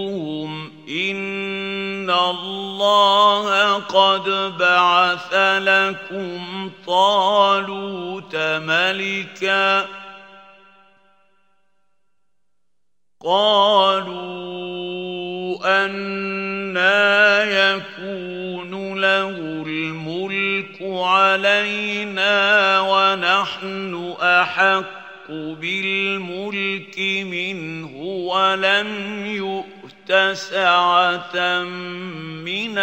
إن الله قد بعث لكم طالوت ملكا قالوا أنى يكون له الملك علينا ونحن أحق بالملك منه ولم يؤت سعة من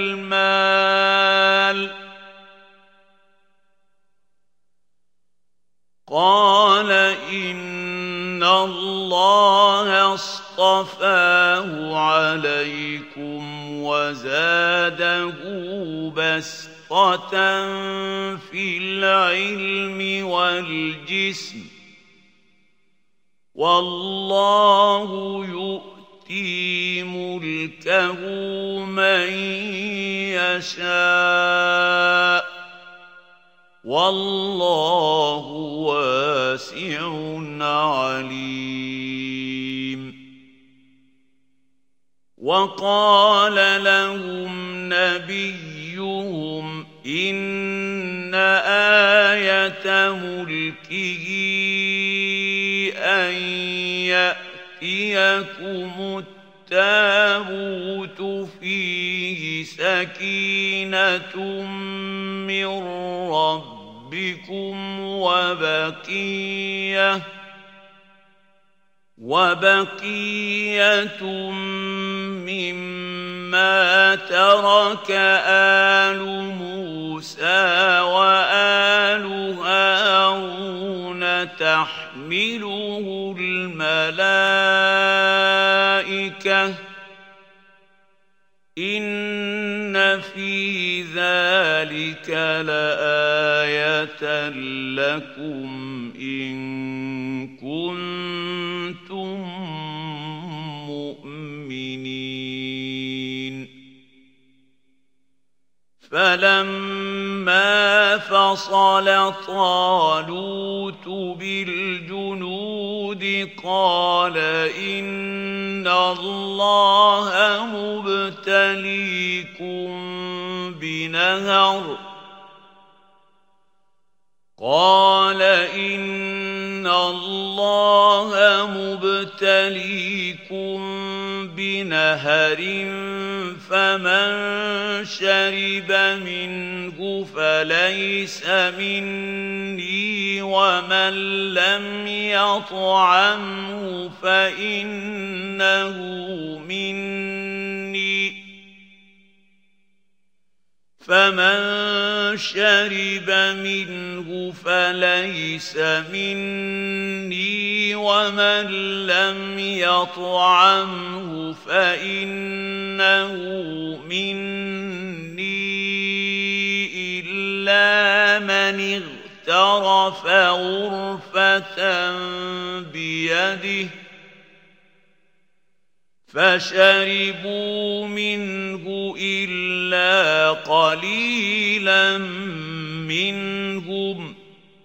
المال قال إن الله اصطفاه عليكم وزاده بسطة في العلم والجسم والله يؤتي ملكه من يشاء والله واسع عليم وقال لهم نبيهم إن آية ملكه أن يأتيكم التابوت فيه سكينة من ربكم وبقية وبقية مما ترك آل موسى وآل هارون تحمله الملائكة إن في ذلك لآية لكم إن كنتم مؤمنين فلما فصل طالوت بالجنود قال إن الله مبتليكم بنهر قال إن الله مبتليكم نهر فمن شرب منه فليس مني ومن لم يطعمه فإنه مني فمن شرب منه فليس مني ومن لم يطعمه فإنه مني إلا من اغترف غرفة بيده فشربوا منه إلا قليلا منهم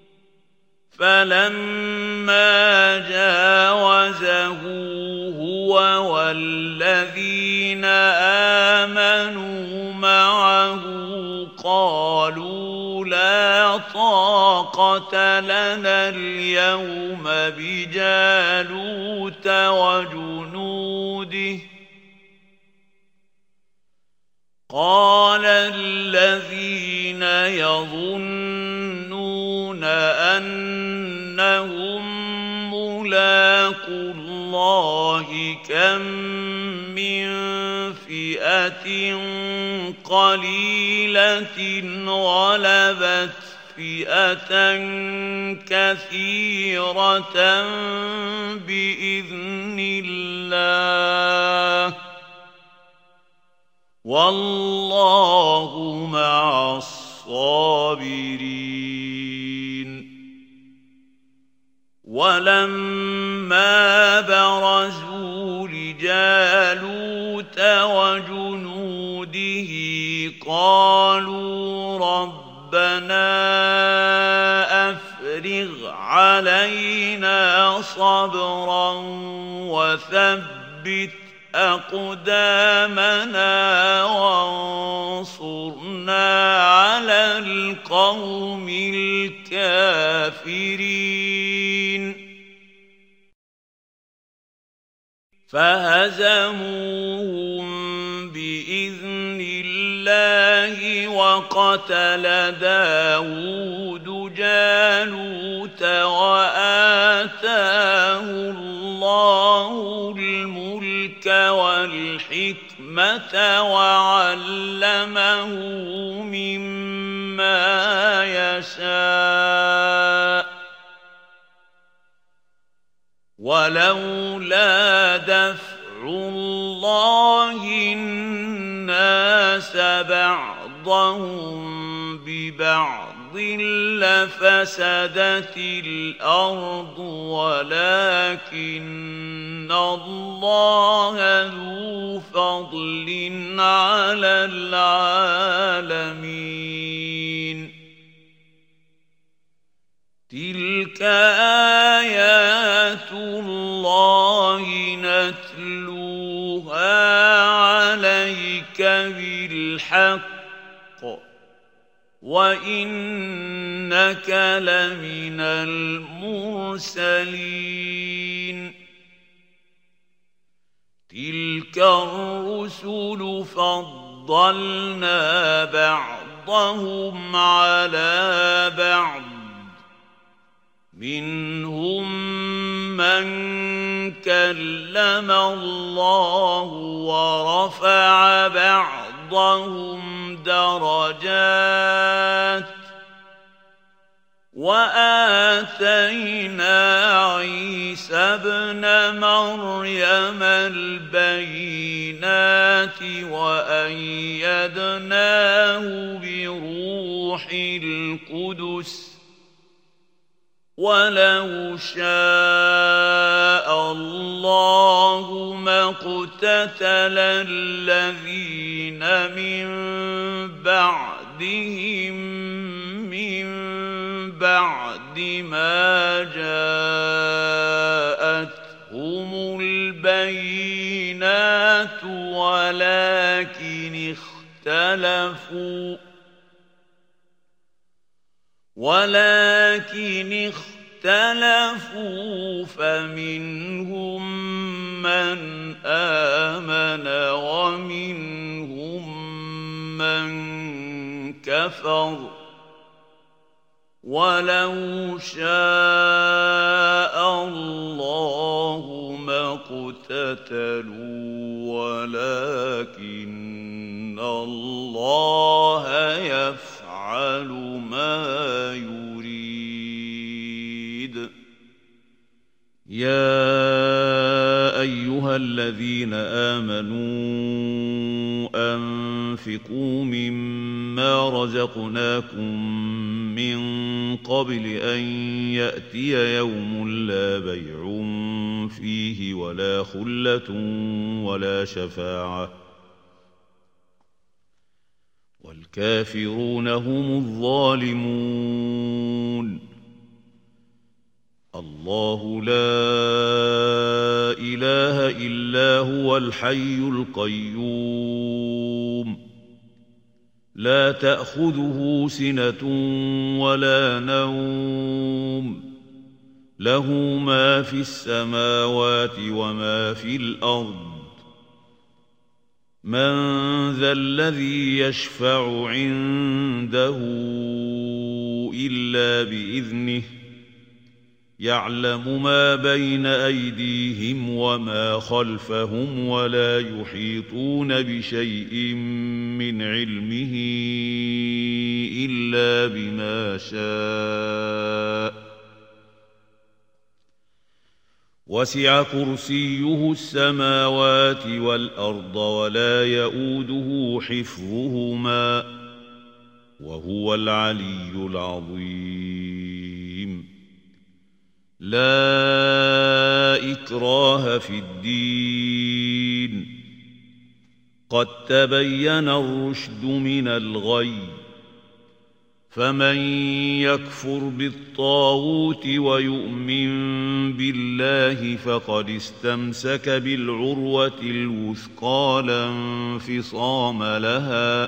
فلما جاوزه هو والذين آمنوا معه قالوا لا طاقة لنا اليوم بجالوت وجنوده قال الذين يظنون أنهم ملاقو الله كم من فئة قليلة غلبت فئة كثيرة بإذن الله والله مع الصابرين ولما برزوا لجالوت وجنوده قالوا ربنا أفرغ علينا صبرا وثبت أقدامنا وانصرنا على القوم الكافرين فهزموهم بإذن الله وقتل داود جالوت وآتاه الله الملك والحكمة وعلمه مما يشاء ولولا دفع الله الناس بعضهم ببعض لفسدت الأرض ولكن الله ذو فضل على العالمين تلك آيات الله نتلوها عليك بالحق وإنك لمن المرسلين تلك الرسل فضلنا بعضهم على بعض منهم من كلم الله ورفع بعضهم درجات وآتينا عيسى ابن مريم البينات وأيدناه بروح القدس ولو شاء الله ما اقتتل الذين من بعدهم من بعد ما جاءتهم البينات ولكن اختلفوا ولكن اختلفوا فمنهم من آمن ومنهم من كفر ولو شاء الله ما اقتتلوا ولكن الله يفعل ما يريد. يا أيها الذين آمنوا أنفقوا مما رزقناكم من قبل أن يأتي يوم لا بيع فيه ولا خلة ولا شفاعة والكافرون هم الظالمون. الله لا إله إلا هو الحي القيوم لا تأخذه سنة ولا نوم له ما في السماوات وما في الأرض. من ذا الذي يشفع عنده إلا بإذنه يعلم ما بين أيديهم وما خلفهم ولا يحيطون بشيء من علمه إلا بما شاء وسع كرسيه السماوات والأرض ولا يؤوده حفظهما وهو العلي العظيم. لا إكراه في الدين قد تبين الرشد من الغي فمن يكفر بالطاغوت ويؤمن بالله فقد استمسك بالعروة الوثقى لا انفصام لها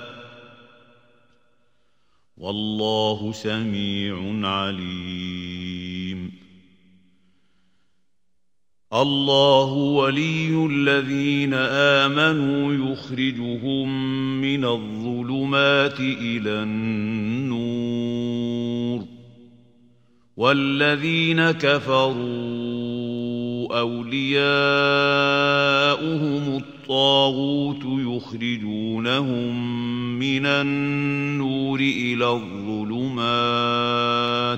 والله سميع عليم. الله ولي الذين آمنوا يخرجهم من الظلمات إلى النور والذين كفروا أولياؤهم الطاغوت يخرجونهم من النور إلى الظلمات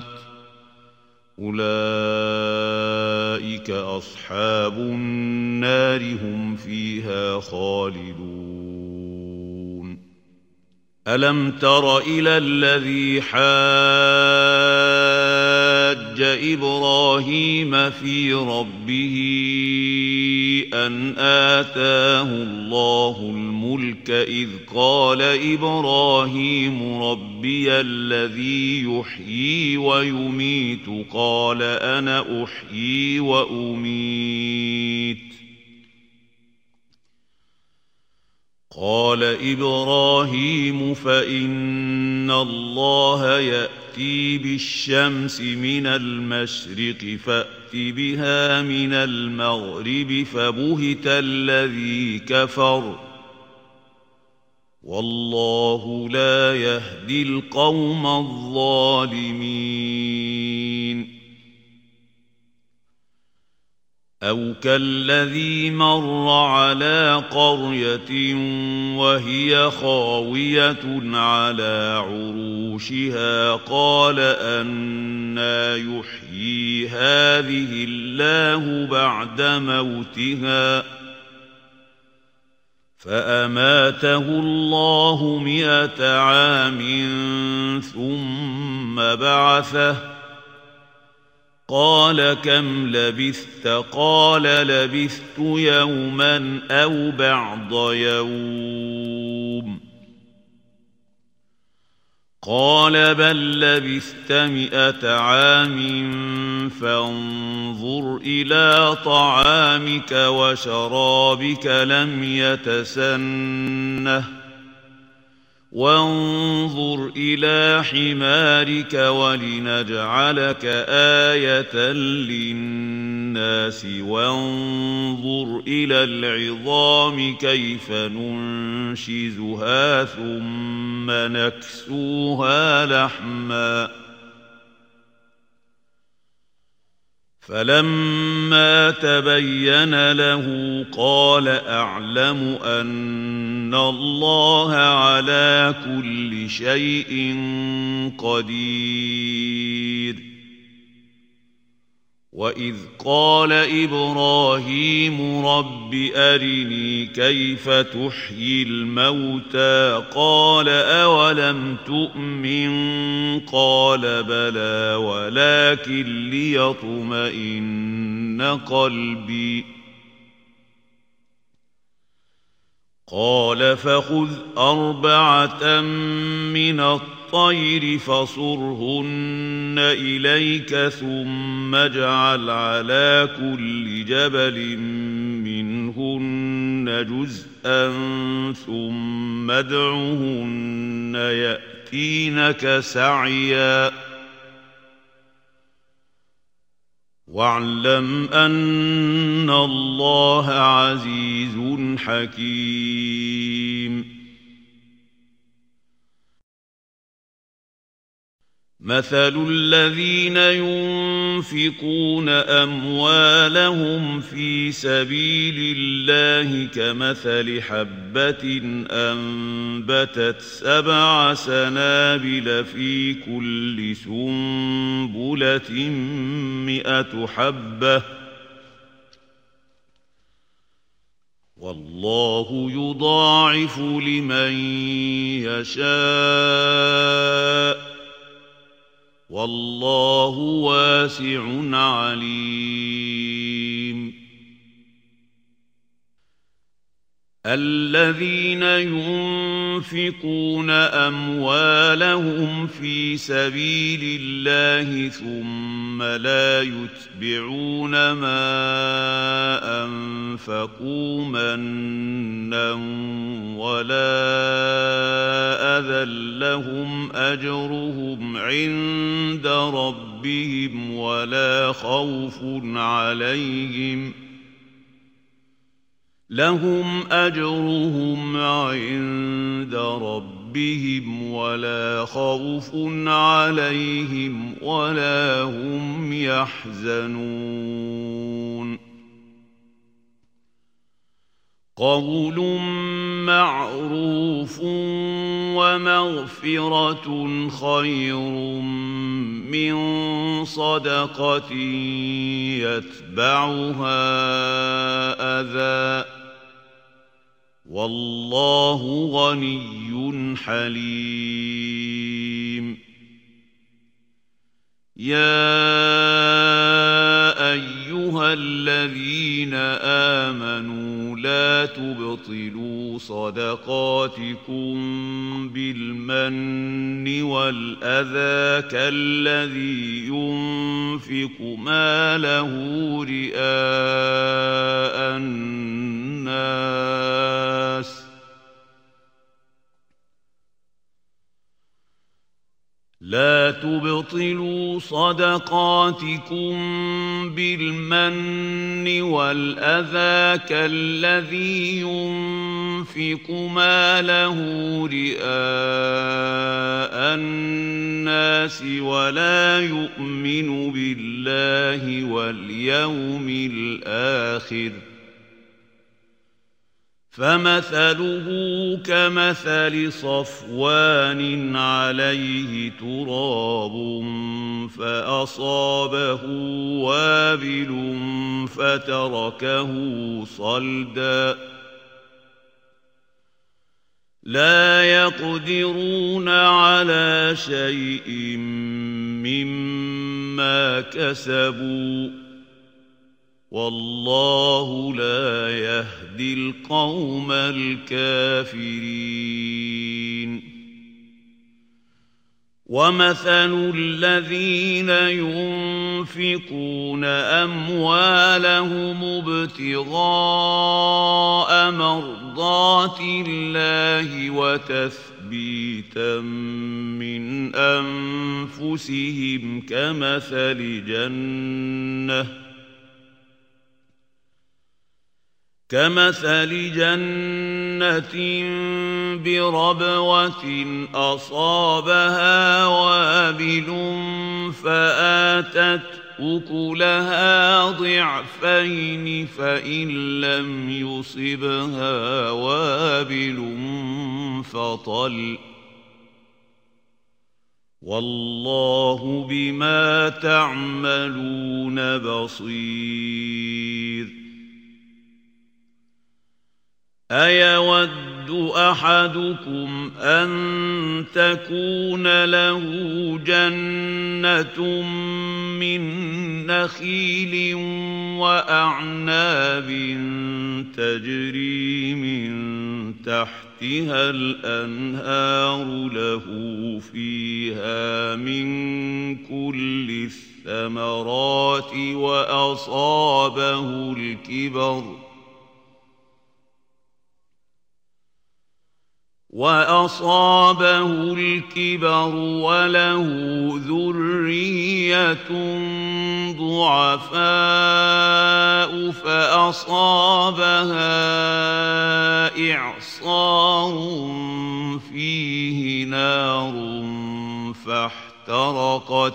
أولئك أصحاب النار هم فيها خالدون. ألم تر إلى الذي حاج إبراهيم في ربه أن آتاه الله الملك إذ قال إبراهيم ربي الذي يحيي ويميت قال أنا أحيي وأميت قال إبراهيم فإن الله يأتي بالشمس من المشرق فأت بها من المغرب فبهت الذي كفر والله لا يهدي القوم الظالمين. أو كالذي مر على قرية وهي خاوية على عروشها قال أنى يحيي هذه الله بعد موتها فأماته الله مئة عام ثم بعثه قال كم لبثت قال لبثت يوما أو بعض يوم قال بل لبثت مئة عام فانظر إلى طعامك وشرابك لم يتسنه وانظر إلى حمارك ولنجعلك آية للناس وانظر إلى العظام كيف ننشزها ثم نكسوها لحما فلما تبين له قال أعلم أن الله على كل شيء قدير وإذ قال إبراهيم رب أرني كيف تحيي الموتى قال أولم تؤمن قال بلى ولكن ليطمئن قلبي قال فخذ أربعة من الطير فصرهن إليك ثم اجعل على كل جبل منهن جزءا ثم ادعهن يأتينك سعيا واعلم أن الله عزيز حكيم مثل الذين ينفقون أموالهم في سبيل الله كمثل حبة أنبتت سبع سنابل في كل سنبلة مئة حبة والله يضاعف لمن يشاء والله واسع عليم الذين ينفقون أموالهم في سبيل الله ثم لا يتبعون ما أنفقوا منا ولا أذى لهم أجرهم عند ربهم ولا خوف عليهم لهم أجرهم عند ربهم ولا خوف عليهم ولا هم يحزنون قول معروف ومغفرة خير من صدقة يتبعها أذى والله غني حليم يا أيها الذين آمنوا لا تبطلوا صدقاتكم بالمن والأذى كالذي ينفق ماله رئاء الناس لا تبطلوا صدقاتكم بالمن والأذى كالذي ينفق ماله رئاء الناس ولا يؤمن بالله واليوم الآخر فمثله كمثل صفوان عليه تراب فأصابه وابل فتركه صلدا لا يقدرون على شيء مما كسبوا والله لا يهدي القوم الكافرين ومثل الذين ينفقون أموالهم ابتغاء مرضات الله وتثبيتا من أنفسهم كمثل جنة كمثل جنة بربوة أصابها وابل فآتت أكلها ضعفين فإن لم يصبها وابل فطل والله بما تعملون بصير. أيود أحدكم أن تكون له جنة من نخيل وأعناب تجري من تحتها الأنهار له فيها من كل الثمرات وأصابه الكبر وأصابه الكبر وله ذرية ضعفاء فأصابها إعصار فيه نار فاحترقت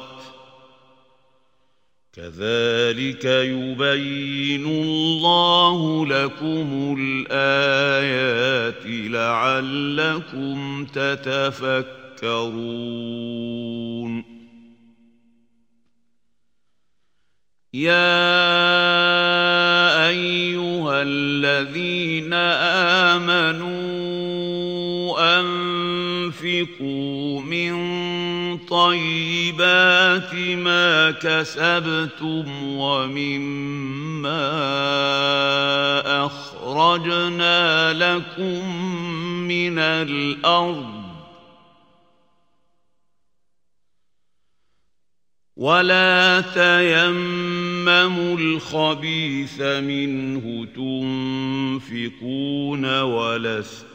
كذلك يبين الله لكم الآيات لعلكم تتفكرون. يا أيها الذين آمنوا أنفقوا من طيبات ما كسبتم ومما أخرجنا لكم من الأرض ولا تيمموا الخبيث منه تنفقون ولستم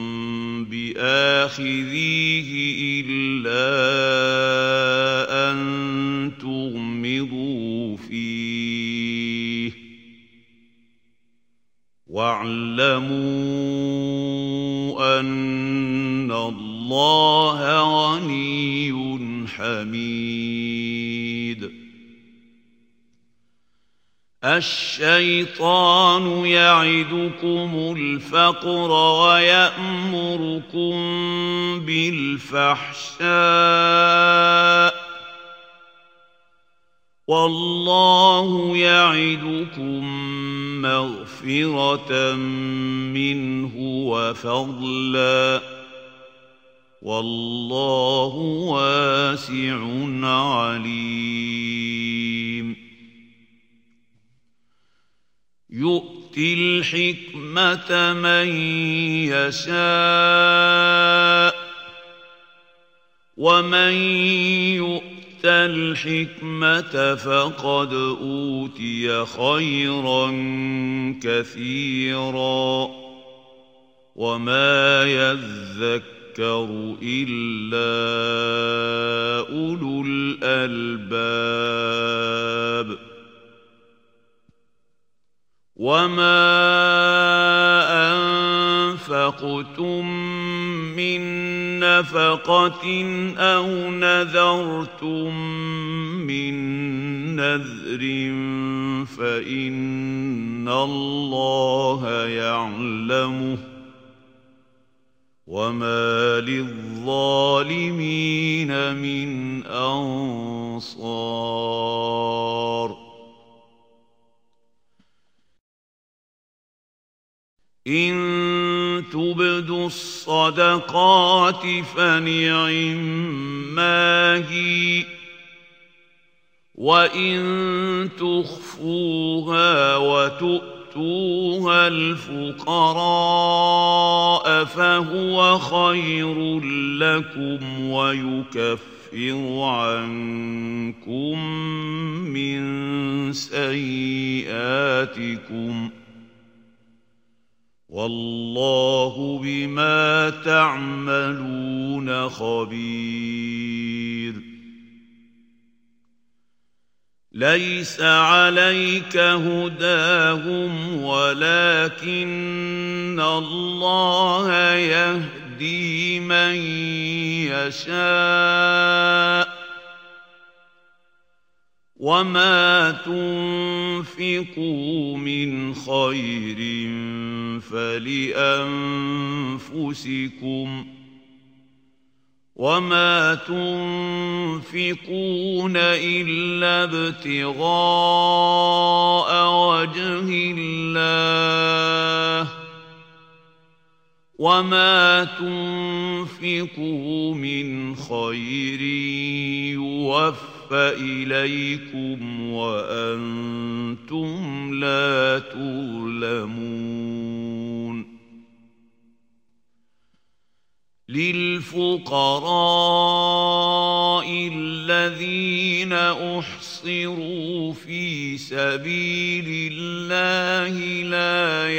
بآخذيه إلا أن تغمضوا فيه واعلموا أن الله غني حميد. الشيطان يعدكم الفقر ويأمركم بالفحشاء والله يعدكم مغفرة منه وفضلا والله واسع عليم. يؤتي الحكمة من يشاء ومن يؤت الحكمة فقد أوتي خيرا كثيرا وما يذكر إلا أولو الألباب. وما أنفقتم من نفقة أو نذرتم من نذر فإن الله يعلمه وما للظالمين من أنصار. إن تبدوا الصدقات فنعما هي وإن تخفوها وتؤتوها الفقراء فهو خير لكم ويكفر ويكفر عنكم من سيئاتكم والله بما تعملون خبير ليس عليك هداهم ولكن الله يهدي من يشاء وما تنفقوا من خير فلأنفسكم وما تنفقون إلا ابتغاء وجه الله وما تنفقوا من خير يوفى إليكم وأنتم لا تظلمون للفقراء الذين أحصروا في سبيل الله لا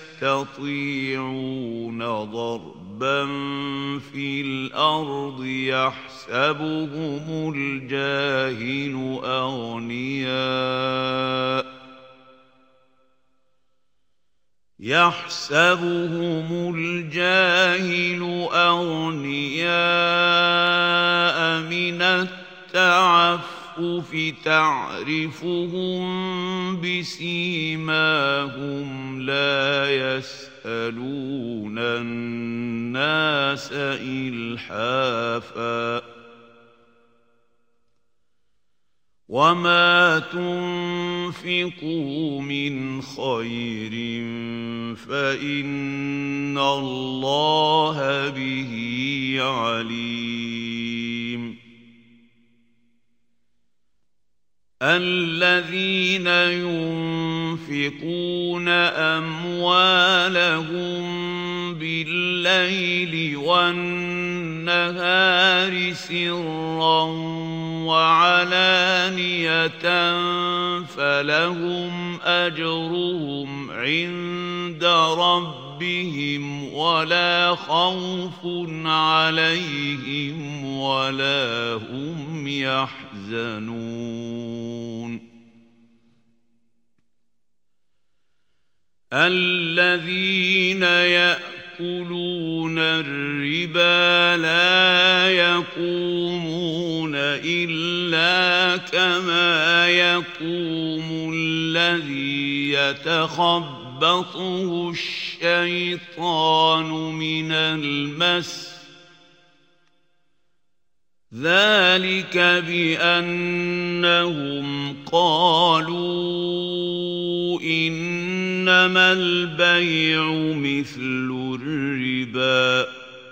يستطيعون ضربا في الأرض يحسبهم الجاهل أغنياء يحسبهم الجاهل أغنياء من التعفف تعرفهم بسيماهم لا يسألون الناس إلحافا وما تنفقوا من خير فإن الله به عليم الذين ينفقون أموالهم بالليل والنهار سرا وعلانية فلهم أجرهم عند ربهم ولا خوف عليهم ولا هم يحزنون الذين يأكلون الربا لا يقومون إلا كما يقوم الذي يتخبطه الشيطان من المس ذلك بأنهم قالوا إنما البيع مثل الربا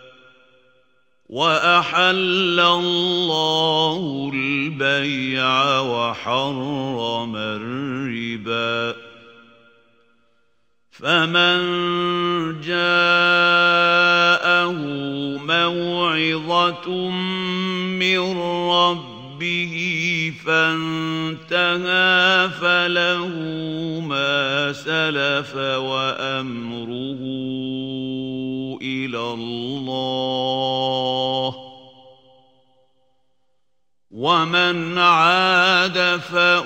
وأحل الله البيع وحرم الربا فمن جاءه موعظة من ربه فانتهى فله ما سلف وأمره إلى الله ومن عاد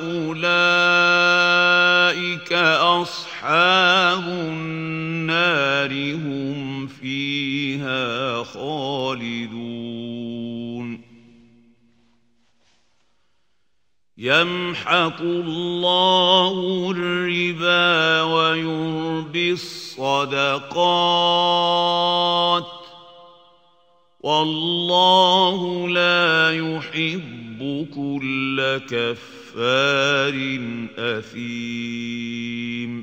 فأولئك أصحاب النار هم فيها خالدون يمحق الله الربا ويربي الصدقات والله لا يحب كل كفار أثيم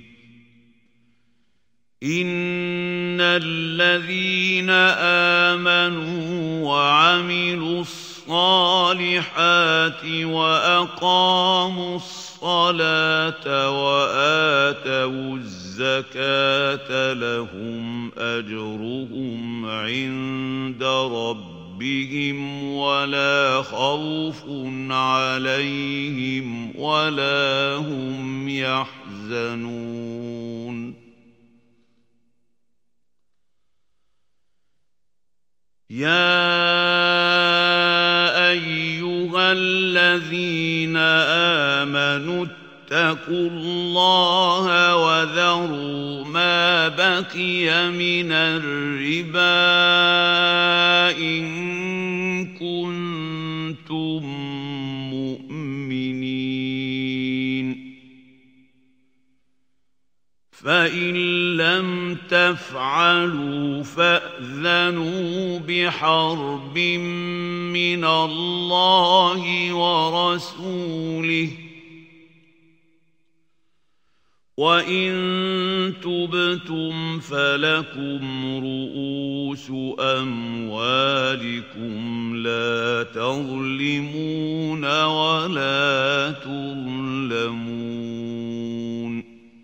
إن الذين آمنوا وعملوا الصالحات وأقاموا الصلاة وآتوا الزكاة لهم أجرهم عند ربهم ربهم ولا خوف عليهم ولا هم يحزنون يا أيها الذين آمنوا اتقوا الله وذروا ما بقي من الربا إن كنتم مؤمنين فإن لم تفعلوا فأذنوا بحرب من الله ورسوله وإن تبتم فلكم رؤوس أموالكم لا تظلمون ولا تظلمون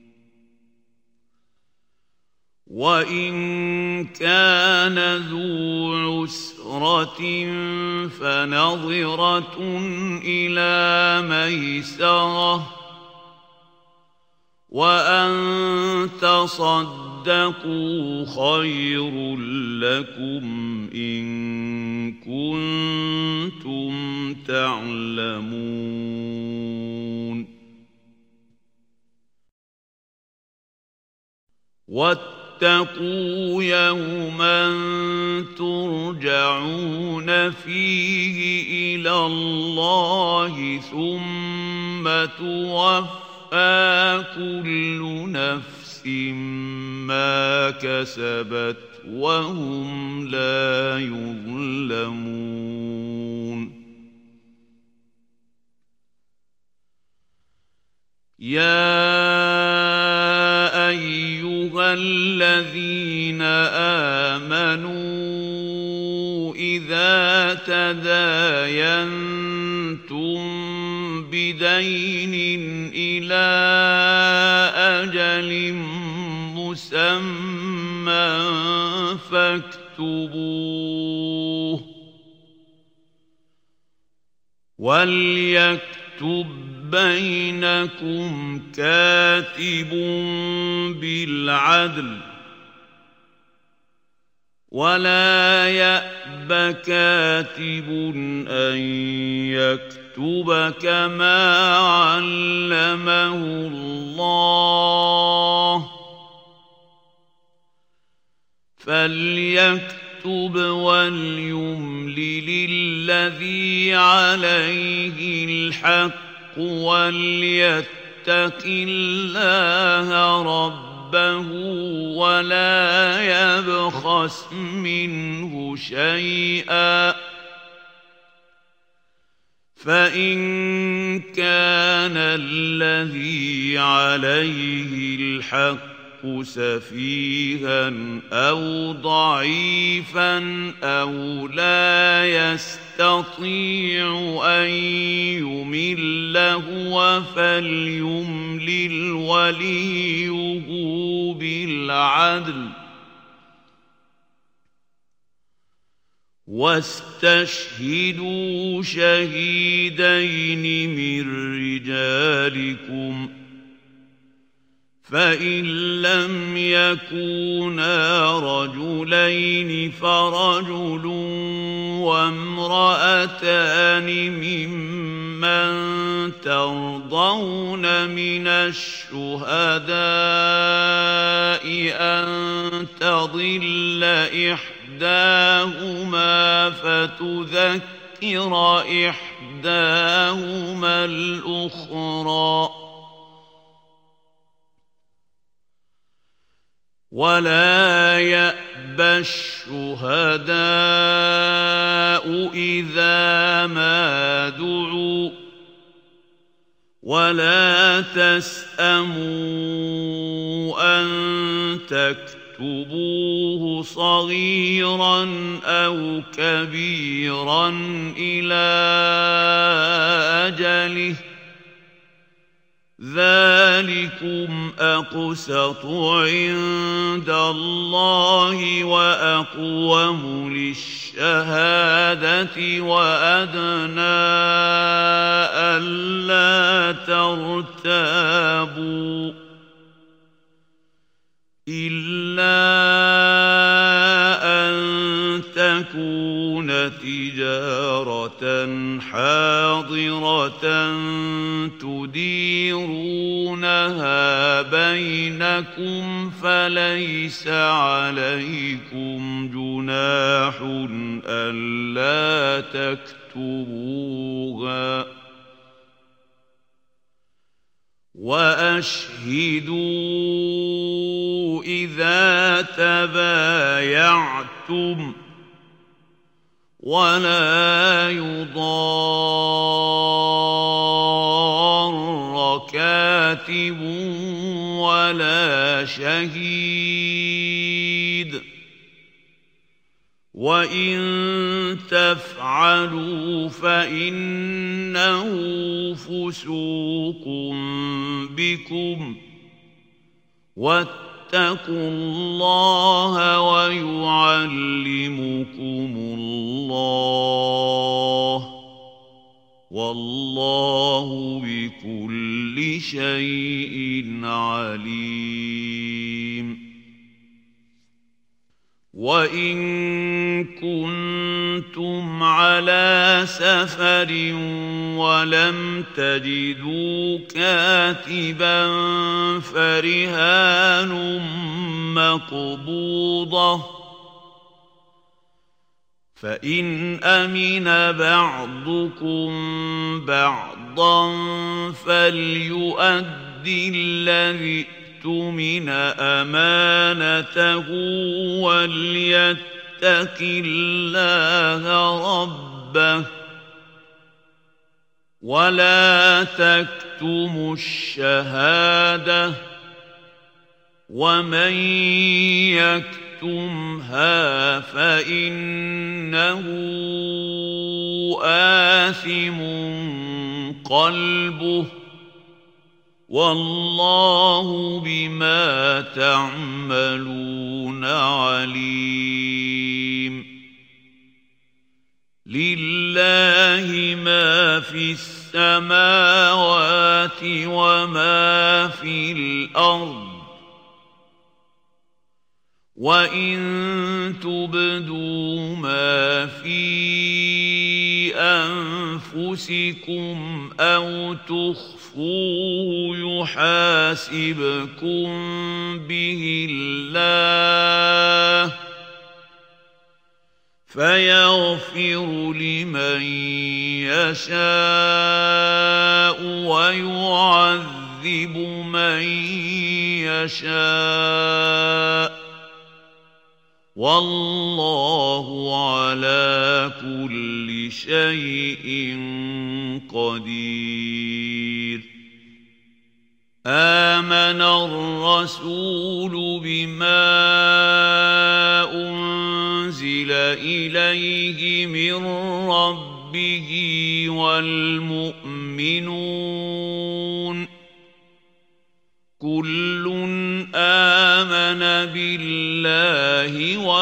وإن كان ذو عسرة فنظرة إلى ميسرة وأن تصدقوا خير لكم إن كنتم تعلمون واتقوا يوما ترجعون فيه إلى الله ثم توفى كل نفس ما كسبت وهم لا يظلمون يا أيها الذين آمنوا إذا تداينتم بدين إلى أجل مسمى فاكتبوه وليكتب بينكم كاتب بالعدل ولا يأب كاتب أن يكتب كما علمه الله فليكتب وليملل الذي عليه الحق وليتق الله ربه ولا يبخس منه شيئا فإن كان الذي عليه الحق سفيها أو ضعيفا أو لا يستطيع أن يمل هو فليملل وليه بالعدل واستشهدوا شهيدين من رجالكم فإن لم يكونا رجلين فرجل وامرأتان ممن ترضون من الشهداء أن تضل إحداهما فتذكر إحداهما الأخرى ولا يأبى الشهداء إذا ما دعوا ولا تسأموا أن تكتبوه صغيرا أو كبيرا إلى أجله ذلكم أقسط عند الله وأقوم للشهادة وأدنى ألا ترتابوا إلا أن تكون تجارة حاضرة تديرونها بينكم فليس عليكم جناح ألا تكتبوها وأشهدوا إذا تبايعتم ولا يضار كاتب ولا شهيد وإن تفعلوا فإنه فسوق بكم واتقوا الله ويعلمكم الله والله بكل شيء عليم. وإن كنتم على سفر ولم تجدوا كاتبا فرهان مقبوضة فإن أمن بعضكم بعضا فليؤدي الذي اؤتمن أمانته وليتق الله ربه ولا تكتموا الشهادة ومن يكتمها فإنه آثم قلبه والله بما تعملون عليم. لله ما في السماوات وما في الأرض وإن تبدوا ما في أنفسكم أو تخفوه يحاسبكم به الله فيغفر لمن يشاء ويعذب من يشاء والله على كل شيء قدير. آمن الرسول بما أنزل إليه من ربه والمؤمنون كل آمن بالله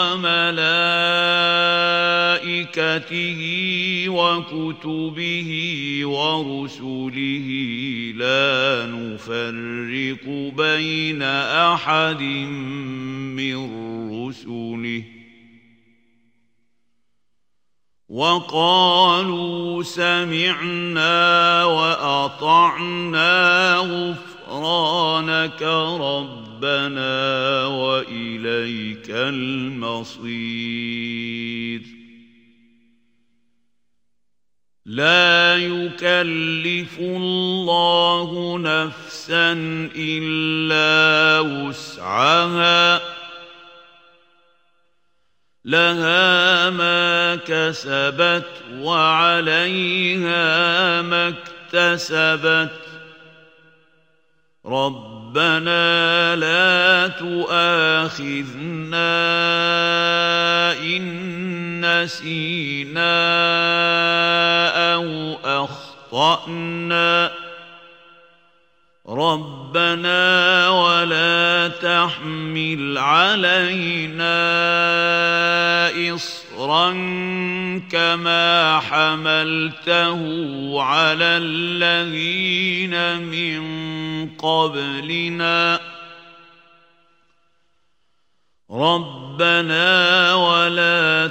وملائكته وكتبه ورسله لا نفرق بين أحد من رسله وقالوا سمعنا وأطعنا غفرانك ربنا وإليك المصير. لا يكلف الله نفسا إلا وسعها لها ما كسبت وعليها ما اكتسبت ربنا لا تؤاخذنا إن نسينا أو أخطأنا ربنا ولا تحمل علينا إصرا كما حملته على الذين من قبلنا ربنا ولا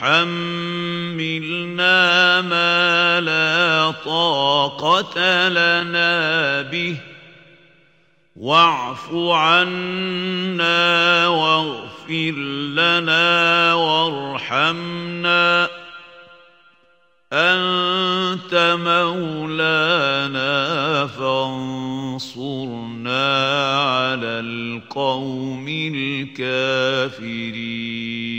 تحملنا ما لا طاقة لنا به واعف عنا واغفر لنا وارحمنا أنت مولانا فانصرنا على القوم الكافرين.